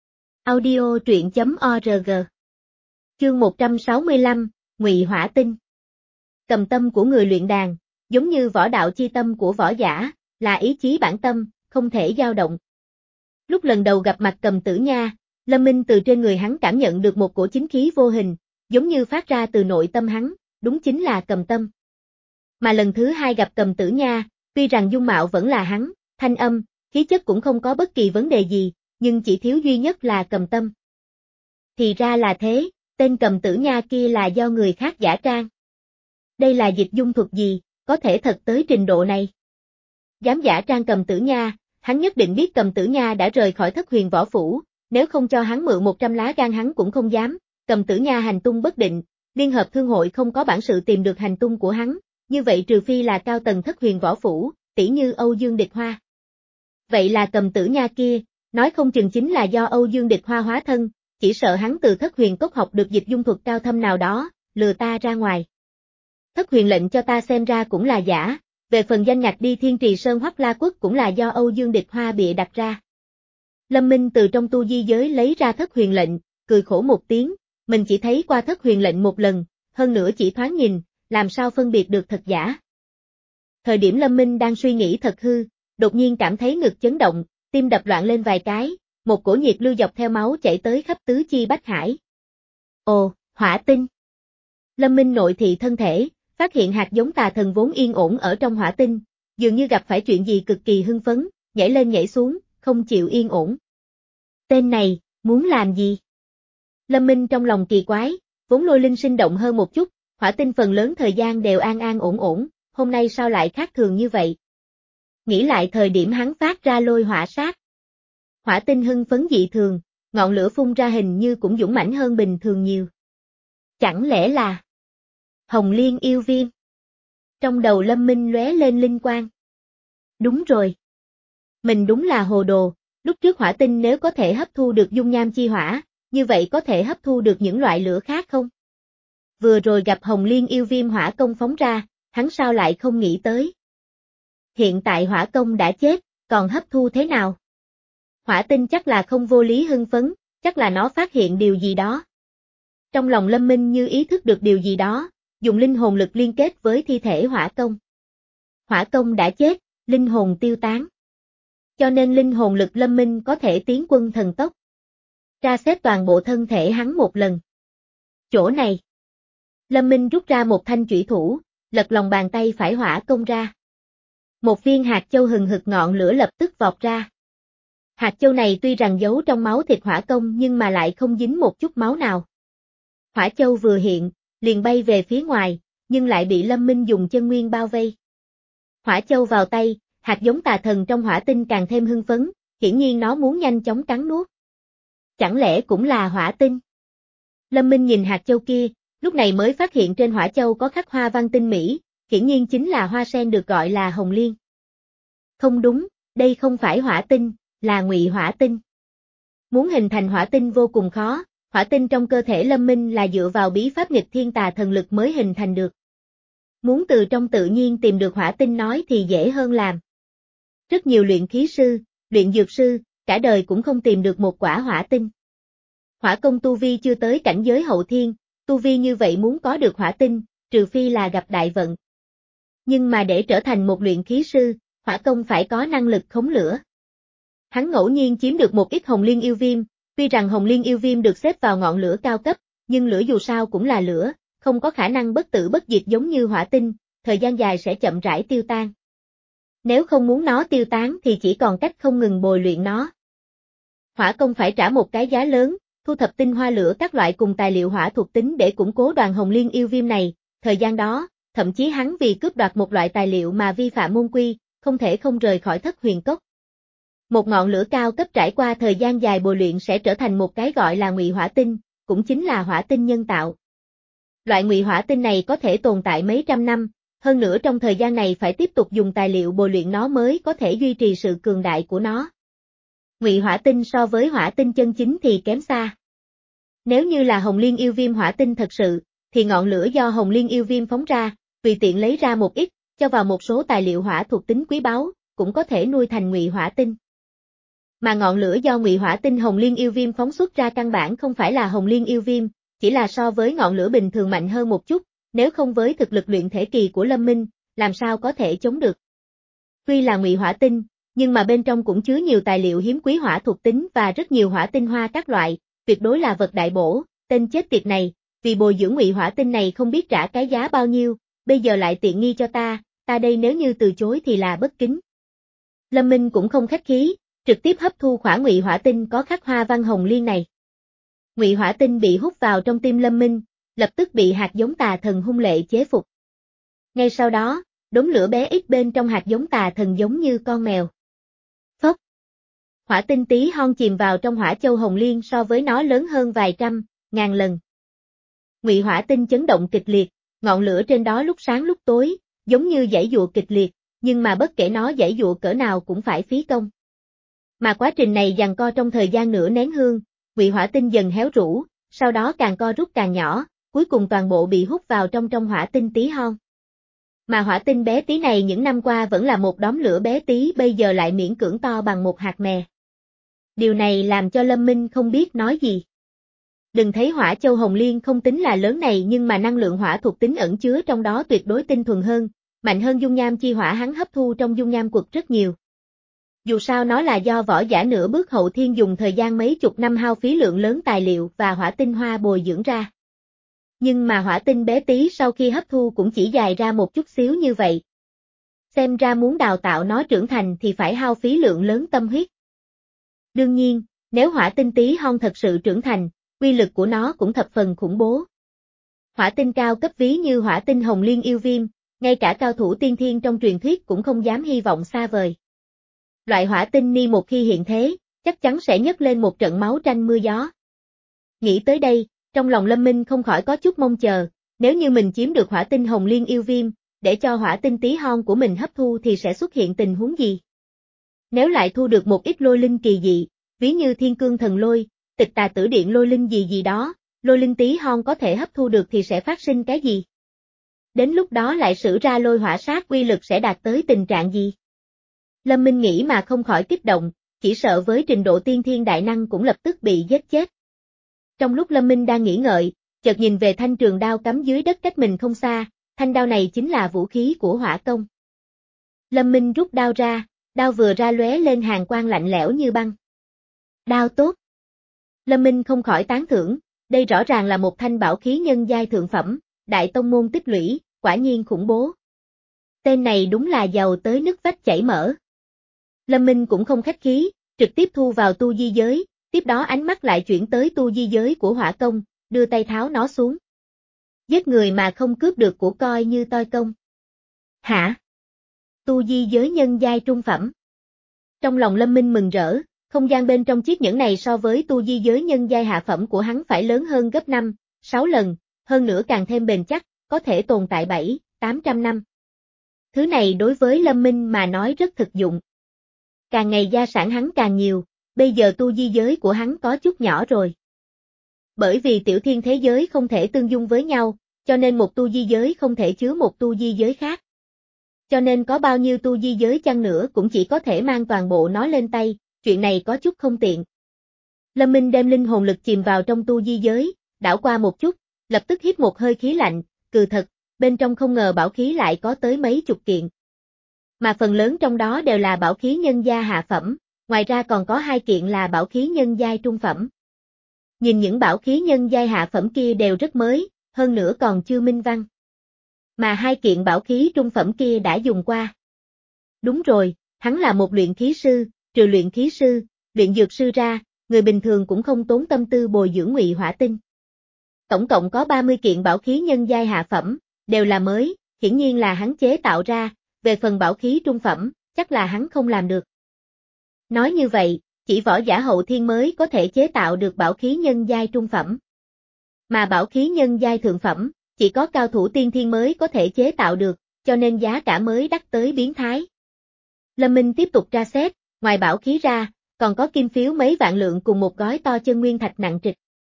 Audio truyện chấm org. Chương một trăm sáu mươi lăm, Ngụy Hỏa Tinh. Cầm tâm của người luyện đàn, giống như võ đạo chi tâm của võ giả, là ý chí bản tâm, không thể dao động. Lúc lần đầu gặp mặt Cầm Tử Nha, Lâm Minh từ trên người hắn cảm nhận được một cổ chính khí vô hình, giống như phát ra từ nội tâm hắn, đúng chính là cầm tâm. Mà lần thứ hai gặp Cầm Tử Nha, tuy rằng dung mạo vẫn là hắn, thanh âm, khí chất cũng không có bất kỳ vấn đề gì, nhưng chỉ thiếu duy nhất là cầm tâm. Thì ra là thế, tên Cầm Tử Nha kia là do người khác giả trang. Đây là dịch dung thuật gì, có thể thật tới trình độ này. Dám giả trang Cầm Tử Nha, hắn nhất định biết Cầm Tử Nha đã rời khỏi Thất Huyền Võ Phủ, nếu không cho hắn mượn một trăm lá gan hắn cũng không dám, Cầm Tử Nha hành tung bất định, Liên Hợp Thương hội không có bản sự tìm được hành tung của hắn, như vậy trừ phi là cao tầng Thất Huyền Võ Phủ, tỷ như Âu Dương Địch Hoa. Vậy là Cầm Tử Nha kia, nói không chừng chính là do Âu Dương Địch Hoa hóa thân, chỉ sợ hắn từ Thất Huyền Cốc học được dịch dung thuật cao thâm nào đó, lừa ta ra ngoài. Thất Huyền lệnh cho ta xem ra cũng là giả, về phần danh ngạch đi Thiên Trì Sơn Hoắc La Quốc cũng là do Âu Dương Địch Hoa bịa đặt ra. Lâm Minh từ trong tu di giới lấy ra Thất Huyền lệnh, cười khổ một tiếng, mình chỉ thấy qua Thất Huyền lệnh một lần, hơn nữa chỉ thoáng nhìn, làm sao phân biệt được thật giả. Thời điểm Lâm Minh đang suy nghĩ thật hư, đột nhiên cảm thấy ngực chấn động, tim đập loạn lên vài cái, một cổ nhiệt lưu dọc theo máu chảy tới khắp tứ chi bách hải. Ồ, hỏa tinh. Lâm Minh nội thị thân thể, phát hiện hạt giống tà thần vốn yên ổn ở trong hỏa tinh, dường như gặp phải chuyện gì cực kỳ hưng phấn, nhảy lên nhảy xuống, không chịu yên ổn. Tên này, muốn làm gì? Lâm Minh trong lòng kỳ quái, vốn lôi linh sinh động hơn một chút, hỏa tinh phần lớn thời gian đều an an ổn ổn, hôm nay sao lại khác thường như vậy? Nghĩ lại thời điểm hắn phát ra lôi hỏa sát. Hỏa tinh hưng phấn dị thường, ngọn lửa phun ra hình như cũng dũng mãnh hơn bình thường nhiều. Chẳng lẽ là Hồng Liên yêu viêm? Trong đầu Lâm Minh lóe lên linh quang. Đúng rồi. Mình đúng là hồ đồ, lúc trước hỏa tinh nếu có thể hấp thu được dung nham chi hỏa, như vậy có thể hấp thu được những loại lửa khác không? Vừa rồi gặp Hồng Liên yêu viêm hỏa công phóng ra, hắn sao lại không nghĩ tới? Hiện tại hỏa công đã chết, còn hấp thu thế nào? Hỏa tinh chắc là không vô lý hưng phấn, chắc là nó phát hiện điều gì đó. Trong lòng Lâm Minh như ý thức được điều gì đó, dùng linh hồn lực liên kết với thi thể hỏa công. Hỏa công đã chết, linh hồn tiêu tán. Cho nên linh hồn lực Lâm Minh có thể tiến quân thần tốc. Tra xét toàn bộ thân thể hắn một lần. Chỗ này. Lâm Minh rút ra một thanh chủy thủ, lật lòng bàn tay phải hỏa công ra. Một viên hạt châu hừng hực ngọn lửa lập tức vọt ra. Hạt châu này tuy rằng giấu trong máu thịt hỏa công nhưng mà lại không dính một chút máu nào. Hỏa châu vừa hiện, liền bay về phía ngoài, nhưng lại bị Lâm Minh dùng chân nguyên bao vây. Hỏa châu vào tay, hạt giống tà thần trong hỏa tinh càng thêm hưng phấn, hiển nhiên nó muốn nhanh chóng cắn nuốt. Chẳng lẽ cũng là hỏa tinh? Lâm Minh nhìn hạt châu kia, lúc này mới phát hiện trên hỏa châu có khắc hoa văn tinh mỹ, hiển nhiên chính là hoa sen được gọi là hồng liên. Không đúng, đây không phải hỏa tinh, là ngụy hỏa tinh. Muốn hình thành hỏa tinh vô cùng khó, hỏa tinh trong cơ thể Lâm Minh là dựa vào bí pháp nghịch thiên tà thần lực mới hình thành được. Muốn từ trong tự nhiên tìm được hỏa tinh nói thì dễ hơn làm. Rất nhiều luyện khí sư, luyện dược sư, cả đời cũng không tìm được một quả hỏa tinh. Hỏa công tu vi chưa tới cảnh giới hậu thiên, tu vi như vậy muốn có được hỏa tinh, trừ phi là gặp đại vận. Nhưng mà để trở thành một luyện khí sư, hỏa công phải có năng lực khống lửa. Hắn ngẫu nhiên chiếm được một ít hồng liên yêu viêm, tuy rằng hồng liên yêu viêm được xếp vào ngọn lửa cao cấp, nhưng lửa dù sao cũng là lửa, không có khả năng bất tử bất diệt giống như hỏa tinh, thời gian dài sẽ chậm rãi tiêu tan. Nếu không muốn nó tiêu tán thì chỉ còn cách không ngừng bồi luyện nó. Hỏa công phải trả một cái giá lớn, thu thập tinh hoa lửa các loại cùng tài liệu hỏa thuộc tính để củng cố đoàn hồng liên yêu viêm này, thời gian đó, thậm chí hắn vì cướp đoạt một loại tài liệu mà vi phạm môn quy, không thể không rời khỏi Thất Huyền Cốc. Một ngọn lửa cao cấp trải qua thời gian dài bồi luyện sẽ trở thành một cái gọi là ngụy hỏa tinh, cũng chính là hỏa tinh nhân tạo. Loại ngụy hỏa tinh này có thể tồn tại mấy trăm năm, hơn nữa trong thời gian này phải tiếp tục dùng tài liệu bồi luyện nó mới có thể duy trì sự cường đại của nó. Ngụy hỏa tinh so với hỏa tinh chân chính thì kém xa. Nếu như là hồng liên yêu viêm hỏa tinh thật sự, thì ngọn lửa do hồng liên yêu viêm phóng ra, tùy tiện lấy ra một ít, cho vào một số tài liệu hỏa thuộc tính quý báu, cũng có thể nuôi thành ngụy hỏa tinh. Mà ngọn lửa do ngụy hỏa tinh hồng liên yêu viêm phóng xuất ra căn bản không phải là hồng liên yêu viêm, chỉ là so với ngọn lửa bình thường mạnh hơn một chút, nếu không với thực lực luyện thể kỳ của Lâm Minh, làm sao có thể chống được. Tuy là ngụy hỏa tinh, nhưng mà bên trong cũng chứa nhiều tài liệu hiếm quý hỏa thuộc tính và rất nhiều hỏa tinh hoa các loại, tuyệt đối là vật đại bổ, tên chết tiệt này, vì bồi dưỡng ngụy hỏa tinh này không biết trả cái giá bao nhiêu, bây giờ lại tiện nghi cho ta, ta đây nếu như từ chối thì là bất kính. Lâm Minh cũng không khách khí, trực tiếp hấp thu khỏa ngụy hỏa tinh có khắc hoa văn hồng liên này. Ngụy hỏa tinh bị hút vào trong tim Lâm Minh, lập tức bị hạt giống tà thần hung lệ chế phục. Ngay sau đó, đống lửa bé ít bên trong hạt giống tà thần giống như con mèo. Phốc. Hỏa tinh tí hon chìm vào trong hỏa châu hồng liên so với nó lớn hơn vài trăm, ngàn lần. Ngụy hỏa tinh chấn động kịch liệt, ngọn lửa trên đó lúc sáng lúc tối, giống như giãy giụa kịch liệt, nhưng mà bất kể nó giãy giụa cỡ nào cũng phải phí công. Mà quá trình này giằng co trong thời gian nửa nén hương, ngụy hỏa tinh dần héo rũ, sau đó càng co rút càng nhỏ, cuối cùng toàn bộ bị hút vào trong trong hỏa tinh tí hon. Mà hỏa tinh bé tí này những năm qua vẫn là một đốm lửa bé tí bây giờ lại miễn cưỡng to bằng một hạt mè. Điều này làm cho Lâm Minh không biết nói gì. Đừng thấy hỏa châu hồng liên không tính là lớn này nhưng mà năng lượng hỏa thuộc tính ẩn chứa trong đó tuyệt đối tinh thuần hơn, mạnh hơn dung nham chi hỏa hắn hấp thu trong dung nham quật rất nhiều. Dù sao nó là do võ giả nửa bước hậu thiên dùng thời gian mấy chục năm hao phí lượng lớn tài liệu và hỏa tinh hoa bồi dưỡng ra. Nhưng mà hỏa tinh bé tí sau khi hấp thu cũng chỉ dài ra một chút xíu như vậy. Xem ra muốn đào tạo nó trưởng thành thì phải hao phí lượng lớn tâm huyết. Đương nhiên, nếu hỏa tinh tí hon thật sự trưởng thành, uy lực của nó cũng thập phần khủng bố. Hỏa tinh cao cấp ví như hỏa tinh hồng liên yêu viêm, ngay cả cao thủ tiên thiên trong truyền thuyết cũng không dám hy vọng xa vời. Loại hỏa tinh ni một khi hiện thế, chắc chắn sẽ nhấc lên một trận máu tranh mưa gió. Nghĩ tới đây, trong lòng Lâm Minh không khỏi có chút mong chờ, nếu như mình chiếm được hỏa tinh hồng liên yêu viêm, để cho hỏa tinh tí hon của mình hấp thu thì sẽ xuất hiện tình huống gì? Nếu lại thu được một ít lôi linh kỳ dị, ví như thiên cương thần lôi, tịch tà tử điện lôi linh gì gì đó, lôi linh tí hon có thể hấp thu được thì sẽ phát sinh cái gì? Đến lúc đó lại sử ra lôi hỏa sát uy lực sẽ đạt tới tình trạng gì? Lâm Minh nghĩ mà không khỏi kích động, chỉ sợ với trình độ tiên thiên đại năng cũng lập tức bị giết chết. Trong lúc Lâm Minh đang nghĩ ngợi, chợt nhìn về thanh trường đao cắm dưới đất cách mình không xa, thanh đao này chính là vũ khí của hỏa công. Lâm Minh rút đao ra, đao vừa ra lóe lên hàn quang lạnh lẽo như băng. Đao tốt. Lâm Minh không khỏi tán thưởng, đây rõ ràng là một thanh bảo khí nhân giai thượng phẩm, đại tông môn tích lũy, quả nhiên khủng bố. Tên này đúng là giàu tới nứt vách chảy mỡ. Lâm Minh cũng không khách khí, trực tiếp thu vào tu di giới, tiếp đó ánh mắt lại chuyển tới tu di giới của hỏa công, đưa tay tháo nó xuống. Giết người mà không cướp được của coi như toi công. Hả? Tu di giới nhân giai trung phẩm. Trong lòng Lâm Minh mừng rỡ, không gian bên trong chiếc nhẫn này so với tu di giới nhân giai hạ phẩm của hắn phải lớn hơn gấp năm, sáu lần, hơn nữa càng thêm bền chắc, có thể tồn tại bảy, tám trăm năm. Thứ này đối với Lâm Minh mà nói rất thực dụng. Càng ngày gia sản hắn càng nhiều, bây giờ tu di giới của hắn có chút nhỏ rồi. Bởi vì tiểu thiên thế giới không thể tương dung với nhau, cho nên một tu di giới không thể chứa một tu di giới khác. Cho nên có bao nhiêu tu di giới chăng nữa cũng chỉ có thể mang toàn bộ nó lên tay, chuyện này có chút không tiện. Lâm Minh đem linh hồn lực chìm vào trong tu di giới, đảo qua một chút, lập tức hít một hơi khí lạnh, cừ thật, bên trong không ngờ bảo khí lại có tới mấy chục kiện. Mà phần lớn trong đó đều là bảo khí nhân gia hạ phẩm, ngoài ra còn có hai kiện là bảo khí nhân giai trung phẩm. Nhìn những bảo khí nhân giai hạ phẩm kia đều rất mới, hơn nữa còn chưa minh văn. Mà hai kiện bảo khí trung phẩm kia đã dùng qua. Đúng rồi, hắn là một luyện khí sư, trừ luyện khí sư, luyện dược sư ra, người bình thường cũng không tốn tâm tư bồi dưỡng ngụy hỏa tinh. Tổng cộng có ba mươi kiện bảo khí nhân giai hạ phẩm, đều là mới, hiển nhiên là hắn chế tạo ra, về phần bảo khí trung phẩm, chắc là hắn không làm được. Nói như vậy, chỉ võ giả hậu thiên mới có thể chế tạo được bảo khí nhân giai trung phẩm. Mà bảo khí nhân giai thượng phẩm, chỉ có cao thủ tiên thiên mới có thể chế tạo được, cho nên giá cả mới đắt tới biến thái. Lâm Minh tiếp tục tra xét, ngoài bảo khí ra, còn có kim phiếu mấy vạn lượng cùng một gói to chân nguyên thạch nặng trịch.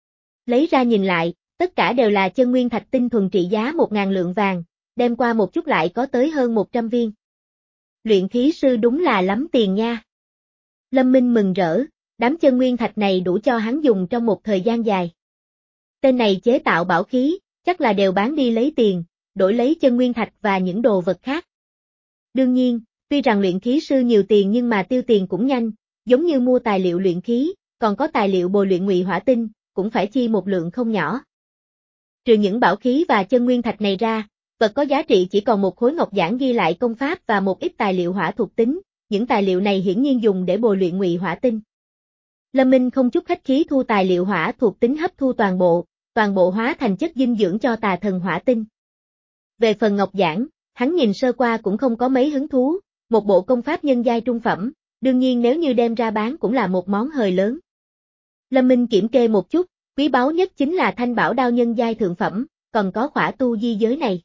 Lấy ra nhìn lại, tất cả đều là chân nguyên thạch tinh thuần trị giá một ngàn lượng vàng, đem qua một chút lại có tới hơn một trăm viên. Luyện khí sư đúng là lắm tiền nha. Lâm Minh mừng rỡ, đám chân nguyên thạch này đủ cho hắn dùng trong một thời gian dài. Tên này chế tạo bảo khí, chắc là đều bán đi lấy tiền, đổi lấy chân nguyên thạch và những đồ vật khác. Đương nhiên, tuy rằng luyện khí sư nhiều tiền nhưng mà tiêu tiền cũng nhanh, giống như mua tài liệu luyện khí, còn có tài liệu bồi luyện ngụy hỏa tinh, cũng phải chi một lượng không nhỏ. Trừ những bảo khí và chân nguyên thạch này ra, vật có giá trị chỉ còn một khối ngọc giản ghi lại công pháp và một ít tài liệu hỏa thuộc tính, những tài liệu này hiển nhiên dùng để bồi luyện ngụy hỏa tinh. Lâm Minh không chút khách khí thu tài liệu hỏa thuộc tính hấp thu toàn bộ, toàn bộ hóa thành chất dinh dưỡng cho tà thần hỏa tinh. Về phần ngọc giản, hắn nhìn sơ qua cũng không có mấy hứng thú, một bộ công pháp nhân giai trung phẩm, đương nhiên nếu như đem ra bán cũng là một món hời lớn. Lâm Minh kiểm kê một chút, quý báu nhất chính là thanh bảo đao nhân giai thượng phẩm, còn có khỏa tu di giới này.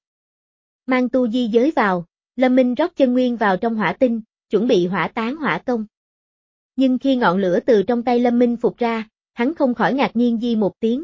Mang tu di giới vào, Lâm Minh rót chân nguyên vào trong hỏa tinh, chuẩn bị hỏa tán hỏa công. Nhưng khi ngọn lửa từ trong tay Lâm Minh phục ra, hắn không khỏi ngạc nhiên di một tiếng.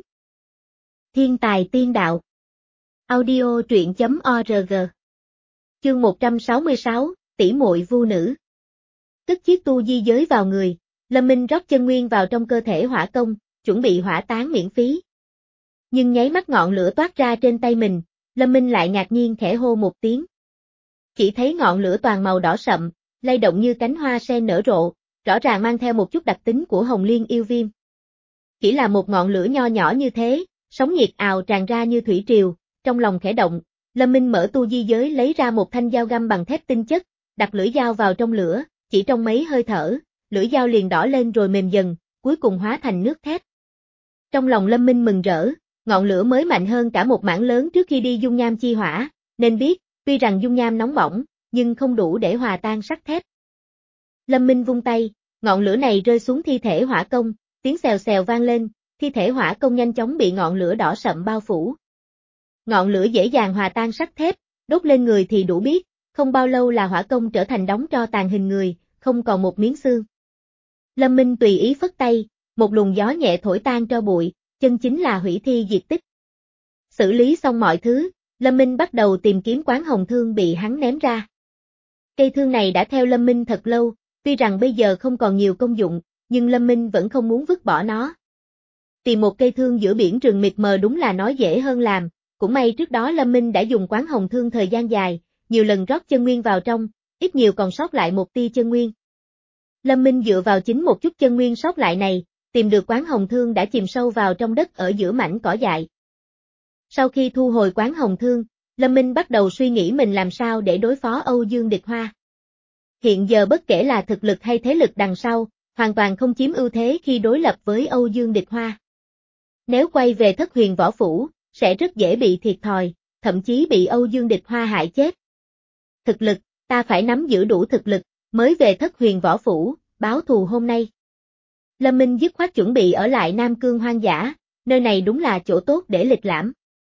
Thiên tài tiên đạo. Audio truyện chấm org. Chương một trăm sáu mươi sáu, tỷ muội vu nữ. Cất chiếc tu di giới vào người, Lâm Minh rót chân nguyên vào trong cơ thể hỏa công, chuẩn bị hỏa tán miễn phí. Nhưng nháy mắt ngọn lửa toát ra trên tay mình, Lâm Minh lại ngạc nhiên khẽ hô một tiếng. Chỉ thấy ngọn lửa toàn màu đỏ sậm, lay động như cánh hoa sen nở rộ, rõ ràng mang theo một chút đặc tính của hồng liên yêu viêm. Chỉ là một ngọn lửa nho nhỏ như thế, sóng nhiệt ào tràn ra như thủy triều, trong lòng khẽ động, Lâm Minh mở tu di giới lấy ra một thanh dao găm bằng thép tinh chất, đặt lưỡi dao vào trong lửa, chỉ trong mấy hơi thở, lưỡi dao liền đỏ lên rồi mềm dần, cuối cùng hóa thành nước thép. Trong lòng Lâm Minh mừng rỡ, ngọn lửa mới mạnh hơn cả một mảng lớn trước khi đi dung nham chi hỏa, nên biết, tuy rằng dung nham nóng bỏng, nhưng không đủ để hòa tan sắt thép. Lâm Minh vung tay, ngọn lửa này rơi xuống thi thể hỏa công, tiếng xèo xèo vang lên, thi thể hỏa công nhanh chóng bị ngọn lửa đỏ sậm bao phủ. Ngọn lửa dễ dàng hòa tan sắt thép, đốt lên người thì đủ biết, không bao lâu là hỏa công trở thành đống tro tàn hình người, không còn một miếng xương. Lâm Minh tùy ý phất tay, một luồng gió nhẹ thổi tan tro bụi, chân chính là hủy thi diệt tích. Xử lý xong mọi thứ, Lâm Minh bắt đầu tìm kiếm quán hồng thương bị hắn ném ra. Cây thương này đã theo Lâm Minh thật lâu, tuy rằng bây giờ không còn nhiều công dụng, nhưng Lâm Minh vẫn không muốn vứt bỏ nó. Tìm một cây thương giữa biển rừng mịt mờ đúng là nói dễ hơn làm, cũng may trước đó Lâm Minh đã dùng quán hồng thương thời gian dài, nhiều lần rót chân nguyên vào trong, ít nhiều còn sót lại một tia chân nguyên. Lâm Minh dựa vào chính một chút chân nguyên sót lại này, tìm được quán hồng thương đã chìm sâu vào trong đất ở giữa mảnh cỏ dại. Sau khi thu hồi quán hồng thương, Lâm Minh bắt đầu suy nghĩ mình làm sao để đối phó Âu Dương Địch Hoa. Hiện giờ bất kể là thực lực hay thế lực đằng sau, hoàn toàn không chiếm ưu thế khi đối lập với Âu Dương Địch Hoa. Nếu quay về Thất Huyền Võ Phủ, sẽ rất dễ bị thiệt thòi, thậm chí bị Âu Dương Địch Hoa hại chết. Thực lực, ta phải nắm giữ đủ thực lực, mới về Thất Huyền Võ Phủ, báo thù hôm nay. Lâm Minh dứt khoát chuẩn bị ở lại Nam Cương Hoang Dã, nơi này đúng là chỗ tốt để lịch lãm.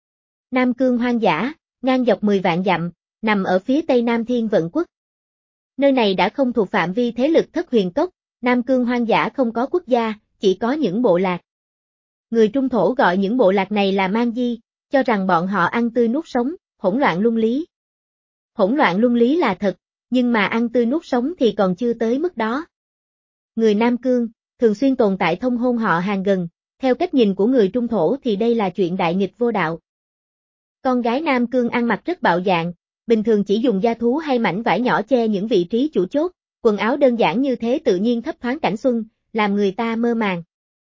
Nam Cương Hoang Dã, ngang dọc mười vạn dặm, nằm ở phía tây Nam Thiên Vận Quốc. Nơi này đã không thuộc phạm vi thế lực Thất Huyền Cốc, Nam Cương Hoang Dã không có quốc gia, chỉ có những bộ lạc. Người Trung Thổ gọi những bộ lạc này là Man Di, cho rằng bọn họ ăn tươi nuốt sống, hỗn loạn luân lý. Hỗn loạn luân lý là thật, nhưng mà ăn tươi nuốt sống thì còn chưa tới mức đó. Người Nam Cương, thường xuyên tồn tại thông hôn họ hàng gần, theo cách nhìn của người Trung Thổ thì đây là chuyện đại nghịch vô đạo. Con gái Nam Cương ăn mặc rất bạo dạn, bình thường chỉ dùng da thú hay mảnh vải nhỏ che những vị trí chủ chốt, quần áo đơn giản như thế tự nhiên thấp thoáng cảnh xuân, làm người ta mơ màng.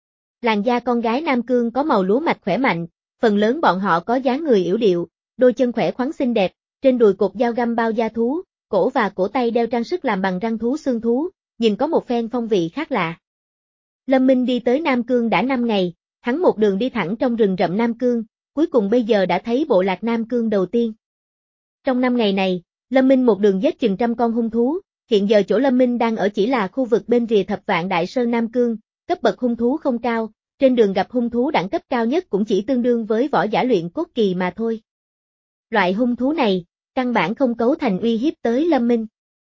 Làn da con gái Nam Cương có màu lúa mạch khỏe mạnh, phần lớn bọn họ có dáng người yểu điệu, đôi chân khỏe khoắn xinh đẹp, trên đùi cột dao găm bao da thú, cổ và cổ tay đeo trang sức làm bằng răng thú xương thú, nhìn có một phen phong vị khác lạ. Lâm Minh đi tới Nam Cương đã năm ngày, hắn một đường đi thẳng trong rừng rậm Nam Cương, cuối cùng bây giờ đã thấy bộ lạc Nam Cương đầu tiên. Trong năm ngày này, Lâm Minh một đường giết chừng trăm con hung thú, hiện giờ chỗ Lâm Minh đang ở chỉ là khu vực bên rìa Thập Vạn Đại Sơn Nam Cương, cấp bậc hung thú không cao, trên đường gặp hung thú đẳng cấp cao nhất cũng chỉ tương đương với võ giả luyện cốt kỳ mà thôi. Loại hung thú này, căn bản không cấu thành uy hiếp tới Lâm Minh.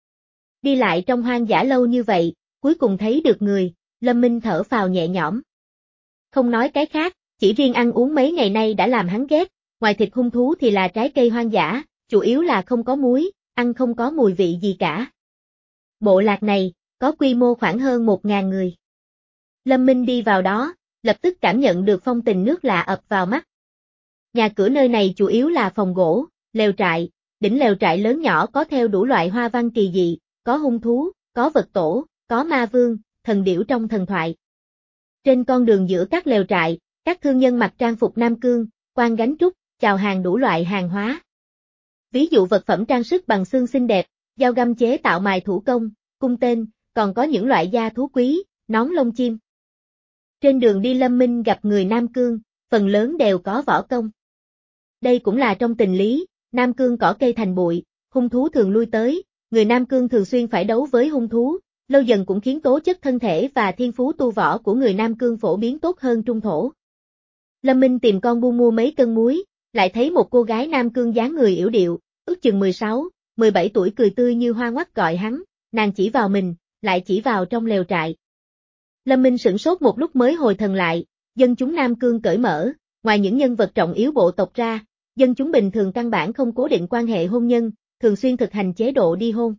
Đi lại trong hoang dã lâu như vậy, cuối cùng thấy được người, Lâm Minh thở phào nhẹ nhõm. Không nói cái khác, chỉ riêng ăn uống mấy ngày nay đã làm hắn ghét, ngoài thịt hung thú thì là trái cây hoang dã, chủ yếu là không có muối, ăn không có mùi vị gì cả. Bộ lạc này, có quy mô khoảng hơn một ngàn người. Lâm Minh đi vào đó, lập tức cảm nhận được phong tình nước lạ ập vào mắt. Nhà cửa nơi này chủ yếu là phòng gỗ, lều trại, đỉnh lều trại lớn nhỏ có theo đủ loại hoa văn kỳ dị, có hung thú, có vật tổ, có ma vương, thần điểu trong thần thoại. Trên con đường giữa các lều trại, các thương nhân mặc trang phục Nam Cương, quang gánh trúc, chào hàng đủ loại hàng hóa. Ví dụ vật phẩm trang sức bằng xương xinh đẹp, dao găm chế tạo mài thủ công, cung tên, còn có những loại da thú quý, nón lông chim. Trên đường đi Lâm Minh gặp người Nam Cương, phần lớn đều có võ công. Đây cũng là trong tình lý, Nam Cương cỏ cây thành bụi, hung thú thường lui tới, người Nam Cương thường xuyên phải đấu với hung thú, lâu dần cũng khiến tố chất thân thể và thiên phú tu võ của người Nam Cương phổ biến tốt hơn Trung Thổ. Lâm Minh tìm con bu mua mấy cân muối, lại thấy một cô gái Nam Cương dáng người yểu điệu, ước chừng mười sáu, mười bảy tuổi cười tươi như hoa ngoắt gọi hắn, nàng chỉ vào mình, lại chỉ vào trong lều trại. Lâm Minh sửng sốt một lúc mới hồi thần lại, dân chúng Nam Cương cởi mở, ngoài những nhân vật trọng yếu bộ tộc ra, dân chúng bình thường căn bản không cố định quan hệ hôn nhân, thường xuyên thực hành chế độ đi hôn.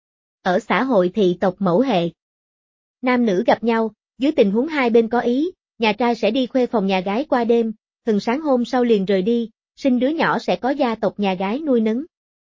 Ở xã hội thị tộc mẫu hệ, nam nữ gặp nhau, dưới tình huống hai bên có ý, nhà trai sẽ đi khuê phòng nhà gái qua đêm, hừng sáng hôm sau liền rời đi, sinh đứa nhỏ sẽ có gia tộc nhà gái nuôi nấng.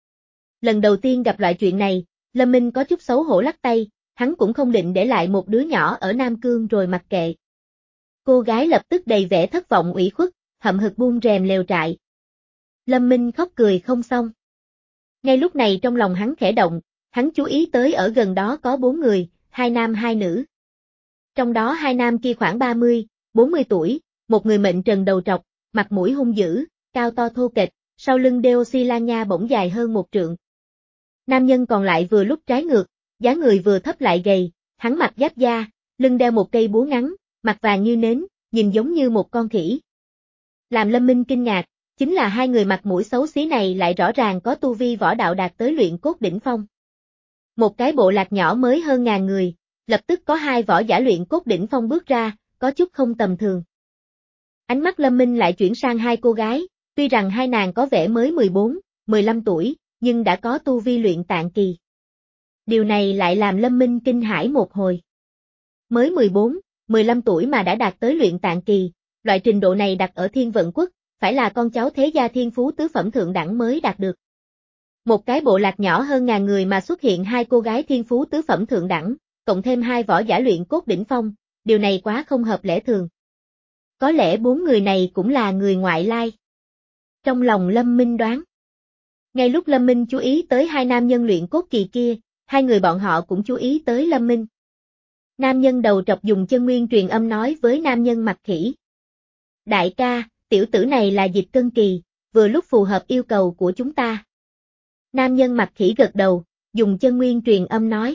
Lần đầu tiên gặp loại chuyện này, Lâm Minh có chút xấu hổ lắc tay, hắn cũng không định để lại một đứa nhỏ ở Nam Cương rồi mặc kệ. Cô gái lập tức đầy vẻ thất vọng ủy khuất, hậm hực buông rèm lều trại. Lâm Minh khóc cười không xong. Ngay lúc này trong lòng hắn khẽ động, hắn chú ý tới ở gần đó có bốn người, hai nam hai nữ. Trong đó hai nam kia khoảng ba mươi, bốn mươi tuổi, một người mệnh trần đầu trọc, mặt mũi hung dữ, cao to thô kệch, sau lưng đeo xi la nha bổng dài hơn một trượng. Nam nhân còn lại vừa lúc trái ngược, dáng người vừa thấp lại gầy, hắn mặc giáp da, lưng đeo một cây búa ngắn, mặt vàng như nến, nhìn giống như một con khỉ. Làm Lâm Minh kinh ngạc, chính là hai người mặt mũi xấu xí này lại rõ ràng có tu vi võ đạo đạt tới luyện cốt đỉnh phong. Một cái bộ lạc nhỏ mới hơn ngàn người, lập tức có hai võ giả luyện cốt đỉnh phong bước ra, có chút không tầm thường. Ánh mắt Lâm Minh lại chuyển sang hai cô gái, tuy rằng hai nàng có vẻ mới mười bốn, mười lăm tuổi, nhưng đã có tu vi luyện tạng kỳ. Điều này lại làm Lâm Minh kinh hãi một hồi. Mới mười bốn, mười lăm tuổi mà đã đạt tới luyện tạng kỳ, loại trình độ này đặt ở Thiên Vận Quốc, phải là con cháu thế gia thiên phú tứ phẩm thượng đẳng mới đạt được. Một cái bộ lạc nhỏ hơn ngàn người mà xuất hiện hai cô gái thiên phú tứ phẩm thượng đẳng, cộng thêm hai võ giả luyện cốt đỉnh phong, điều này quá không hợp lẽ thường. Có lẽ bốn người này cũng là người ngoại lai. Trong lòng Lâm Minh đoán. Ngay lúc Lâm Minh chú ý tới hai nam nhân luyện cốt kỳ kia, hai người bọn họ cũng chú ý tới Lâm Minh. Nam nhân đầu trọc dùng chân nguyên truyền âm nói với nam nhân mặt khỉ. Đại ca, tiểu tử này là dịch cân kỳ, vừa lúc phù hợp yêu cầu của chúng ta. Nam nhân mặt khỉ gật đầu, dùng chân nguyên truyền âm nói.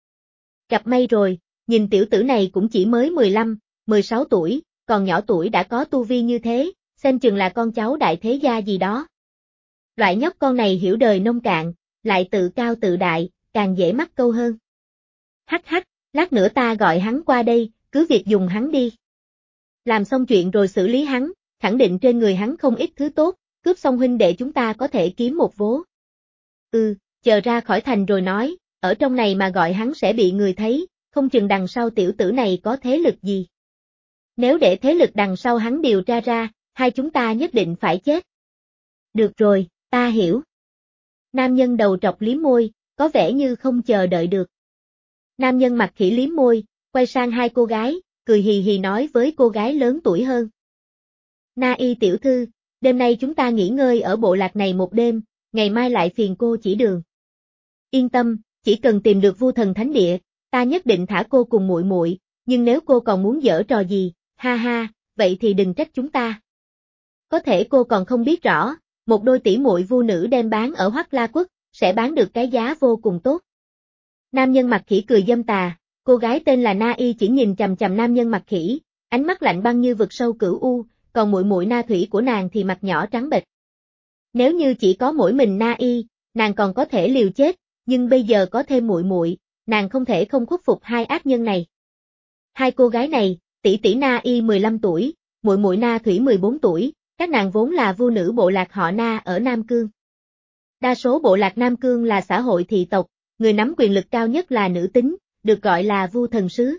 Gặp may rồi, nhìn tiểu tử này cũng chỉ mới mười lăm, mười sáu tuổi, còn nhỏ tuổi đã có tu vi như thế, xem chừng là con cháu đại thế gia gì đó. Loại nhóc con này hiểu đời nông cạn, lại tự cao tự đại, càng dễ mắc câu hơn. Hắc hắc, lát nữa ta gọi hắn qua đây, cứ việc dùng hắn đi. Làm xong chuyện rồi xử lý hắn, khẳng định trên người hắn không ít thứ tốt, cướp xong huynh đệ chúng ta có thể kiếm một vố. Ừ, chờ ra khỏi thành rồi nói, ở trong này mà gọi hắn sẽ bị người thấy, không chừng đằng sau tiểu tử này có thế lực gì. Nếu để thế lực đằng sau hắn điều tra ra, hai chúng ta nhất định phải chết. Được rồi, ta hiểu. Nam nhân đầu trọc liếm môi, có vẻ như không chờ đợi được. Nam nhân mặt khỉ liếm môi, quay sang hai cô gái, cười hì hì nói với cô gái lớn tuổi hơn. Na Y tiểu thư, đêm nay chúng ta nghỉ ngơi ở bộ lạc này một đêm, ngày mai lại phiền cô chỉ đường. Yên tâm, chỉ cần tìm được Vu Thần Thánh Địa, ta nhất định thả cô cùng muội muội, nhưng nếu cô còn muốn giở trò gì, ha ha, vậy thì đừng trách chúng ta. Có thể cô còn không biết rõ, một đôi tỷ muội vu nữ đem bán ở Hoắc La Quốc, sẽ bán được cái giá vô cùng tốt. Nam nhân mặt khỉ cười dâm tà, cô gái tên là Na Y chỉ nhìn chằm chằm nam nhân mặt khỉ, ánh mắt lạnh băng như vực sâu cửu u, còn muội muội Na Thủy của nàng thì mặt nhỏ trắng bệch. Nếu như chỉ có mỗi mình Na Y, nàng còn có thể liều chết, nhưng bây giờ có thêm muội muội, nàng không thể không khuất phục hai ác nhân này. Hai cô gái này, tỷ tỷ Na Y mười lăm tuổi, muội muội Na Thủy mười bốn tuổi, các nàng vốn là vu nữ bộ lạc họ Na ở Nam Cương. Đa số bộ lạc Nam Cương là xã hội thị tộc, người nắm quyền lực cao nhất là nữ tính, được gọi là Vu Thần Sứ.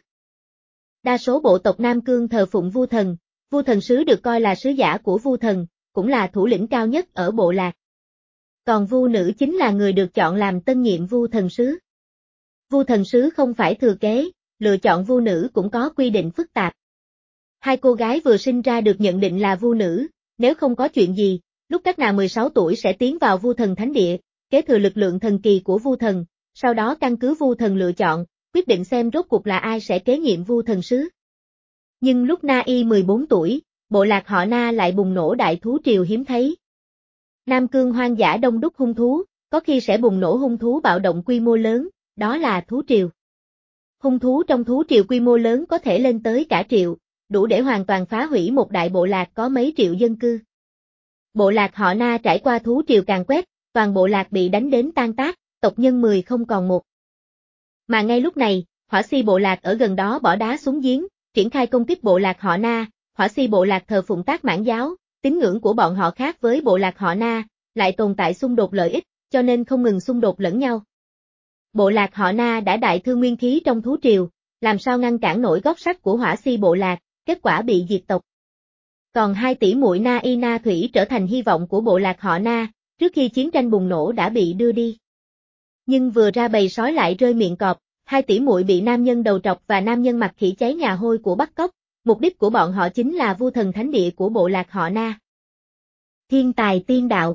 Đa số bộ tộc Nam Cương thờ phụng Vu Thần, Vu Thần Sứ được coi là sứ giả của Vu Thần, cũng là thủ lĩnh cao nhất ở bộ lạc. Còn Vu nữ chính là người được chọn làm tân nhiệm Vu Thần Sứ. Vu Thần Sứ không phải thừa kế, lựa chọn Vu nữ cũng có quy định phức tạp. Hai cô gái vừa sinh ra được nhận định là Vu nữ, nếu không có chuyện gì, lúc các nàng mười sáu tuổi sẽ tiến vào Vu Thần Thánh Địa, kế thừa lực lượng thần kỳ của Vu Thần, sau đó căn cứ Vu Thần lựa chọn, quyết định xem rốt cuộc là ai sẽ kế nhiệm Vu Thần Sứ. Nhưng lúc Na Y mười bốn tuổi, bộ lạc họ Na lại bùng nổ đại thú triều hiếm thấy. Nam Cương hoang dã đông đúc hung thú, có khi sẽ bùng nổ hung thú bạo động quy mô lớn, đó là thú triều. Hung thú trong thú triều quy mô lớn có thể lên tới cả triệu, đủ để hoàn toàn phá hủy một đại bộ lạc có mấy triệu dân cư. Bộ lạc họ Na trải qua thú triều càn quét, toàn bộ lạc bị đánh đến tan tác, tộc nhân mười không còn một. Mà ngay lúc này, Hỏa Si bộ lạc ở gần đó bỏ đá xuống giếng, triển khai công kích bộ lạc họ Na. Hỏa Si bộ lạc thờ phụng Tác Mãn giáo, tín ngưỡng của bọn họ khác với bộ lạc họ Na, lại tồn tại xung đột lợi ích, cho nên không ngừng xung đột lẫn nhau. Bộ lạc họ Na đã đại thương nguyên khí trong thú triều, làm sao ngăn cản nổi gót sắt của Hỏa Si bộ lạc, kết quả bị diệt tộc. Còn hai tỷ muội Na Y Na Thủy trở thành hy vọng của bộ lạc họ Na, trước khi chiến tranh bùng nổ đã bị đưa đi. Nhưng vừa ra bầy sói lại rơi miệng cọp, hai tỷ muội bị nam nhân đầu trọc và nam nhân mặt khỉ cháy nhà hôi của bắt cóc, mục đích của bọn họ chính là Vu Thần Thánh Địa của bộ lạc họ Na. Thiên tài tiên đạo.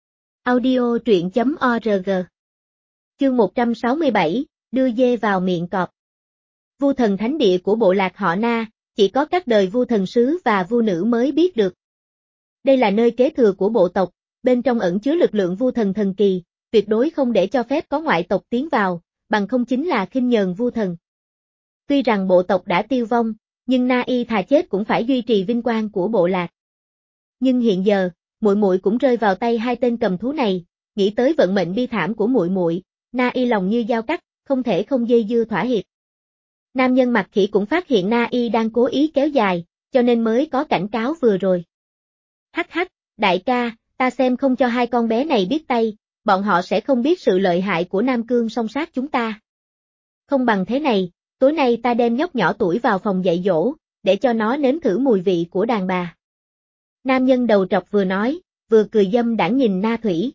Audio truyện chấm org. Chương một trăm sáu mươi bảy, đưa dê vào miệng cọp. Vu Thần Thánh Địa của bộ lạc họ Na, chỉ có các đời Vu Thần Sứ và Vu Nữ mới biết được. Đây là nơi kế thừa của bộ tộc, bên trong ẩn chứa lực lượng Vu Thần thần kỳ, tuyệt đối không để cho phép có ngoại tộc tiến vào, bằng không chính là khinh nhờn Vu Thần. Tuy rằng bộ tộc đã tiêu vong, nhưng Na Y thà chết cũng phải duy trì vinh quang của bộ lạc. Nhưng hiện giờ, muội muội cũng rơi vào tay hai tên cầm thú này, nghĩ tới vận mệnh bi thảm của muội muội, Na Y lòng như dao cắt, không thể không dây dưa thỏa hiệp. Nam nhân mặt khỉ cũng phát hiện Na Y đang cố ý kéo dài, cho nên mới có cảnh cáo vừa rồi. Hắc hắc, đại ca, ta xem không cho hai con bé này biết tay, bọn họ sẽ không biết sự lợi hại của Nam Cương song sát chúng ta. Không bằng thế này, tối nay ta đem nhóc nhỏ tuổi vào phòng dạy dỗ, để cho nó nếm thử mùi vị của đàn bà. Nam nhân đầu trọc vừa nói, vừa cười dâm đãng nhìn Na Thủy.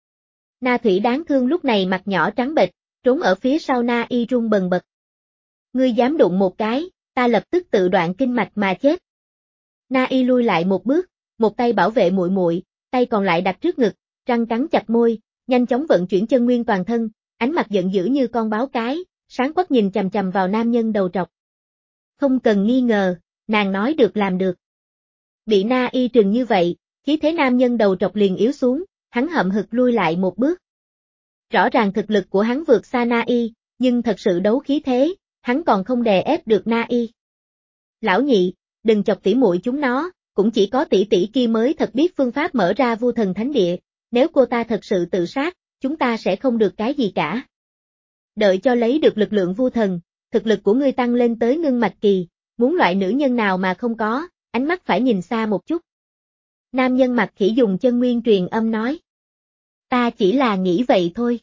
Na Thủy đáng thương lúc này mặt nhỏ trắng bệch, trốn ở phía sau Na Y run bần bật. Ngươi dám đụng một cái, ta lập tức tự đoạn kinh mạch mà chết. Na Y lui lại một bước, một tay bảo vệ muội muội, tay còn lại đặt trước ngực, răng cắn chặt môi, nhanh chóng vận chuyển chân nguyên toàn thân, ánh mặt giận dữ như con báo cái, sáng quắc nhìn chằm chằm vào nam nhân đầu trọc. Không cần nghi ngờ, nàng nói được làm được. Bị Na Y trừng như vậy, khí thế nam nhân đầu trọc liền yếu xuống, hắn hậm hực lui lại một bước. Rõ ràng thực lực của hắn vượt xa Na Y, nhưng thật sự đấu khí thế, hắn còn không đè ép được Na Y. Lão nhị, đừng chọc tỉ muội chúng nó, cũng chỉ có tỷ tỷ kia mới thật biết phương pháp mở ra Vu Thần Thánh Địa, nếu cô ta thật sự tự sát, chúng ta sẽ không được cái gì cả. Đợi cho lấy được lực lượng Vu Thần, thực lực của ngươi tăng lên tới ngưng mạch kỳ, muốn loại nữ nhân nào mà không có, ánh mắt phải nhìn xa một chút. Nam nhân mặt khỉ dùng chân nguyên truyền âm nói. Ta chỉ là nghĩ vậy thôi.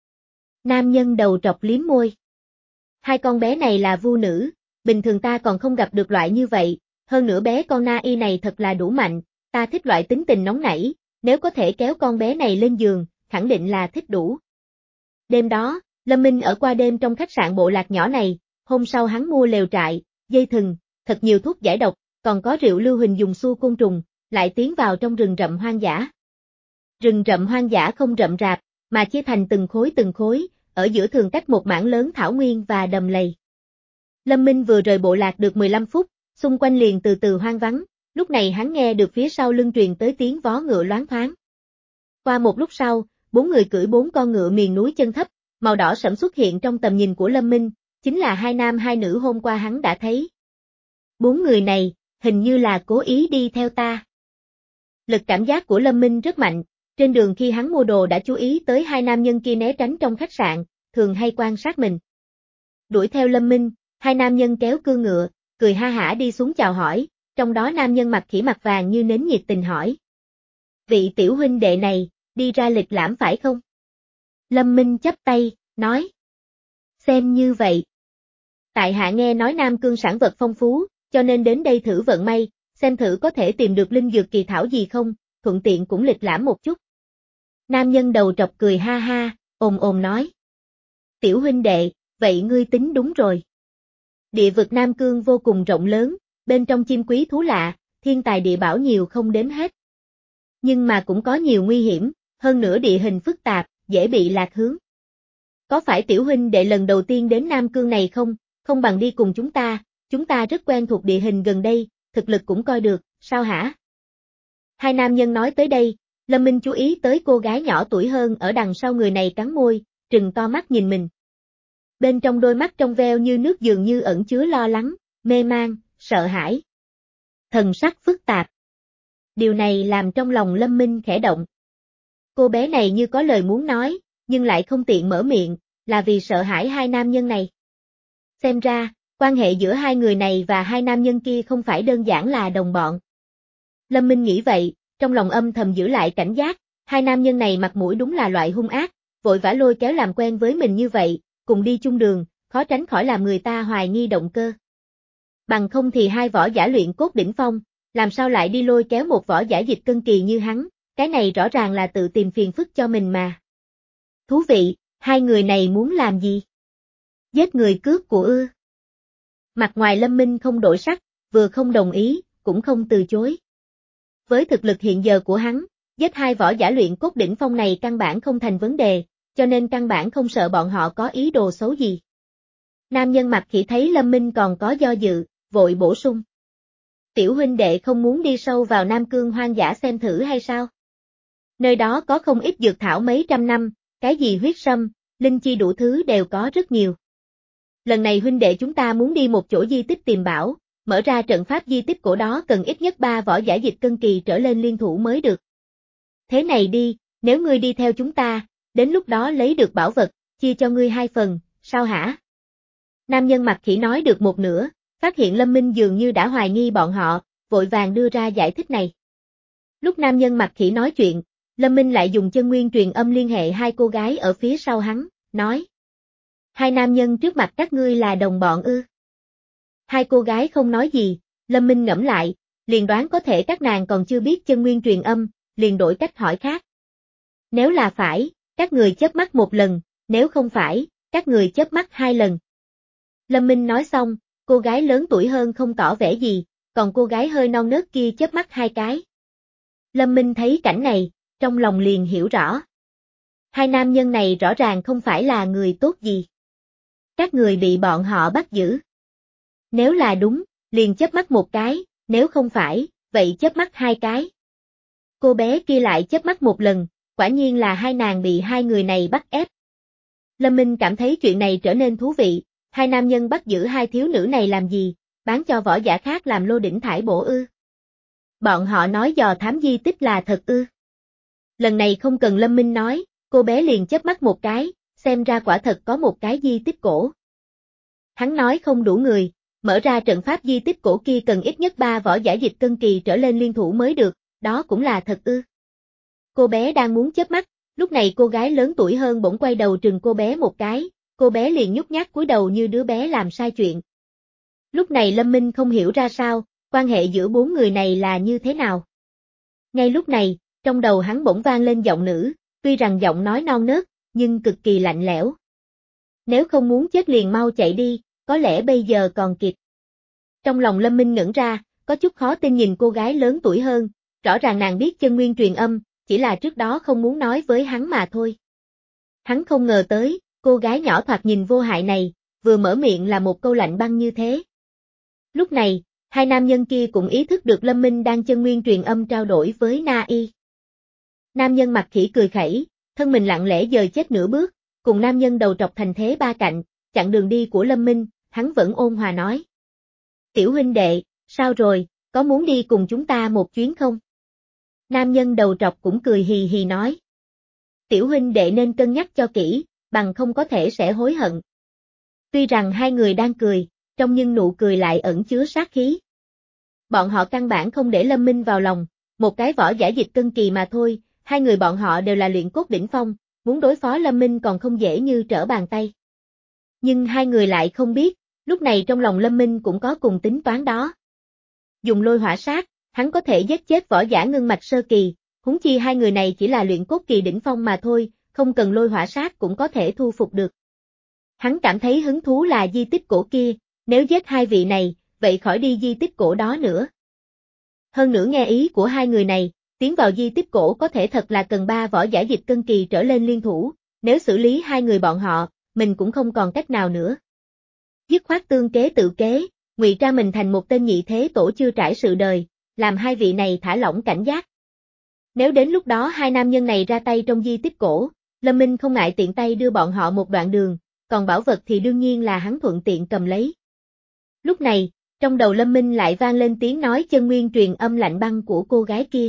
Nam nhân đầu trọc liếm môi. Hai con bé này là vu nữ, bình thường ta còn không gặp được loại như vậy, hơn nữa bé con Na Y này thật là đủ mạnh, ta thích loại tính tình nóng nảy, nếu có thể kéo con bé này lên giường, khẳng định là thích đủ. Đêm đó, Lâm Minh ở qua đêm trong khách sạn bộ lạc nhỏ này, hôm sau hắn mua lều trại, dây thừng, thật nhiều thuốc giải độc, còn có rượu lưu huỳnh dùng xua côn trùng, lại tiến vào trong rừng rậm hoang dã. Rừng rậm hoang dã không rậm rạp, mà chia thành từng khối từng khối, ở giữa thường cách một mảng lớn thảo nguyên và đầm lầy. Lâm Minh vừa rời bộ lạc được mười lăm phút, xung quanh liền từ từ hoang vắng, lúc này hắn nghe được phía sau lưng truyền tới tiếng vó ngựa loáng thoáng. Qua một lúc sau, bốn người cưỡi bốn con ngựa miền núi chân thấp, màu đỏ sẫm xuất hiện trong tầm nhìn của Lâm Minh, chính là hai nam hai nữ hôm qua hắn đã thấy. Bốn người này, hình như là cố ý đi theo ta. Lực cảm giác của Lâm Minh rất mạnh, trên đường khi hắn mua đồ đã chú ý tới hai nam nhân kia né tránh trong khách sạn, thường hay quan sát mình. Đuổi theo Lâm Minh, hai nam nhân kéo cương ngựa, cười ha hả đi xuống chào hỏi, trong đó nam nhân mặt khỉ mặt vàng như nến nhiệt tình hỏi. Vị tiểu huynh đệ này, đi ra lịch lãm phải không? Lâm Minh chắp tay, nói. Xem như vậy. Tại hạ nghe nói Nam Cương sản vật phong phú, cho nên đến đây thử vận may, xem thử có thể tìm được linh dược kỳ thảo gì không, thuận tiện cũng lịch lãm một chút. Nam nhân đầu trọc cười ha ha, ồm ồm nói. Tiểu huynh đệ, vậy ngươi tính đúng rồi. Địa vực Nam Cương vô cùng rộng lớn, bên trong chim quý thú lạ, thiên tài địa bảo nhiều không đếm hết. Nhưng mà cũng có nhiều nguy hiểm, hơn nữa địa hình phức tạp, dễ bị lạc hướng. Có phải tiểu huynh đệ lần đầu tiên đến Nam Cương này không, không bằng đi cùng chúng ta, chúng ta rất quen thuộc địa hình gần đây, thực lực cũng coi được, sao hả? Hai nam nhân nói tới đây, Lâm Minh chú ý tới cô gái nhỏ tuổi hơn ở đằng sau người này cắn môi, trừng to mắt nhìn mình. Bên trong đôi mắt trong veo như nước dường như ẩn chứa lo lắng, mê man, sợ hãi. Thần sắc phức tạp. Điều này làm trong lòng Lâm Minh khẽ động. Cô bé này như có lời muốn nói, nhưng lại không tiện mở miệng, là vì sợ hãi hai nam nhân này. Xem ra, quan hệ giữa hai người này và hai nam nhân kia không phải đơn giản là đồng bọn. Lâm Minh nghĩ vậy, trong lòng âm thầm giữ lại cảnh giác, hai nam nhân này mặt mũi đúng là loại hung ác, vội vã lôi kéo làm quen với mình như vậy, cùng đi chung đường, khó tránh khỏi làm người ta hoài nghi động cơ. Bằng không thì hai võ giả luyện cốt đỉnh phong, làm sao lại đi lôi kéo một võ giả dịch cân kỳ như hắn, cái này rõ ràng là tự tìm phiền phức cho mình mà. Thú vị, hai người này muốn làm gì? Giết người cướp của ư? Mặt ngoài Lâm Minh không đổi sắc, vừa không đồng ý, cũng không từ chối. Với thực lực hiện giờ của hắn, giết hai võ giả luyện cốt đỉnh phong này căn bản không thành vấn đề, cho nên căn bản không sợ bọn họ có ý đồ xấu gì. Nam nhân mặt khỉ thấy Lâm Minh còn có do dự, vội bổ sung. Tiểu huynh đệ không muốn đi sâu vào Nam Cương hoang dã xem thử hay sao? Nơi đó có không ít dược thảo mấy trăm năm, cái gì huyết sâm, linh chi đủ thứ đều có rất nhiều. Lần này huynh đệ chúng ta muốn đi một chỗ di tích tìm bảo, mở ra trận pháp di tích cổ đó cần ít nhất ba võ giả dịch cân kỳ trở lên liên thủ mới được. Thế này đi, nếu ngươi đi theo chúng ta, đến lúc đó lấy được bảo vật, chia cho ngươi hai phần, sao hả? Nam nhân mặt khỉ nói được một nửa, phát hiện Lâm Minh dường như đã hoài nghi bọn họ, vội vàng đưa ra giải thích này. Lúc nam nhân mặt khỉ nói chuyện, Lâm Minh lại dùng chân nguyên truyền âm liên hệ hai cô gái ở phía sau hắn, nói. Hai nam nhân trước mặt các ngươi là đồng bọn ư? Hai cô gái không nói gì, Lâm Minh ngẫm lại, liền đoán có thể các nàng còn chưa biết chân nguyên truyền âm, liền đổi cách hỏi khác. Nếu là phải, các người chớp mắt một lần, nếu không phải, các người chớp mắt hai lần. Lâm Minh nói xong, cô gái lớn tuổi hơn không tỏ vẻ gì, còn cô gái hơi non nớt kia chớp mắt hai cái. Lâm Minh thấy cảnh này, trong lòng liền hiểu rõ. Hai nam nhân này rõ ràng không phải là người tốt gì. Các người bị bọn họ bắt giữ. Nếu là đúng, liền chớp mắt một cái, nếu không phải, vậy chớp mắt hai cái. Cô bé kia lại chớp mắt một lần, quả nhiên là hai nàng bị hai người này bắt ép. Lâm Minh cảm thấy chuyện này trở nên thú vị, hai nam nhân bắt giữ hai thiếu nữ này làm gì, bán cho võ giả khác làm lô đỉnh thải bổ ư. Bọn họ nói dò thám di tích là thật ư. Lần này không cần Lâm Minh nói, cô bé liền chớp mắt một cái, xem ra quả thật có một cái di tích cổ. Hắn nói không đủ người, mở ra trận pháp di tích cổ kia cần ít nhất ba võ giả dịch cân kỳ trở lên liên thủ mới được, đó cũng là thật ư. Cô bé đang muốn chớp mắt, lúc này cô gái lớn tuổi hơn bỗng quay đầu trừng cô bé một cái, cô bé liền nhút nhát cúi đầu như đứa bé làm sai chuyện. Lúc này Lâm Minh không hiểu ra sao, quan hệ giữa bốn người này là như thế nào. Ngay lúc này, trong đầu hắn bỗng vang lên giọng nữ, tuy rằng giọng nói non nớt, nhưng cực kỳ lạnh lẽo. Nếu không muốn chết liền mau chạy đi, có lẽ bây giờ còn kịp. Trong lòng Lâm Minh ngẩn ra, có chút khó tin nhìn cô gái lớn tuổi hơn, rõ ràng nàng biết chân nguyên truyền âm, chỉ là trước đó không muốn nói với hắn mà thôi. Hắn không ngờ tới, cô gái nhỏ thoạt nhìn vô hại này, vừa mở miệng là một câu lạnh băng như thế. Lúc này, hai nam nhân kia cũng ý thức được Lâm Minh đang chân nguyên truyền âm trao đổi với Na Y. Nam nhân mặt khỉ cười khẩy, thân mình lặng lẽ dời chết nửa bước, cùng nam nhân đầu trọc thành thế ba cạnh, chặn đường đi của Lâm Minh, hắn vẫn ôn hòa nói. Tiểu huynh đệ, sao rồi, có muốn đi cùng chúng ta một chuyến không? Nam nhân đầu trọc cũng cười hì hì nói. Tiểu huynh đệ nên cân nhắc cho kỹ, bằng không có thể sẽ hối hận. Tuy rằng hai người đang cười, trong nhưng nụ cười lại ẩn chứa sát khí. Bọn họ căn bản không để Lâm Minh vào lòng, một cái võ giả dịch cân kỳ mà thôi, hai người bọn họ đều là luyện cốt đỉnh phong, muốn đối phó Lâm Minh còn không dễ như trở bàn tay. Nhưng hai người lại không biết, lúc này trong lòng Lâm Minh cũng có cùng tính toán đó. Dùng lôi hỏa sát, hắn có thể giết chết võ giả ngưng mạch sơ kỳ, huống chi hai người này chỉ là luyện cốt kỳ đỉnh phong mà thôi, không cần lôi hỏa sát cũng có thể thu phục được. Hắn cảm thấy hứng thú là di tích cổ kia, nếu giết hai vị này, vậy khỏi đi di tích cổ đó nữa. Hơn nữa nghe ý của hai người này, tiến vào di tích cổ có thể thật là cần ba võ giả dịch cân kỳ trở lên liên thủ, nếu xử lý hai người bọn họ, mình cũng không còn cách nào nữa. Dứt khoát tương kế tự kế, ngụy trang mình thành một tên nhị thế tổ chưa trải sự đời, làm hai vị này thả lỏng cảnh giác. Nếu đến lúc đó hai nam nhân này ra tay trong di tích cổ, Lâm Minh không ngại tiện tay đưa bọn họ một đoạn đường, còn bảo vật thì đương nhiên là hắn thuận tiện cầm lấy. Lúc này, trong đầu Lâm Minh lại vang lên tiếng nói chân nguyên truyền âm lạnh băng của cô gái kia.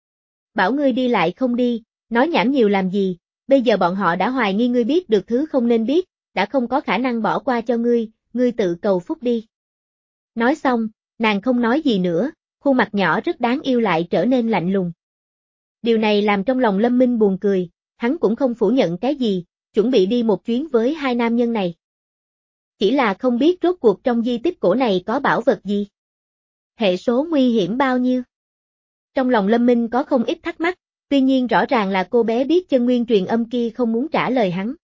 Bảo ngươi đi lại không đi, nói nhảm nhiều làm gì, bây giờ bọn họ đã hoài nghi ngươi biết được thứ không nên biết, đã không có khả năng bỏ qua cho ngươi, ngươi tự cầu phúc đi. Nói xong, nàng không nói gì nữa, khuôn mặt nhỏ rất đáng yêu lại trở nên lạnh lùng. Điều này làm trong lòng Lâm Minh buồn cười, hắn cũng không phủ nhận cái gì, chuẩn bị đi một chuyến với hai nam nhân này. Chỉ là không biết rốt cuộc trong di tích cổ này có bảo vật gì. Hệ số nguy hiểm bao nhiêu? Trong lòng Lâm Minh có không ít thắc mắc, tuy nhiên rõ ràng là cô bé biết chân nguyên truyền âm kia không muốn trả lời hắn.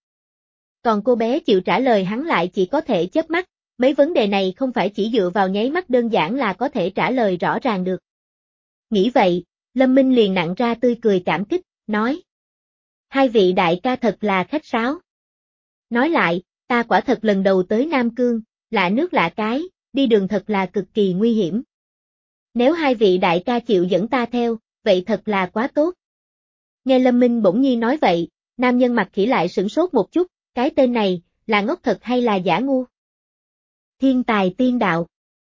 Còn cô bé chịu trả lời hắn lại chỉ có thể chớp mắt, mấy vấn đề này không phải chỉ dựa vào nháy mắt đơn giản là có thể trả lời rõ ràng được. Nghĩ vậy, Lâm Minh liền nặn ra tươi cười cảm kích, nói. Hai vị đại ca thật là khách sáo. Nói lại, ta quả thật lần đầu tới Nam Cương, lạ nước lạ cái, đi đường thật là cực kỳ nguy hiểm. Nếu hai vị đại ca chịu dẫn ta theo, vậy thật là quá tốt. Nghe Lâm Minh bỗng nhiên nói vậy, nam nhân mặt khỉ lại sửng sốt một chút, cái tên này, là ngốc thật hay là giả ngu? Thiên tài tiên đạo.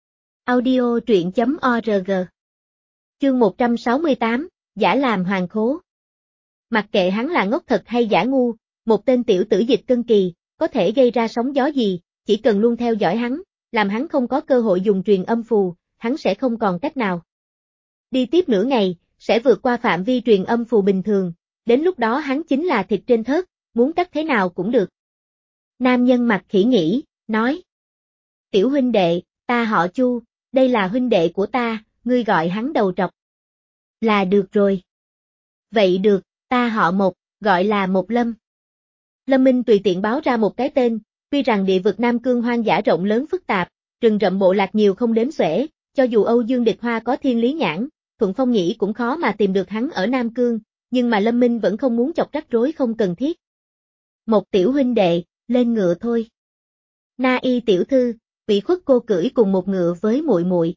Audio truyện chấm org. Chương một trăm sáu mươi tám, giả làm hoàng khố. Mặc kệ hắn là ngốc thật hay giả ngu, một tên tiểu tử dịch cân kỳ, có thể gây ra sóng gió gì, chỉ cần luôn theo dõi hắn, làm hắn không có cơ hội dùng truyền âm phù, hắn sẽ không còn cách nào. Đi tiếp nửa ngày, sẽ vượt qua phạm vi truyền âm phù bình thường, đến lúc đó hắn chính là thịt trên thớt, muốn cắt thế nào cũng được. Nam nhân mặt khỉ nghĩ, nói. Tiểu huynh đệ, ta họ Chu, đây là huynh đệ của ta, ngươi gọi hắn đầu trọc. Là được rồi. Vậy được, ta họ Một, gọi là Một Lâm. Lâm Minh tùy tiện báo ra một cái tên, tuy rằng địa vực Nam Cương hoang dã rộng lớn phức tạp, rừng rậm bộ lạc nhiều không đếm xuể, cho dù Âu Dương Địch Hoa có thiên lý nhãn, Thuận Phong nghĩ cũng khó mà tìm được hắn ở Nam Cương, nhưng mà Lâm Minh vẫn không muốn chọc rắc rối không cần thiết. Một tiểu huynh đệ, lên ngựa thôi. Na Y tiểu thư, ủy khuất cô cưỡi cùng một ngựa với muội muội.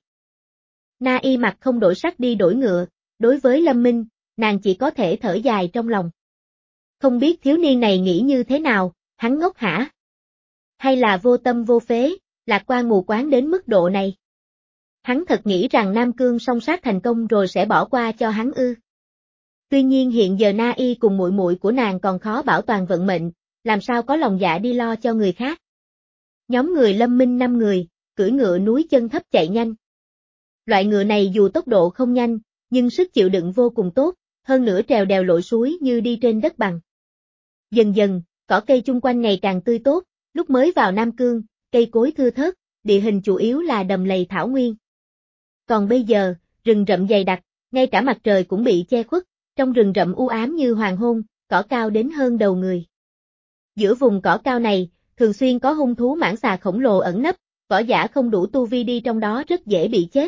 Na Y mặt không đổi sắc đi đổi ngựa, đối với Lâm Minh, nàng chỉ có thể thở dài trong lòng. Không biết thiếu niên này nghĩ như thế nào, hắn ngốc hả? Hay là vô tâm vô phế, lạc quan mù quáng đến mức độ này? Hắn thật nghĩ rằng Nam Cương song sát thành công rồi sẽ bỏ qua cho hắn ư? Tuy nhiên hiện giờ Na Y cùng muội muội của nàng còn khó bảo toàn vận mệnh, làm sao có lòng dạ đi lo cho người khác. Nhóm người Lâm Minh năm người, cưỡi ngựa núi chân thấp chạy nhanh. Loại ngựa này dù tốc độ không nhanh, nhưng sức chịu đựng vô cùng tốt, hơn nữa trèo đèo lội suối như đi trên đất bằng. Dần dần, cỏ cây chung quanh ngày càng tươi tốt, lúc mới vào Nam Cương, cây cối thưa thớt, địa hình chủ yếu là đầm lầy thảo nguyên. Còn bây giờ, rừng rậm dày đặc, ngay cả mặt trời cũng bị che khuất, trong rừng rậm u ám như hoàng hôn, cỏ cao đến hơn đầu người. Giữa vùng cỏ cao này, thường xuyên có hung thú mãng xà khổng lồ ẩn nấp, võ giả không đủ tu vi đi trong đó rất dễ bị chết.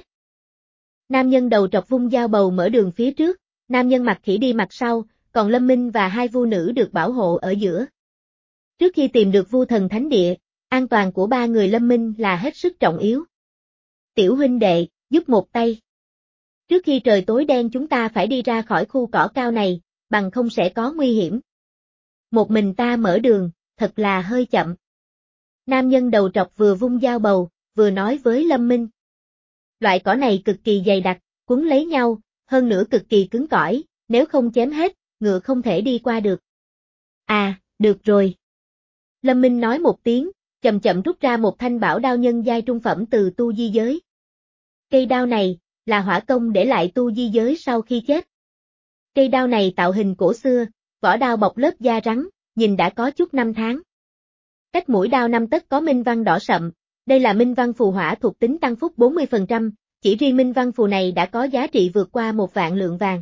Nam nhân đầu trọc vung dao bầu mở đường phía trước, nam nhân mặt khỉ đi mặt sau, còn Lâm Minh và hai vu nữ được bảo hộ ở giữa. Trước khi tìm được vu thần thánh địa, an toàn của ba người Lâm Minh là hết sức trọng yếu. Tiểu huynh đệ, giúp một tay. Trước khi trời tối đen chúng ta phải đi ra khỏi khu cỏ cao này, bằng không sẽ có nguy hiểm. Một mình ta mở đường, thật là hơi chậm. Nam nhân đầu trọc vừa vung dao bầu, vừa nói với Lâm Minh. Loại cỏ này cực kỳ dày đặc, quấn lấy nhau, hơn nữa cực kỳ cứng cỏi, nếu không chém hết, ngựa không thể đi qua được. À, được rồi. Lâm Minh nói một tiếng, chậm chậm rút ra một thanh bảo đao nhân giai trung phẩm từ tu di giới. Cây đao này, là hỏa công để lại tu di giới sau khi chết. Cây đao này tạo hình cổ xưa, vỏ đao bọc lớp da rắn, nhìn đã có chút năm tháng. Cách mũi đao năm tấc có minh văn đỏ sậm, đây là minh văn phù hỏa thuộc tính tăng phúc bốn mươi phần trăm, chỉ riêng minh văn phù này đã có giá trị vượt qua một vạn lượng vàng.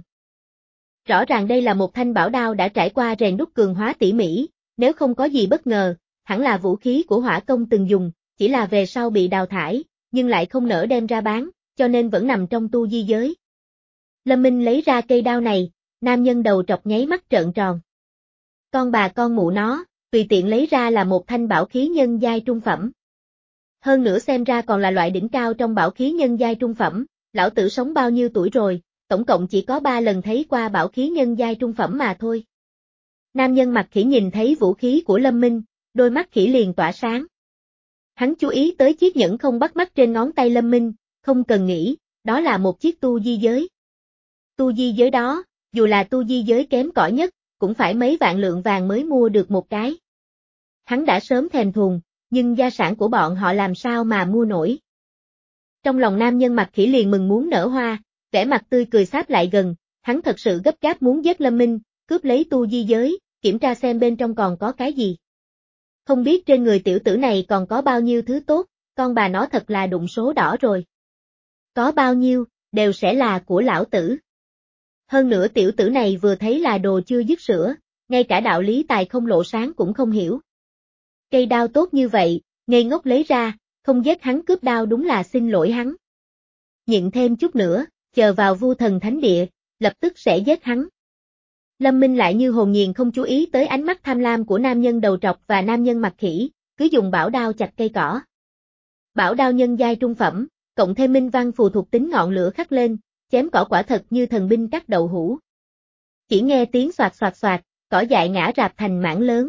Rõ ràng đây là một thanh bảo đao đã trải qua rèn đúc cường hóa tỉ mỉ, nếu không có gì bất ngờ, hẳn là vũ khí của hỏa công từng dùng, chỉ là về sau bị đào thải, nhưng lại không nỡ đem ra bán, cho nên vẫn nằm trong tu di giới. Lâm Minh lấy ra cây đao này, nam nhân đầu trọc nháy mắt trợn tròn. Con bà con mụ nó, tùy tiện lấy ra là một thanh bảo khí nhân giai trung phẩm. Hơn nữa xem ra còn là loại đỉnh cao trong bảo khí nhân giai trung phẩm, lão tử sống bao nhiêu tuổi rồi, tổng cộng chỉ có ba lần thấy qua bảo khí nhân giai trung phẩm mà thôi. Nam nhân mặt khỉ nhìn thấy vũ khí của Lâm Minh, đôi mắt khỉ liền tỏa sáng. Hắn chú ý tới chiếc nhẫn không bắt mắt trên ngón tay Lâm Minh, không cần nghĩ, đó là một chiếc tu di giới. Tu di giới đó, dù là tu di giới kém cỏi nhất, cũng phải mấy vạn lượng vàng mới mua được một cái. Hắn đã sớm thèm thuồng, nhưng gia sản của bọn họ làm sao mà mua nổi. Trong lòng nam nhân mặt khỉ liền mừng muốn nở hoa, vẻ mặt tươi cười sáp lại gần, hắn thật sự gấp gáp muốn giết Lâm Minh, cướp lấy tu di giới, kiểm tra xem bên trong còn có cái gì. Không biết trên người tiểu tử này còn có bao nhiêu thứ tốt, con bà nó thật là đụng số đỏ rồi. Có bao nhiêu, đều sẽ là của lão tử. Hơn nữa tiểu tử này vừa thấy là đồ chưa dứt sữa, ngay cả đạo lý tài không lộ sáng cũng không hiểu. Cây đao tốt như vậy, ngây ngốc lấy ra, không giết hắn cướp đao đúng là xin lỗi hắn. Nhịn thêm chút nữa, chờ vào vu thần thánh địa, lập tức sẽ giết hắn. Lâm Minh lại như hồn nhiên không chú ý tới ánh mắt tham lam của nam nhân đầu trọc và nam nhân mặt khỉ, cứ dùng bảo đao chặt cây cỏ. Bảo đao nhân giai trung phẩm, cộng thêm minh văn phù thuộc tính ngọn lửa khắc lên, chém cỏ quả thật như thần binh cắt đậu hũ. Chỉ nghe tiếng xoạt xoạt xoạt, cỏ dại ngã rạp thành mảng lớn.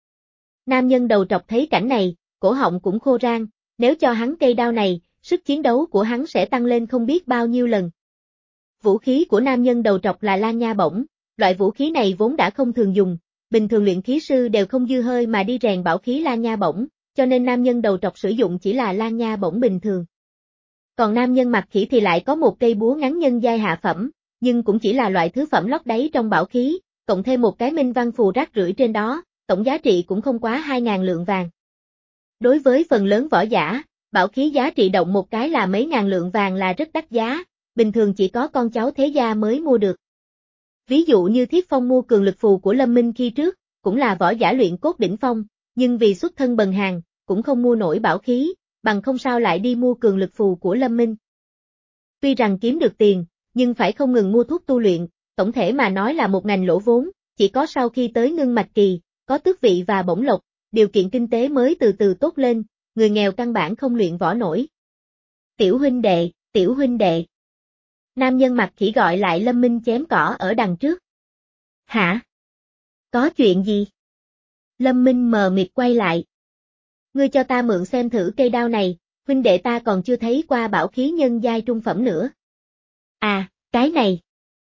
Nam nhân đầu trọc thấy cảnh này, cổ họng cũng khô rang, nếu cho hắn cây đao này, sức chiến đấu của hắn sẽ tăng lên không biết bao nhiêu lần. Vũ khí của nam nhân đầu trọc là lan nha bổng, loại vũ khí này vốn đã không thường dùng, bình thường luyện khí sư đều không dư hơi mà đi rèn bảo khí lan nha bổng, cho nên nam nhân đầu trọc sử dụng chỉ là lan nha bổng bình thường. Còn nam nhân mặt khỉ thì lại có một cây búa ngắn nhân giai hạ phẩm, nhưng cũng chỉ là loại thứ phẩm lót đáy trong bảo khí, cộng thêm một cái minh văn phù rác rưởi trên đó, tổng giá trị cũng không quá hai ngàn lượng vàng. Đối với phần lớn võ giả, bảo khí giá trị động một cái là mấy ngàn lượng vàng là rất đắt giá, bình thường chỉ có con cháu thế gia mới mua được. Ví dụ như Thiết Phong mua cường lực phù của Lâm Minh khi trước, cũng là võ giả luyện cốt đỉnh phong, nhưng vì xuất thân bần hàn, cũng không mua nổi bảo khí, bằng không sao lại đi mua cường lực phù của Lâm Minh. Tuy rằng kiếm được tiền, nhưng phải không ngừng mua thuốc tu luyện, tổng thể mà nói là một ngành lỗ vốn, chỉ có sau khi tới ngưng mạch kỳ, có tước vị và bổng lộc, điều kiện kinh tế mới từ từ tốt lên, người nghèo căn bản không luyện võ nổi. Tiểu huynh đệ, tiểu huynh đệ. Nam nhân mặt khỉ gọi lại Lâm Minh chém cỏ ở đằng trước. Hả? Có chuyện gì? Lâm Minh mờ mịt quay lại. Ngươi cho ta mượn xem thử cây đao này, huynh đệ ta còn chưa thấy qua bảo khí nhân giai trung phẩm nữa. À, cái này.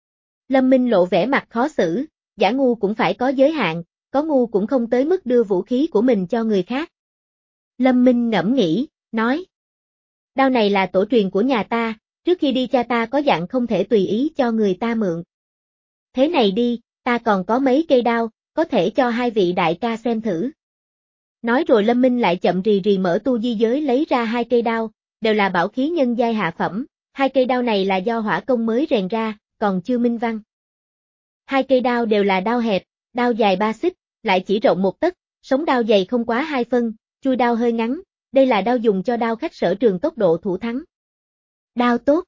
Lâm Minh lộ vẻ mặt khó xử, giả ngu cũng phải có giới hạn, có ngu cũng không tới mức đưa vũ khí của mình cho người khác. Lâm Minh ngẫm nghĩ, nói. Đao này là tổ truyền của nhà ta, trước khi đi cha ta có dặn không thể tùy ý cho người ta mượn. Thế này đi, ta còn có mấy cây đao, có thể cho hai vị đại ca xem thử. Nói rồi Lâm Minh lại chậm rì rì mở tu di giới lấy ra hai cây đao, đều là bảo khí nhân giai hạ phẩm, hai cây đao này là do hỏa công mới rèn ra, còn chưa minh văn. Hai cây đao đều là đao hẹp, đao dài ba xích, lại chỉ rộng một tấc, sống đao dày không quá hai phân, chui đao hơi ngắn, đây là đao dùng cho đao khách sở trường tốc độ thủ thắng. Đao tốt.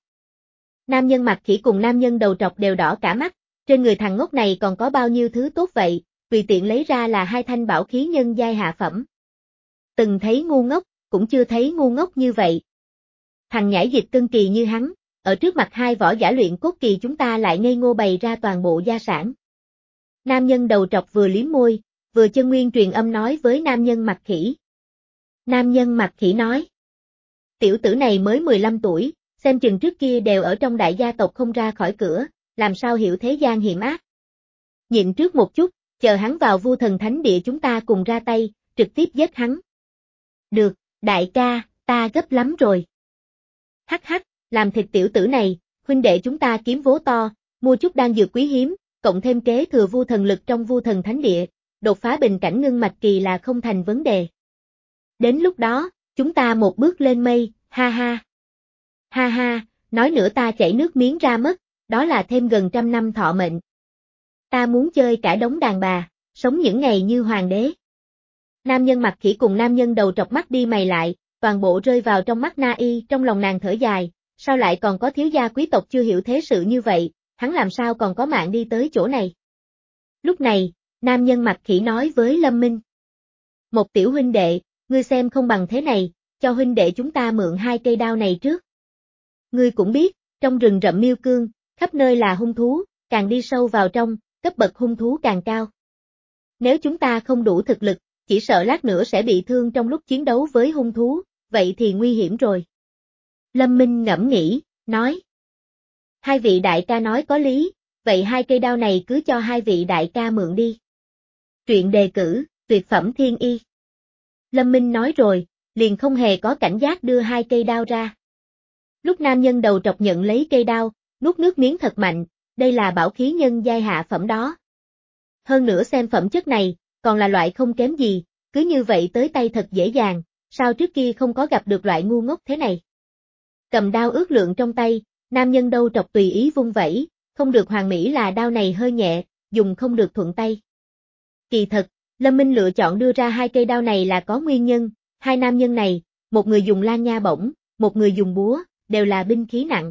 Nam nhân mặt khỉ cùng nam nhân đầu trọc đều đỏ cả mắt, trên người thằng ngốc này còn có bao nhiêu thứ tốt vậy, tùy tiện lấy ra là hai thanh bảo khí nhân giai hạ phẩm. Từng thấy ngu ngốc, cũng chưa thấy ngu ngốc như vậy. Thằng nhãi dịch cân kỳ như hắn, ở trước mặt hai võ giả luyện cốt kỳ chúng ta lại ngây ngô bày ra toàn bộ gia sản. Nam nhân đầu trọc vừa liếm môi, vừa chân nguyên truyền âm nói với nam nhân mặt khỉ. Nam nhân mặt khỉ nói. Tiểu tử này mới mười lăm tuổi, xem chừng trước kia đều ở trong đại gia tộc không ra khỏi cửa, làm sao hiểu thế gian hiểm ác. Nhịn trước một chút, chờ hắn vào Vu Thần Thánh Địa chúng ta cùng ra tay, trực tiếp giết hắn. Được, đại ca, ta gấp lắm rồi. Hắc hắc, làm thịt tiểu tử này, huynh đệ chúng ta kiếm vố to, mua chút đan dược quý hiếm, cộng thêm kế thừa Vu Thần lực trong Vu Thần Thánh Địa, đột phá bình cảnh ngưng mạch kỳ là không thành vấn đề. Đến lúc đó, chúng ta một bước lên mây, ha ha. Ha ha, nói nữa ta chảy nước miếng ra mất, đó là thêm gần trăm năm thọ mệnh. Ta muốn chơi cả đống đàn bà, sống những ngày như hoàng đế. Nam nhân mặt khỉ cùng nam nhân đầu trọc mắt đi mày lại, toàn bộ rơi vào trong mắt Na Y, trong lòng nàng thở dài, sao lại còn có thiếu gia quý tộc chưa hiểu thế sự như vậy, hắn làm sao còn có mạng đi tới chỗ này. Lúc này, nam nhân mặt khỉ nói với Lâm Minh. Một tiểu huynh đệ, ngươi xem không bằng thế này, cho huynh đệ chúng ta mượn hai cây đao này trước. Ngươi cũng biết, trong rừng rậm miêu cương, khắp nơi là hung thú, càng đi sâu vào trong, cấp bậc hung thú càng cao. Nếu chúng ta không đủ thực lực, chỉ sợ lát nữa sẽ bị thương trong lúc chiến đấu với hung thú, vậy thì nguy hiểm rồi. Lâm Minh ngẫm nghĩ, nói. Hai vị đại ca nói có lý, vậy hai cây đao này cứ cho hai vị đại ca mượn đi. Truyện đề cử, tuyệt phẩm thiên y. Lâm Minh nói rồi, liền không hề có cảnh giác đưa hai cây đao ra. Lúc nam nhân đầu trọc nhận lấy cây đao, nuốt nước miếng thật mạnh, đây là bảo khí nhân giai hạ phẩm đó. Hơn nữa xem phẩm chất này, còn là loại không kém gì, cứ như vậy tới tay thật dễ dàng, sao trước kia không có gặp được loại ngu ngốc thế này. Cầm đao ước lượng trong tay, nam nhân đầu trọc tùy ý vung vẩy, không được hoàn mỹ là đao này hơi nhẹ, dùng không được thuận tay. Kỳ thật, Lâm Minh lựa chọn đưa ra hai cây đao này là có nguyên nhân, hai nam nhân này, một người dùng lan nha bổng, một người dùng búa, đều là binh khí nặng.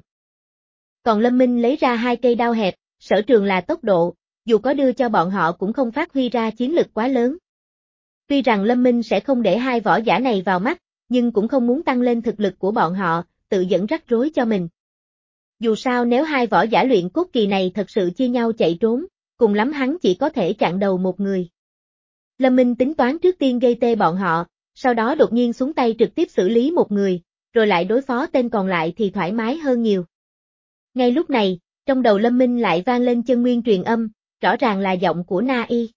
Còn Lâm Minh lấy ra hai cây đao hẹp, sở trường là tốc độ, dù có đưa cho bọn họ cũng không phát huy ra chiến lực quá lớn. Tuy rằng Lâm Minh sẽ không để hai võ giả này vào mắt, nhưng cũng không muốn tăng lên thực lực của bọn họ, tự dẫn rắc rối cho mình. Dù sao nếu hai võ giả luyện cốt kỳ này thật sự chia nhau chạy trốn, cùng lắm hắn chỉ có thể chặn đầu một người. Lâm Minh tính toán trước tiên gây tê bọn họ, sau đó đột nhiên xuống tay trực tiếp xử lý một người, rồi lại đối phó tên còn lại thì thoải mái hơn nhiều. Ngay lúc này, trong đầu Lâm Minh lại vang lên chân nguyên truyền âm, rõ ràng là giọng của Na Y.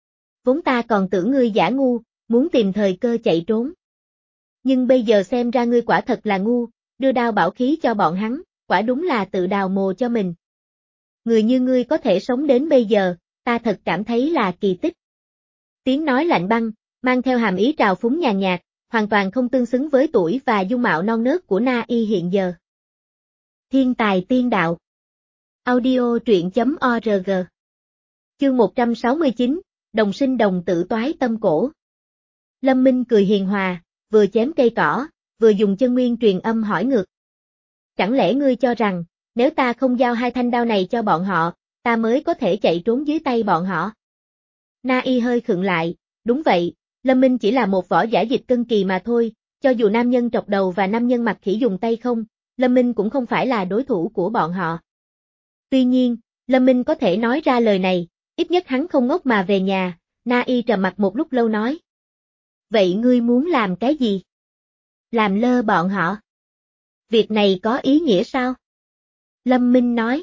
Vốn ta còn tưởng ngươi giả ngu, muốn tìm thời cơ chạy trốn. Nhưng bây giờ xem ra ngươi quả thật là ngu, đưa đao bảo khí cho bọn hắn, quả đúng là tự đào mồ cho mình. Người như ngươi có thể sống đến bây giờ, ta thật cảm thấy là kỳ tích. Tiếng nói lạnh băng, mang theo hàm ý trào phúng nhàn nhạt, hoàn toàn không tương xứng với tuổi và dung mạo non nớt của Na Y hiện giờ. Thiên tài tiên đạo. Audio truyện chấm org. Chương một trăm sáu mươi chín, đồng sinh đồng tử toái tâm cổ. Lâm Minh cười hiền hòa, vừa chém cây cỏ, vừa dùng chân nguyên truyền âm hỏi ngược. Chẳng lẽ ngươi cho rằng, nếu ta không giao hai thanh đao này cho bọn họ, ta mới có thể chạy trốn dưới tay bọn họ? Na Y hơi khựng lại, đúng vậy, Lâm Minh chỉ là một võ giả dịch cân kỳ mà thôi, cho dù nam nhân trọc đầu và nam nhân mặt khỉ dùng tay không, Lâm Minh cũng không phải là đối thủ của bọn họ. Tuy nhiên, Lâm Minh có thể nói ra lời này, ít nhất hắn không ngốc mà về nhà. Na Y trầm mặt một lúc lâu nói. Vậy ngươi muốn làm cái gì? Làm lơ bọn họ. Việc này có ý nghĩa sao? Lâm Minh nói.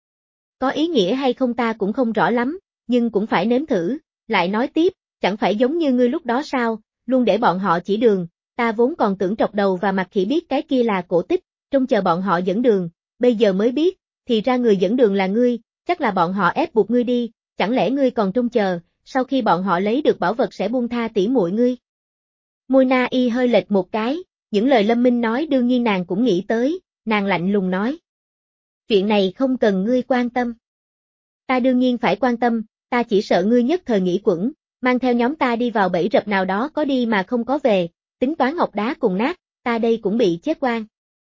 Có ý nghĩa hay không ta cũng không rõ lắm, nhưng cũng phải nếm thử, lại nói tiếp, chẳng phải giống như ngươi lúc đó sao, luôn để bọn họ chỉ đường, ta vốn còn tưởng trọc đầu và mặt khỉ biết cái kia là cổ tích, trông chờ bọn họ dẫn đường, bây giờ mới biết, thì ra người dẫn đường là ngươi, chắc là bọn họ ép buộc ngươi đi, chẳng lẽ ngươi còn trông chờ, sau khi bọn họ lấy được bảo vật sẽ buông tha tỉ muội ngươi? Môi Na Y hơi lệch một cái, những lời Lâm Minh nói đương nhiên nàng cũng nghĩ tới, nàng lạnh lùng nói. Chuyện này không cần ngươi quan tâm. Ta đương nhiên phải quan tâm, ta chỉ sợ ngươi nhất thời nghĩ quẩn, mang theo nhóm ta đi vào bẫy rập nào đó có đi mà không có về, tính toán ngọc đá cùng nát, ta đây cũng bị chết oan.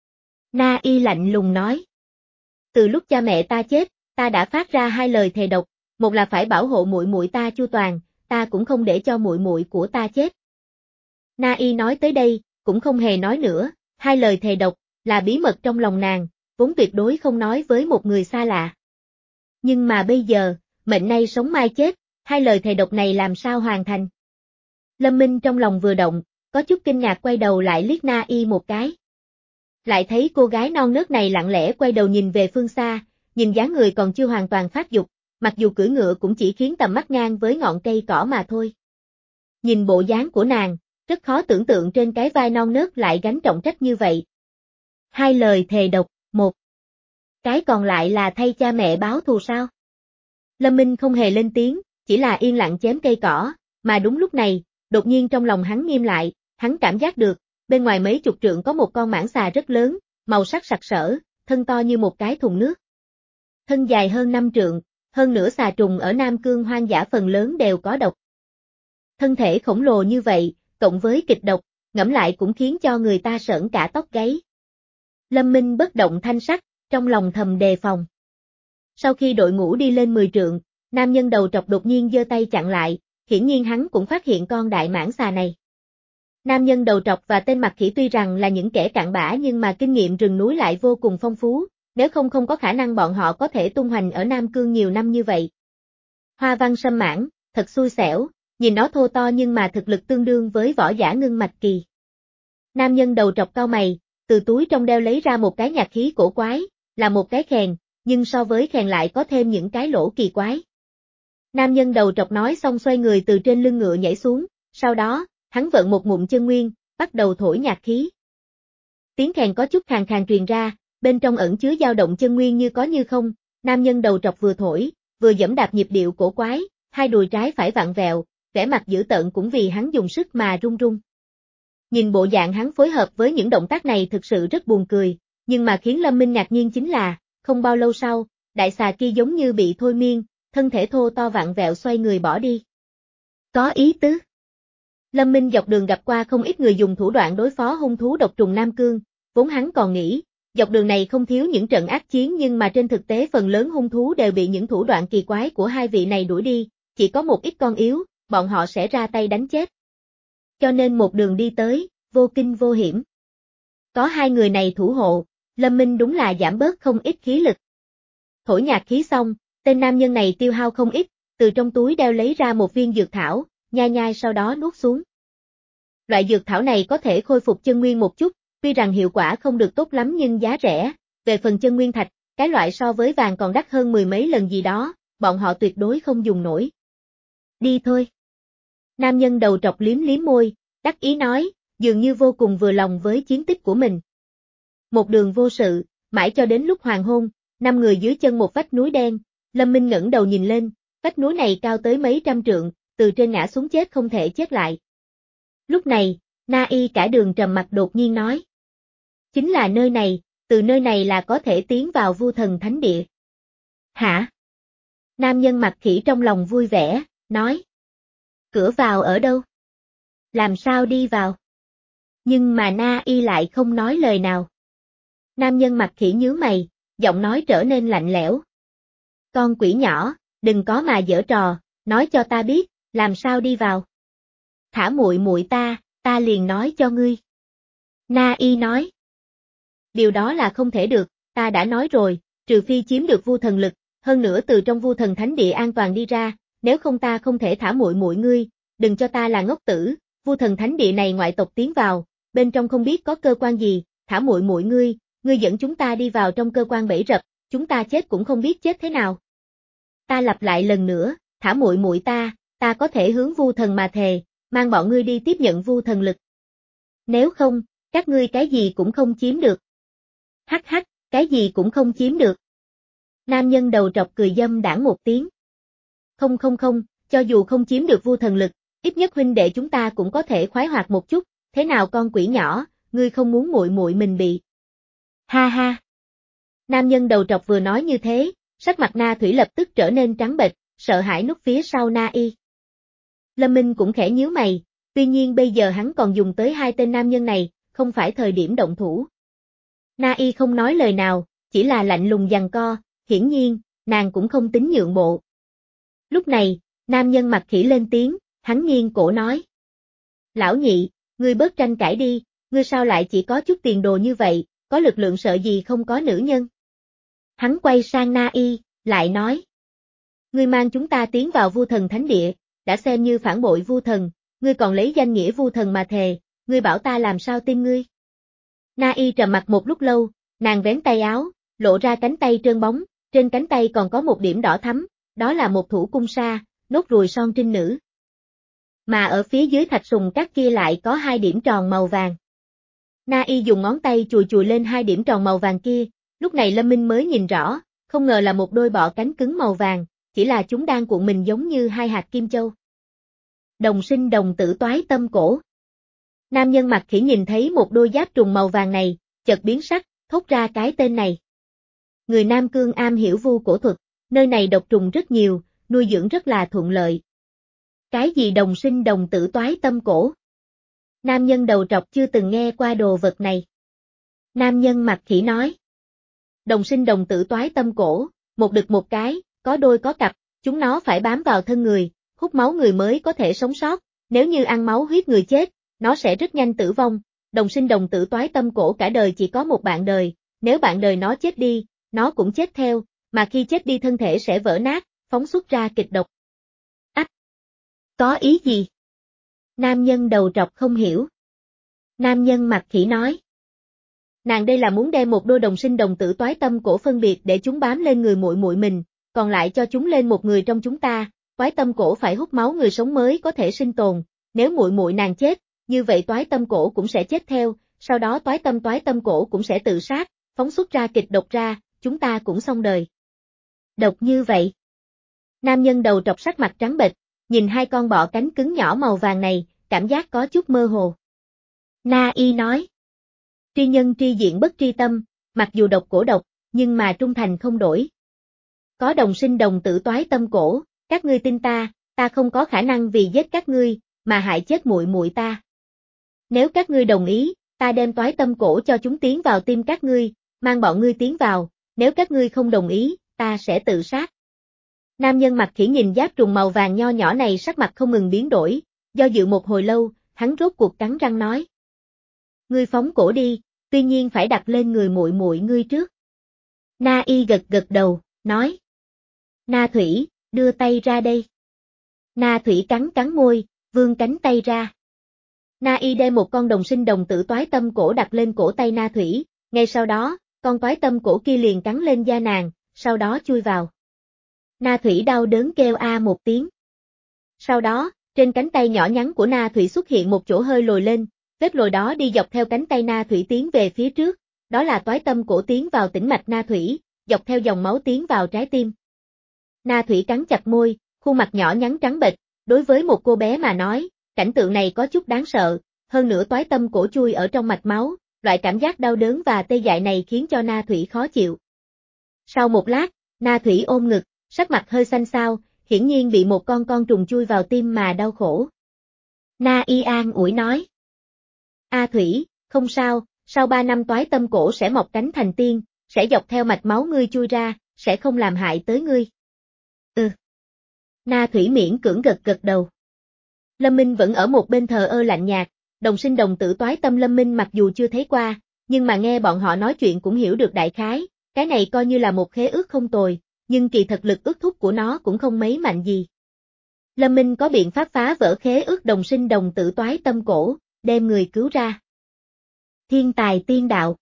Na Y lạnh lùng nói. Từ lúc cha mẹ ta chết, ta đã phát ra hai lời thề độc, một là phải bảo hộ muội muội ta chu toàn, ta cũng không để cho muội muội của ta chết. Na Y nói tới đây, cũng không hề nói nữa, hai lời thề độc, là bí mật trong lòng nàng, vốn tuyệt đối không nói với một người xa lạ. Nhưng mà bây giờ, mệnh nay sống mai chết, hai lời thề độc này làm sao hoàn thành? Lâm Minh trong lòng vừa động, có chút kinh ngạc quay đầu lại liếc Na Y một cái. Lại thấy cô gái non nớt này lặng lẽ quay đầu nhìn về phương xa, nhìn dáng người còn chưa hoàn toàn phát dục, mặc dù cưỡi ngựa cũng chỉ khiến tầm mắt ngang với ngọn cây cỏ mà thôi. Nhìn bộ dáng của nàng, rất khó tưởng tượng trên cái vai non nớt lại gánh trọng trách như vậy. Hai lời thề độc, một. Cái còn lại là thay cha mẹ báo thù sao? Lâm Minh không hề lên tiếng, chỉ là yên lặng chém cây cỏ, mà đúng lúc này, đột nhiên trong lòng hắn nghiêm lại, hắn cảm giác được, bên ngoài mấy chục trượng có một con mãng xà rất lớn, màu sắc sặc sỡ, thân to như một cái thùng nước. Thân dài hơn năm trượng, hơn nữa xà trùng ở Nam Cương hoang dã phần lớn đều có độc. Thân thể khổng lồ như vậy, cộng với kịch độc, ngẫm lại cũng khiến cho người ta sởn cả tóc gáy. Lâm Minh bất động thanh sắc, trong lòng thầm đề phòng. Sau khi đội ngũ đi lên mười trượng, nam nhân đầu trọc đột nhiên giơ tay chặn lại, hiển nhiên hắn cũng phát hiện con đại mãng xà này. Nam nhân đầu trọc và tên mặt khỉ tuy rằng là những kẻ cặn bã nhưng mà kinh nghiệm rừng núi lại vô cùng phong phú, nếu không không có khả năng bọn họ có thể tung hoành ở Nam Cương nhiều năm như vậy. Hoa văn sâm mãng, thật xui xẻo, nhìn nó thô to nhưng mà thực lực tương đương với võ giả ngưng mạch kỳ. Nam nhân đầu trọc cau mày, từ túi trong đeo lấy ra một cái nhạc khí cổ quái, là một cái khèn, nhưng so với khèn lại có thêm những cái lỗ kỳ quái. Nam nhân đầu trọc nói xong xoay người từ trên lưng ngựa nhảy xuống, sau đó, hắn vận một ngụm chân nguyên, bắt đầu thổi nhạc khí. Tiếng khèn có chút khàn khàn truyền ra, bên trong ẩn chứa dao động chân nguyên như có như không, nam nhân đầu trọc vừa thổi, vừa giẫm đạp nhịp điệu cổ quái, hai đùi trái phải vặn vẹo, vẻ mặt dữ tợn cũng vì hắn dùng sức mà run run. Nhìn bộ dạng hắn phối hợp với những động tác này thực sự rất buồn cười, nhưng mà khiến Lâm Minh ngạc nhiên chính là, không bao lâu sau, đại xà kia giống như bị thôi miên, thân thể thô to vặn vẹo xoay người bỏ đi. Có ý tứ. Lâm Minh dọc đường gặp qua không ít người dùng thủ đoạn đối phó hung thú độc trùng Nam Cương, vốn hắn còn nghĩ, dọc đường này không thiếu những trận ác chiến nhưng mà trên thực tế phần lớn hung thú đều bị những thủ đoạn kỳ quái của hai vị này đuổi đi, chỉ có một ít con yếu, bọn họ sẽ ra tay đánh chết. Cho nên một đường đi tới, vô kinh vô hiểm. Có hai người này thủ hộ, Lâm Minh đúng là giảm bớt không ít khí lực. Thổi nhạc khí xong, tên nam nhân này tiêu hao không ít, từ trong túi đeo lấy ra một viên dược thảo, nhai nhai sau đó nuốt xuống. Loại dược thảo này có thể khôi phục chân nguyên một chút, tuy rằng hiệu quả không được tốt lắm nhưng giá rẻ, về phần chân nguyên thạch, cái loại so với vàng còn đắt hơn mười mấy lần gì đó, bọn họ tuyệt đối không dùng nổi. Đi thôi. Nam nhân đầu trọc liếm liếm môi, đắc ý nói, dường như vô cùng vừa lòng với chiến tích của mình. Một đường vô sự, mãi cho đến lúc hoàng hôn, năm người dưới chân một vách núi đen, Lâm Minh ngẩng đầu nhìn lên, Vách núi này cao tới mấy trăm trượng, từ trên ngã xuống chết không thể chết lại. Lúc này, Na Y cả đường trầm mặt đột nhiên nói. Chính là nơi này, từ nơi này là có thể tiến vào Vu Thần Thánh Địa. Hả? Nam nhân mặt khỉ trong lòng vui vẻ, nói. Cửa vào ở đâu? Làm sao đi vào? Nhưng mà Na Y lại không nói lời nào. Nam nhân mặt khỉ nhíu mày, giọng nói trở nên lạnh lẽo. Con quỷ nhỏ, đừng có mà giở trò, nói cho ta biết, làm sao đi vào. Thả muội muội ta, ta liền nói cho ngươi. Na Y nói. Điều đó là không thể được, ta đã nói rồi, trừ phi chiếm được Vu Thần lực, hơn nữa từ trong Vu Thần Thánh Địa an toàn đi ra, nếu không ta không thể thả muội muội ngươi, đừng cho ta là ngốc tử, Vu Thần Thánh Địa này ngoại tộc tiến vào, bên trong không biết có cơ quan gì, thả muội muội ngươi, ngươi dẫn chúng ta đi vào trong cơ quan bẫy rập, chúng ta chết cũng không biết chết thế nào. Ta lặp lại lần nữa, thả muội muội ta, ta có thể hướng Vu Thần mà thề, mang bọn ngươi đi tiếp nhận Vu Thần lực. Nếu không, các ngươi cái gì cũng không chiếm được. Hắc hắc, cái gì cũng không chiếm được. Nam nhân đầu trọc cười dâm đãng một tiếng. Không không không, cho dù không chiếm được Vu Thần lực, ít nhất huynh đệ chúng ta cũng có thể khoái hoạt một chút, thế nào con quỷ nhỏ, ngươi không muốn muội muội mình bị. Ha ha. Nam nhân đầu trọc vừa nói như thế, sắc mặt Na Thủy lập tức trở nên trắng bệch, sợ hãi núp phía sau Na Y. Lâm Minh cũng khẽ nhíu mày, tuy nhiên bây giờ hắn còn dùng tới hai tên nam nhân này, không phải thời điểm động thủ. Na Y không nói lời nào, chỉ là lạnh lùng giằng co, hiển nhiên, nàng cũng không tính nhượng bộ. Lúc này, nam nhân mặt khỉ lên tiếng, hắn nghiêng cổ nói. Lão nhị, ngươi bớt tranh cãi đi, ngươi sao lại chỉ có chút tiền đồ như vậy, có lực lượng sợ gì không có nữ nhân. Hắn quay sang Na Y, lại nói. Ngươi mang chúng ta tiến vào Vu Thần Thánh Địa, đã xem như phản bội Vu Thần, ngươi còn lấy danh nghĩa Vu Thần mà thề, ngươi bảo ta làm sao tin ngươi. Na Y trầm mặt một lúc lâu, nàng vén tay áo, lộ ra cánh tay trơn bóng, trên cánh tay còn có một điểm đỏ thắm, đó là một thủ cung sa, nốt ruồi son trinh nữ. Mà ở phía dưới thạch sùng cát kia lại có hai điểm tròn màu vàng. Na Y dùng ngón tay chùi chùi lên hai điểm tròn màu vàng kia, lúc này Lâm Minh mới nhìn rõ, không ngờ là một đôi bọ cánh cứng màu vàng, chỉ là chúng đang cuộn mình giống như hai hạt kim châu. Đồng sinh đồng tử toái tâm cổ. Nam nhân mặt khỉ nhìn thấy một đôi giáp trùng màu vàng này, chợt biến sắc, thốt ra cái tên này. Người Nam Cương am hiểu vu cổ thuật, nơi này độc trùng rất nhiều, nuôi dưỡng rất là thuận lợi. Cái gì đồng sinh đồng tử toái tâm cổ? Nam nhân đầu trọc chưa từng nghe qua đồ vật này. Nam nhân mặt khỉ nói. Đồng sinh đồng tử toái tâm cổ, một đực một cái, có đôi có cặp, chúng nó phải bám vào thân người, hút máu người mới có thể sống sót, nếu như ăn máu huyết người chết, nó sẽ rất nhanh tử vong. Đồng sinh đồng tử toái tâm cổ cả đời chỉ có một bạn đời, nếu bạn đời nó chết đi, nó cũng chết theo, mà khi chết đi thân thể sẽ vỡ nát, phóng xuất ra kịch độc. Ách! Có ý gì? Nam nhân đầu trọc không hiểu. Nam nhân mặt khỉ nói. Nàng đây là muốn đem một đôi đồng sinh đồng tử toái tâm cổ phân biệt để chúng bám lên người muội muội mình, còn lại cho chúng lên một người trong chúng ta, toái tâm cổ phải hút máu người sống mới có thể sinh tồn, nếu muội muội nàng chết, như vậy toái tâm cổ cũng sẽ chết theo, sau đó toái tâm toái tâm cổ cũng sẽ tự sát, phóng xuất ra kịch độc ra, chúng ta cũng xong đời. Độc như vậy. Nam nhân đầu trọc sắc mặt trắng bệch, nhìn hai con bọ cánh cứng nhỏ màu vàng này, cảm giác có chút mơ hồ. Na Y nói. Tri nhân tri diện bất tri tâm, mặc dù độc cổ độc, nhưng mà trung thành không đổi. Có đồng sinh đồng tử toái tâm cổ, các ngươi tin ta, ta không có khả năng vì giết các ngươi, mà hại chết muội muội ta. Nếu các ngươi đồng ý, ta đem toái tâm cổ cho chúng tiến vào tim các ngươi, mang bọn ngươi tiến vào, nếu các ngươi không đồng ý, ta sẽ tự sát. Nam nhân mặt khỉ nhìn giáp trùng màu vàng nho nhỏ này sắc mặt không ngừng biến đổi, do dự một hồi lâu, hắn rốt cuộc cắn răng nói. Ngươi phóng cổ đi, tuy nhiên phải đặt lên người muội muội ngươi trước. Na Y gật gật đầu, nói. Na Thủy, đưa tay ra đây. Na Thủy cắn cắn môi, vươn cánh tay ra. Na Y đem một con đồng sinh đồng tử toái tâm cổ đặt lên cổ tay Na Thủy, ngay sau đó, con toái tâm cổ kia liền cắn lên da nàng, sau đó chui vào. Na Thủy đau đớn kêu a một tiếng. Sau đó, trên cánh tay nhỏ nhắn của Na Thủy xuất hiện một chỗ hơi lồi lên, vết lồi đó đi dọc theo cánh tay Na Thủy tiến về phía trước, đó là toái tâm cổ tiến vào tĩnh mạch Na Thủy, dọc theo dòng máu tiến vào trái tim. Na Thủy cắn chặt môi, khuôn mặt nhỏ nhắn trắng bệch, đối với một cô bé mà nói, cảnh tượng này có chút đáng sợ, hơn nữa toái tâm cổ chui ở trong mạch máu, loại cảm giác đau đớn và tê dại này khiến cho Na Thủy khó chịu. Sau một lát, Na Thủy ôm ngực, sắc mặt hơi xanh xao, hiển nhiên bị một con con trùng chui vào tim mà đau khổ. Na Y an ủi nói. A Thủy, không sao, sau ba năm toái tâm cổ sẽ mọc cánh thành tiên, sẽ dọc theo mạch máu ngươi chui ra, sẽ không làm hại tới ngươi. Ừ. Na Thủy miễn cưỡng gật gật đầu. Lâm Minh vẫn ở một bên thờ ơ lạnh nhạt, đồng sinh đồng tử toái tâm Lâm Minh mặc dù chưa thấy qua, nhưng mà nghe bọn họ nói chuyện cũng hiểu được đại khái, cái này coi như là một khế ước không tồi, nhưng kỳ thật lực ước thúc của nó cũng không mấy mạnh gì. Lâm Minh có biện pháp phá vỡ khế ước đồng sinh đồng tử toái tâm cổ, đem người cứu ra. Thiên tài tiên đạo.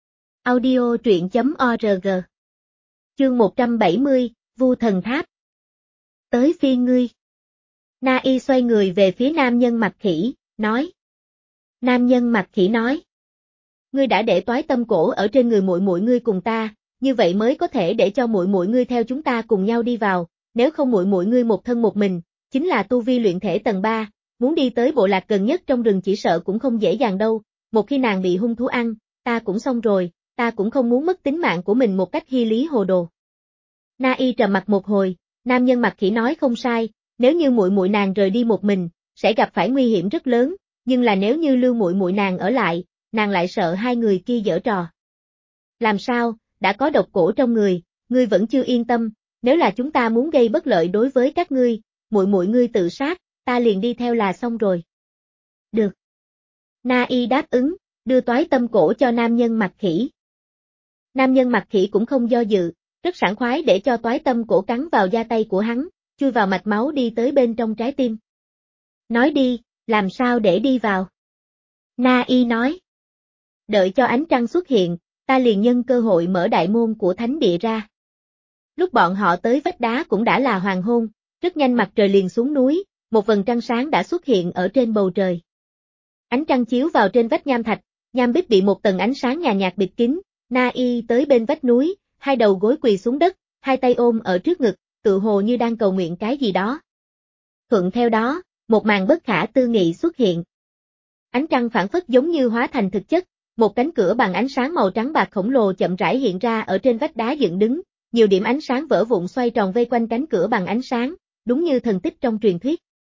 Audio truyện chấm org. Chương một trăm bảy mươi, Vu Thần Tháp. Tới phiên ngươi. Na Y xoay người về phía nam nhân mặt khỉ, nói. Nam nhân mặt khỉ nói. Ngươi đã để toái tâm cổ ở trên người muội muội ngươi cùng ta, như vậy mới có thể để cho muội muội ngươi theo chúng ta cùng nhau đi vào, nếu không muội muội ngươi một thân một mình, chính là tu vi luyện thể tầng ba, muốn đi tới bộ lạc gần nhất trong rừng chỉ sợ cũng không dễ dàng đâu, một khi nàng bị hung thú ăn, ta cũng xong rồi, ta cũng không muốn mất tính mạng của mình một cách hy lý hồ đồ. Na Y trầm mặt một hồi, nam nhân mặt khỉ nói không sai, nếu như muội muội nàng rời đi một mình, sẽ gặp phải nguy hiểm rất lớn, nhưng là nếu như lưu muội muội nàng ở lại, nàng lại sợ hai người kia giở trò. Làm sao, đã có độc cổ trong người, ngươi vẫn chưa yên tâm, nếu là chúng ta muốn gây bất lợi đối với các ngươi, muội muội ngươi tự sát, ta liền đi theo là xong rồi. Được. Na Y đáp ứng, đưa toái tâm cổ cho nam nhân mặt khỉ. Nam nhân mặt khỉ cũng không do dự, rất sảng khoái để cho toái tâm cổ cắn vào da tay của hắn, chui vào mạch máu đi tới bên trong trái tim. Nói đi, làm sao để đi vào? Na Y nói. Đợi cho ánh trăng xuất hiện, ta liền nhân cơ hội mở đại môn của thánh địa ra. Lúc bọn họ tới vách đá cũng đã là hoàng hôn, rất nhanh mặt trời liền xuống núi, một vầng trăng sáng đã xuất hiện ở trên bầu trời. Ánh trăng chiếu vào trên vách nham thạch, nham bích bị một tầng ánh sáng nhàn nhạt bịt kín, Na Y tới bên vách núi, hai đầu gối quỳ xuống đất, hai tay ôm ở trước ngực, tự hồ như đang cầu nguyện cái gì đó. Thuận theo đó, một màn bất khả tư nghị xuất hiện. Ánh trăng phản phất giống như hóa thành thực chất, một cánh cửa bằng ánh sáng màu trắng bạc khổng lồ chậm rãi hiện ra ở trên vách đá dựng đứng, nhiều điểm ánh sáng vỡ vụn xoay tròn vây quanh cánh cửa bằng ánh sáng, đúng như thần tích trong truyền thuyết.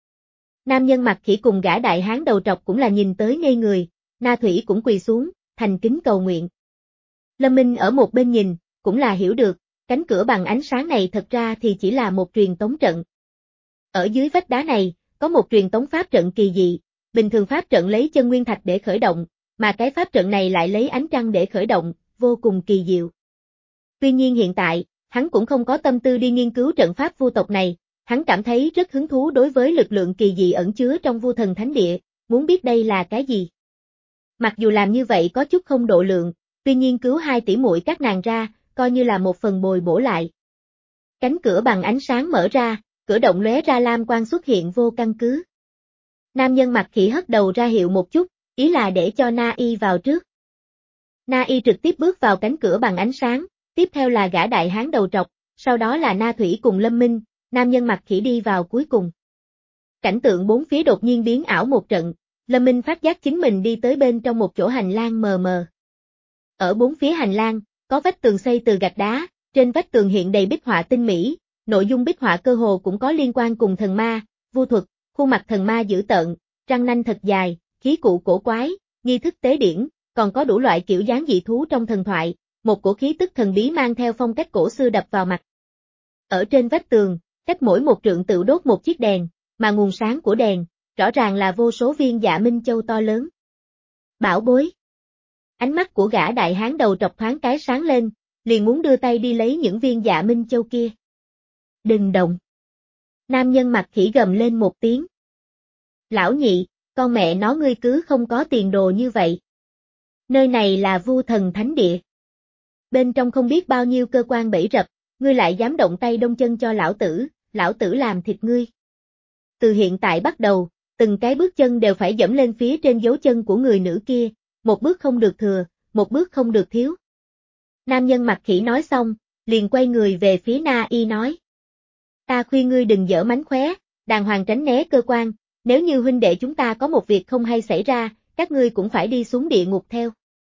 Nam nhân mặt khỉ cùng gã đại hán đầu trọc cũng là nhìn tới ngây người, Na Thủy cũng quỳ xuống, thành kính cầu nguyện. Lâm Minh ở một bên nhìn, cũng là hiểu được, cánh cửa bằng ánh sáng này thật ra thì chỉ là một truyền tống trận. Ở dưới vách đá này, có một truyền tống pháp trận kỳ dị, bình thường pháp trận lấy chân nguyên thạch để khởi động, mà cái pháp trận này lại lấy ánh trăng để khởi động, vô cùng kỳ diệu. Tuy nhiên hiện tại, hắn cũng không có tâm tư đi nghiên cứu trận pháp vu tộc này, hắn cảm thấy rất hứng thú đối với lực lượng kỳ dị ẩn chứa trong Vu Thần Thánh Địa, muốn biết đây là cái gì. Mặc dù làm như vậy có chút không độ lượng, tuy nhiên cứu hai tỷ muội các nàng ra, coi như là một phần bồi bổ lại. Cánh cửa bằng ánh sáng mở ra, cửa động lóe ra lam quang xuất hiện vô căn cứ. Nam nhân mặt khỉ hất đầu ra hiệu một chút, ý là để cho Na Y vào trước. Na Y trực tiếp bước vào cánh cửa bằng ánh sáng, tiếp theo là gã đại hán đầu trọc, sau đó là Na Thủy cùng Lâm Minh, nam nhân mặt khỉ đi vào cuối cùng. Cảnh tượng bốn phía đột nhiên biến ảo một trận, Lâm Minh phát giác chính mình đi tới bên trong một chỗ hành lang mờ mờ. Ở bốn phía hành lang, có vách tường xây từ gạch đá, trên vách tường hiện đầy bích họa tinh mỹ, nội dung bích họa cơ hồ cũng có liên quan cùng thần ma, vu thuật, khuôn mặt thần ma dữ tợn, răng nanh thật dài, khí cụ cổ quái, nghi thức tế điển, còn có đủ loại kiểu dáng dị thú trong thần thoại, một cổ khí tức thần bí mang theo phong cách cổ xưa đập vào mặt. Ở trên vách tường, cách mỗi một trượng tự đốt một chiếc đèn, mà nguồn sáng của đèn, rõ ràng là vô số viên dạ minh châu to lớn. Bảo bối. Ánh mắt của gã đại hán đầu trọc thoáng cái sáng lên, liền muốn đưa tay đi lấy những viên dạ minh châu kia. Đừng động. Nam nhân mặt khỉ gầm lên một tiếng. Lão nhị, con mẹ nó ngươi cứ không có tiền đồ như vậy. Nơi này là Vu Thần Thánh Địa. Bên trong không biết bao nhiêu cơ quan bẫy rập, ngươi lại dám động tay đông chân cho lão tử, lão tử làm thịt ngươi. Từ hiện tại bắt đầu, từng cái bước chân đều phải dẫm lên phía trên dấu chân của người nữ kia, một bước không được thừa, một bước không được thiếu. Nam nhân mặt khỉ nói xong, liền quay người về phía Na Y nói. Ta khuyên ngươi đừng giở mánh khóe, đàng hoàng tránh né cơ quan, nếu như huynh đệ chúng ta có một việc không hay xảy ra, các ngươi cũng phải đi xuống địa ngục theo.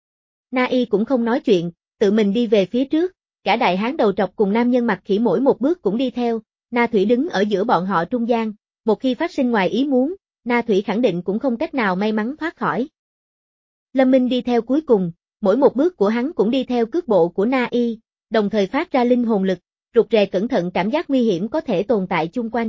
Na Y cũng không nói chuyện, tự mình đi về phía trước, cả đại hán đầu trọc cùng nam nhân mặt khỉ mỗi một bước cũng đi theo, Na Thủy đứng ở giữa bọn họ trung gian, một khi phát sinh ngoài ý muốn, Na Thủy khẳng định cũng không cách nào may mắn thoát khỏi. Lâm Minh đi theo cuối cùng, mỗi một bước của hắn cũng đi theo cước bộ của Na Y, đồng thời phát ra linh hồn lực, rụt rè cẩn thận cảm giác nguy hiểm có thể tồn tại chung quanh.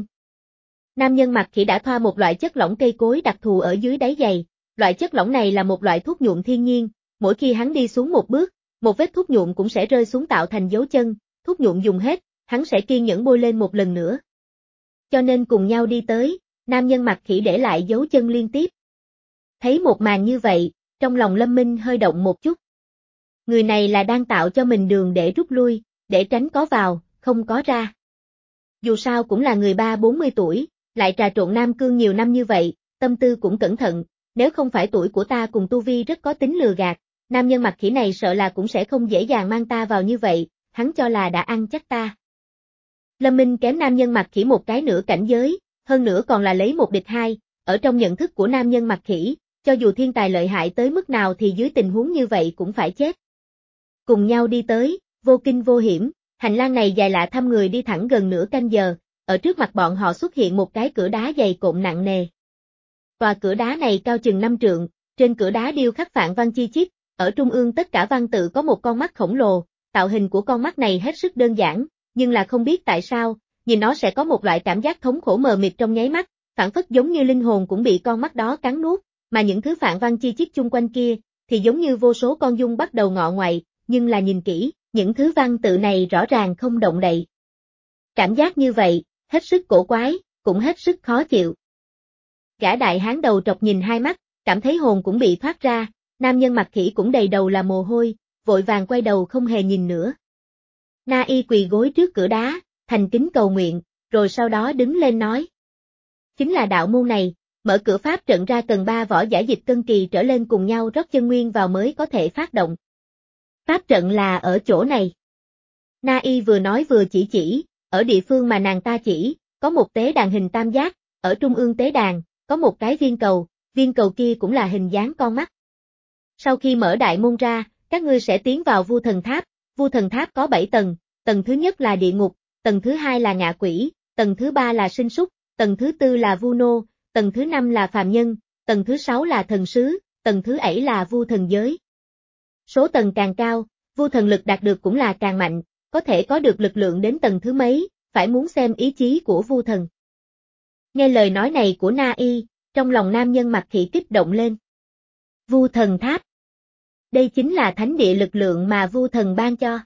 Nam nhân mặt khỉ đã thoa một loại chất lỏng cây cối đặc thù ở dưới đáy giày, loại chất lỏng này là một loại thuốc nhuộm thiên nhiên, mỗi khi hắn đi xuống một bước, một vết thuốc nhuộm cũng sẽ rơi xuống tạo thành dấu chân, thuốc nhuộm dùng hết, hắn sẽ kiên nhẫn bôi lên một lần nữa. Cho nên cùng nhau đi tới, nam nhân mặt khỉ để lại dấu chân liên tiếp. Thấy một màn như vậy, trong lòng Lâm Minh hơi động một chút. Người này là đang tạo cho mình đường để rút lui, để tránh có vào, không có ra. Dù sao cũng là người ba bốn mươi tuổi, lại trà trộn Nam Cương nhiều năm như vậy, tâm tư cũng cẩn thận, nếu không phải tuổi của ta cùng tu vi rất có tính lừa gạt, nam nhân mặt khỉ này sợ là cũng sẽ không dễ dàng mang ta vào như vậy, hắn cho là đã ăn chắc ta. Lâm Minh kém nam nhân mặt khỉ một cái nửa cảnh giới, hơn nữa còn là lấy một địch hai, ở trong nhận thức của nam nhân mặt khỉ, cho dù thiên tài lợi hại tới mức nào thì dưới tình huống như vậy cũng phải chết. Cùng nhau đi tới, vô kinh vô hiểm, hành lang này dài lạ thăm người đi thẳng gần nửa canh giờ, ở trước mặt bọn họ xuất hiện một cái cửa đá dày cộm nặng nề. Tòa cửa đá này cao chừng năm trượng, trên cửa đá điêu khắc phạn văn chi chít, ở trung ương tất cả văn tự có một con mắt khổng lồ, tạo hình của con mắt này hết sức đơn giản, nhưng là không biết tại sao, nhìn nó sẽ có một loại cảm giác thống khổ mờ mịt trong nháy mắt, phản phất giống như linh hồn cũng bị con mắt đó cắn nuốt, mà những thứ phạn văn chi chít chung quanh kia, thì giống như vô số con giun bắt đầu ngọ ngoại, nhưng là nhìn kỹ, những thứ văn tự này rõ ràng không động đậy. Cảm giác như vậy, hết sức cổ quái, cũng hết sức khó chịu. Gã đại hán đầu trọc nhìn hai mắt, cảm thấy hồn cũng bị thoát ra, nam nhân mặt khỉ cũng đầy đầu là mồ hôi, vội vàng quay đầu không hề nhìn nữa. Na Y quỳ gối trước cửa đá, thành kính cầu nguyện, rồi sau đó đứng lên nói. Chính là đạo môn này, mở cửa pháp trận ra cần ba võ giả dịch cân kỳ trở lên cùng nhau rót chân nguyên vào mới có thể phát động. Pháp trận là ở chỗ này. Na Y vừa nói vừa chỉ chỉ, ở địa phương mà nàng ta chỉ, có một tế đàn hình tam giác, ở trung ương tế đàn, có một cái viên cầu, viên cầu kia cũng là hình dáng con mắt. Sau khi mở đại môn ra, các ngươi sẽ tiến vào Vu Thần Tháp, Vu Thần Tháp có bảy tầng, tầng thứ nhất là địa ngục, tầng thứ hai là ngạ quỷ, tầng thứ ba là sinh súc, tầng thứ tư là Vu Nô, tầng thứ năm là phàm nhân, tầng thứ sáu là thần sứ, tầng thứ bảy là Vu Thần giới. Số tầng càng cao, Vu Thần lực đạt được cũng là càng mạnh, có thể có được lực lượng đến tầng thứ mấy, phải muốn xem ý chí của Vu Thần. Nghe lời nói này của Na Y, trong lòng nam nhân mặt khỉ kích động lên. Vu Thần Tháp. Đây chính là thánh địa lực lượng mà Vu Thần ban cho.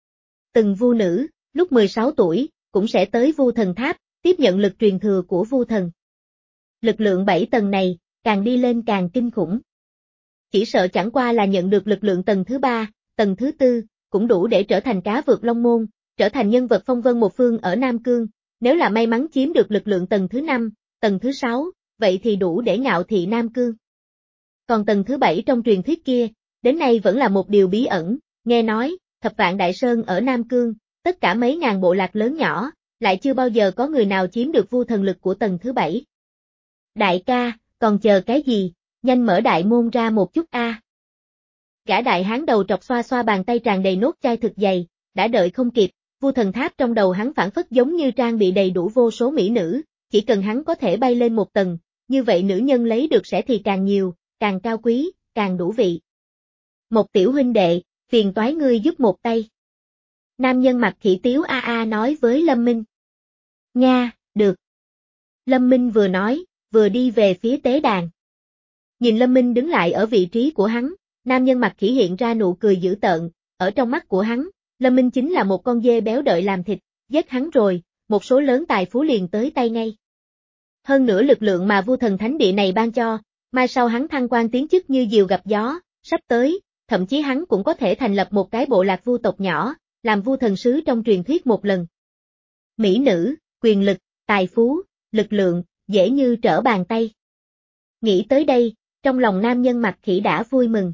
Từng Vu nữ, lúc mười sáu tuổi, cũng sẽ tới Vu Thần Tháp, tiếp nhận lực truyền thừa của Vu Thần. Lực lượng bảy tầng này, càng đi lên càng kinh khủng. Chỉ sợ chẳng qua là nhận được lực lượng tầng thứ ba, tầng thứ tư, cũng đủ để trở thành cá vượt long môn, trở thành nhân vật phong vân một phương ở Nam Cương, nếu là may mắn chiếm được lực lượng tầng thứ năm, tầng thứ sáu, vậy thì đủ để ngạo thị Nam Cương. Còn tầng thứ bảy trong truyền thuyết kia, đến nay vẫn là một điều bí ẩn, nghe nói, Thập Vạn Đại Sơn ở Nam Cương, tất cả mấy ngàn bộ lạc lớn nhỏ, lại chưa bao giờ có người nào chiếm được Vu Thần lực của tầng thứ bảy. Đại ca, còn chờ cái gì, nhanh mở đại môn ra một chút a. À. Gã đại hán đầu trọc xoa xoa bàn tay tràn đầy nốt chai thực dày, đã đợi không kịp, Vu Thần Tháp trong đầu hắn phản phất giống như trang bị đầy đủ vô số mỹ nữ, chỉ cần hắn có thể bay lên một tầng, như vậy nữ nhân lấy được sẽ thì càng nhiều, càng cao quý, càng đủ vị. Một tiểu huynh đệ, phiền toái ngươi giúp một tay. Nam nhân mặt khỉ tiếu a a nói với Lâm Minh. Nga, được. Lâm Minh vừa nói, vừa đi về phía tế đàn. Nhìn Lâm Minh đứng lại ở vị trí của hắn, nam nhân mặt khỉ hiện ra nụ cười dữ tợn, ở trong mắt của hắn, Lâm Minh chính là một con dê béo đợi làm thịt, giết hắn rồi, một số lớn tài phú liền tới tay ngay. Hơn nữa lực lượng mà Vu Thần Thánh Địa này ban cho, mai sau hắn thăng quan tiến chức như diều gặp gió, sắp tới, thậm chí hắn cũng có thể thành lập một cái bộ lạc vu tộc nhỏ, làm Vu Thần sứ trong truyền thuyết một lần. Mỹ nữ, quyền lực, tài phú, lực lượng, dễ như trở bàn tay. Nghĩ tới đây, trong lòng nam nhân mặt khỉ đã vui mừng.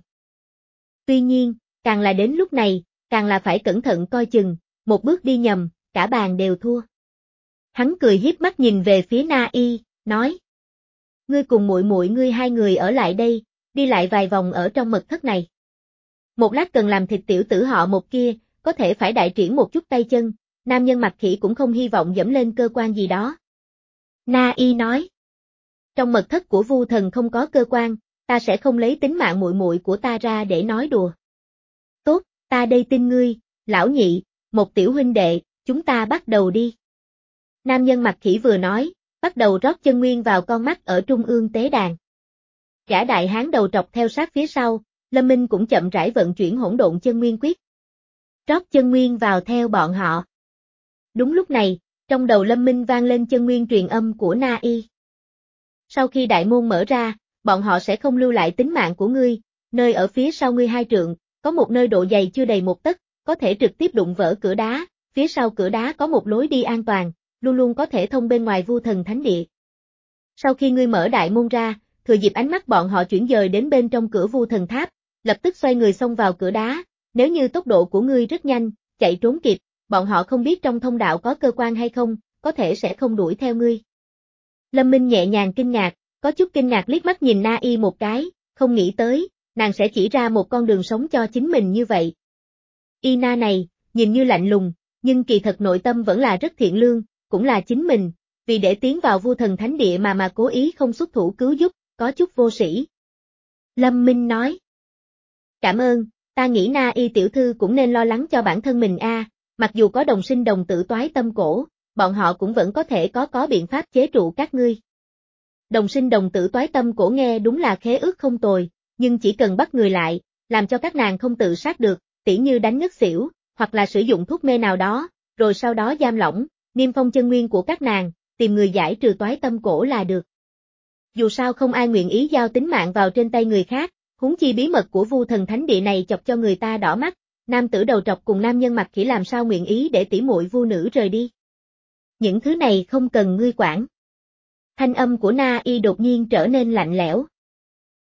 Tuy nhiên, càng là đến lúc này, càng là phải cẩn thận coi chừng, một bước đi nhầm, cả bàn đều thua. Hắn cười hiếp mắt nhìn về phía Na Y, nói. Ngươi cùng muội muội ngươi hai người ở lại đây, đi lại vài vòng ở trong mật thất này. Một lát cần làm thịt tiểu tử họ một kia, có thể phải đại triển một chút tay chân, nam nhân mặt khỉ cũng không hy vọng dẫm lên cơ quan gì đó. Na Y nói. Trong mật thất của Vu Thần không có cơ quan, ta sẽ không lấy tính mạng muội muội của ta ra để nói đùa. Tốt, ta đây tin ngươi, lão nhị, một tiểu huynh đệ, chúng ta bắt đầu đi. Nam nhân mặt khỉ vừa nói, bắt đầu rót chân nguyên vào con mắt ở trung ương tế đàn. Gã đại hán đầu trọc theo sát phía sau, Lâm Minh cũng chậm rãi vận chuyển hỗn độn chân nguyên quyết. Rót chân nguyên vào theo bọn họ. Đúng lúc này, trong đầu Lâm Minh vang lên chân nguyên truyền âm của Na Y. Sau khi đại môn mở ra, bọn họ sẽ không lưu lại tính mạng của ngươi, nơi ở phía sau ngươi hai trượng, có một nơi độ dày chưa đầy một tấc, có thể trực tiếp đụng vỡ cửa đá, phía sau cửa đá có một lối đi an toàn, luôn luôn có thể thông bên ngoài Vu Thần Thánh Địa. Sau khi ngươi mở đại môn ra, thừa dịp ánh mắt bọn họ chuyển dời đến bên trong cửa Vu Thần Tháp, lập tức xoay người xông vào cửa đá, nếu như tốc độ của ngươi rất nhanh, chạy trốn kịp, bọn họ không biết trong thông đạo có cơ quan hay không, có thể sẽ không đuổi theo ngươi. Lâm Minh nhẹ nhàng kinh ngạc, có chút kinh ngạc liếc mắt nhìn Na Y một cái, không nghĩ tới, nàng sẽ chỉ ra một con đường sống cho chính mình như vậy. Y Na này, nhìn như lạnh lùng, nhưng kỳ thật nội tâm vẫn là rất thiện lương, cũng là chính mình, vì để tiến vào Vu Thần Thánh Địa mà mà cố ý không xuất thủ cứu giúp, có chút vô sĩ. Lâm Minh nói. Cảm ơn, ta nghĩ Na Y tiểu thư cũng nên lo lắng cho bản thân mình a, mặc dù có đồng sinh đồng tử toái tâm cổ, bọn họ cũng vẫn có thể có có biện pháp chế trụ các ngươi. Đồng sinh đồng tử toái tâm cổ nghe đúng là khế ước không tồi, nhưng chỉ cần bắt người lại, làm cho các nàng không tự sát được, tỉ như đánh ngất xỉu, hoặc là sử dụng thuốc mê nào đó, rồi sau đó giam lỏng, niêm phong chân nguyên của các nàng, tìm người giải trừ toái tâm cổ là được. Dù sao không ai nguyện ý giao tính mạng vào trên tay người khác, huống chi bí mật của Vu Thần Thánh Địa này chọc cho người ta đỏ mắt, nam tử đầu trọc cùng nam nhân mặt khỉ làm sao nguyện ý để tỉ muội vu nữ rời đi. Những thứ này không cần ngươi quản. Thanh âm của Na Y đột nhiên trở nên lạnh lẽo.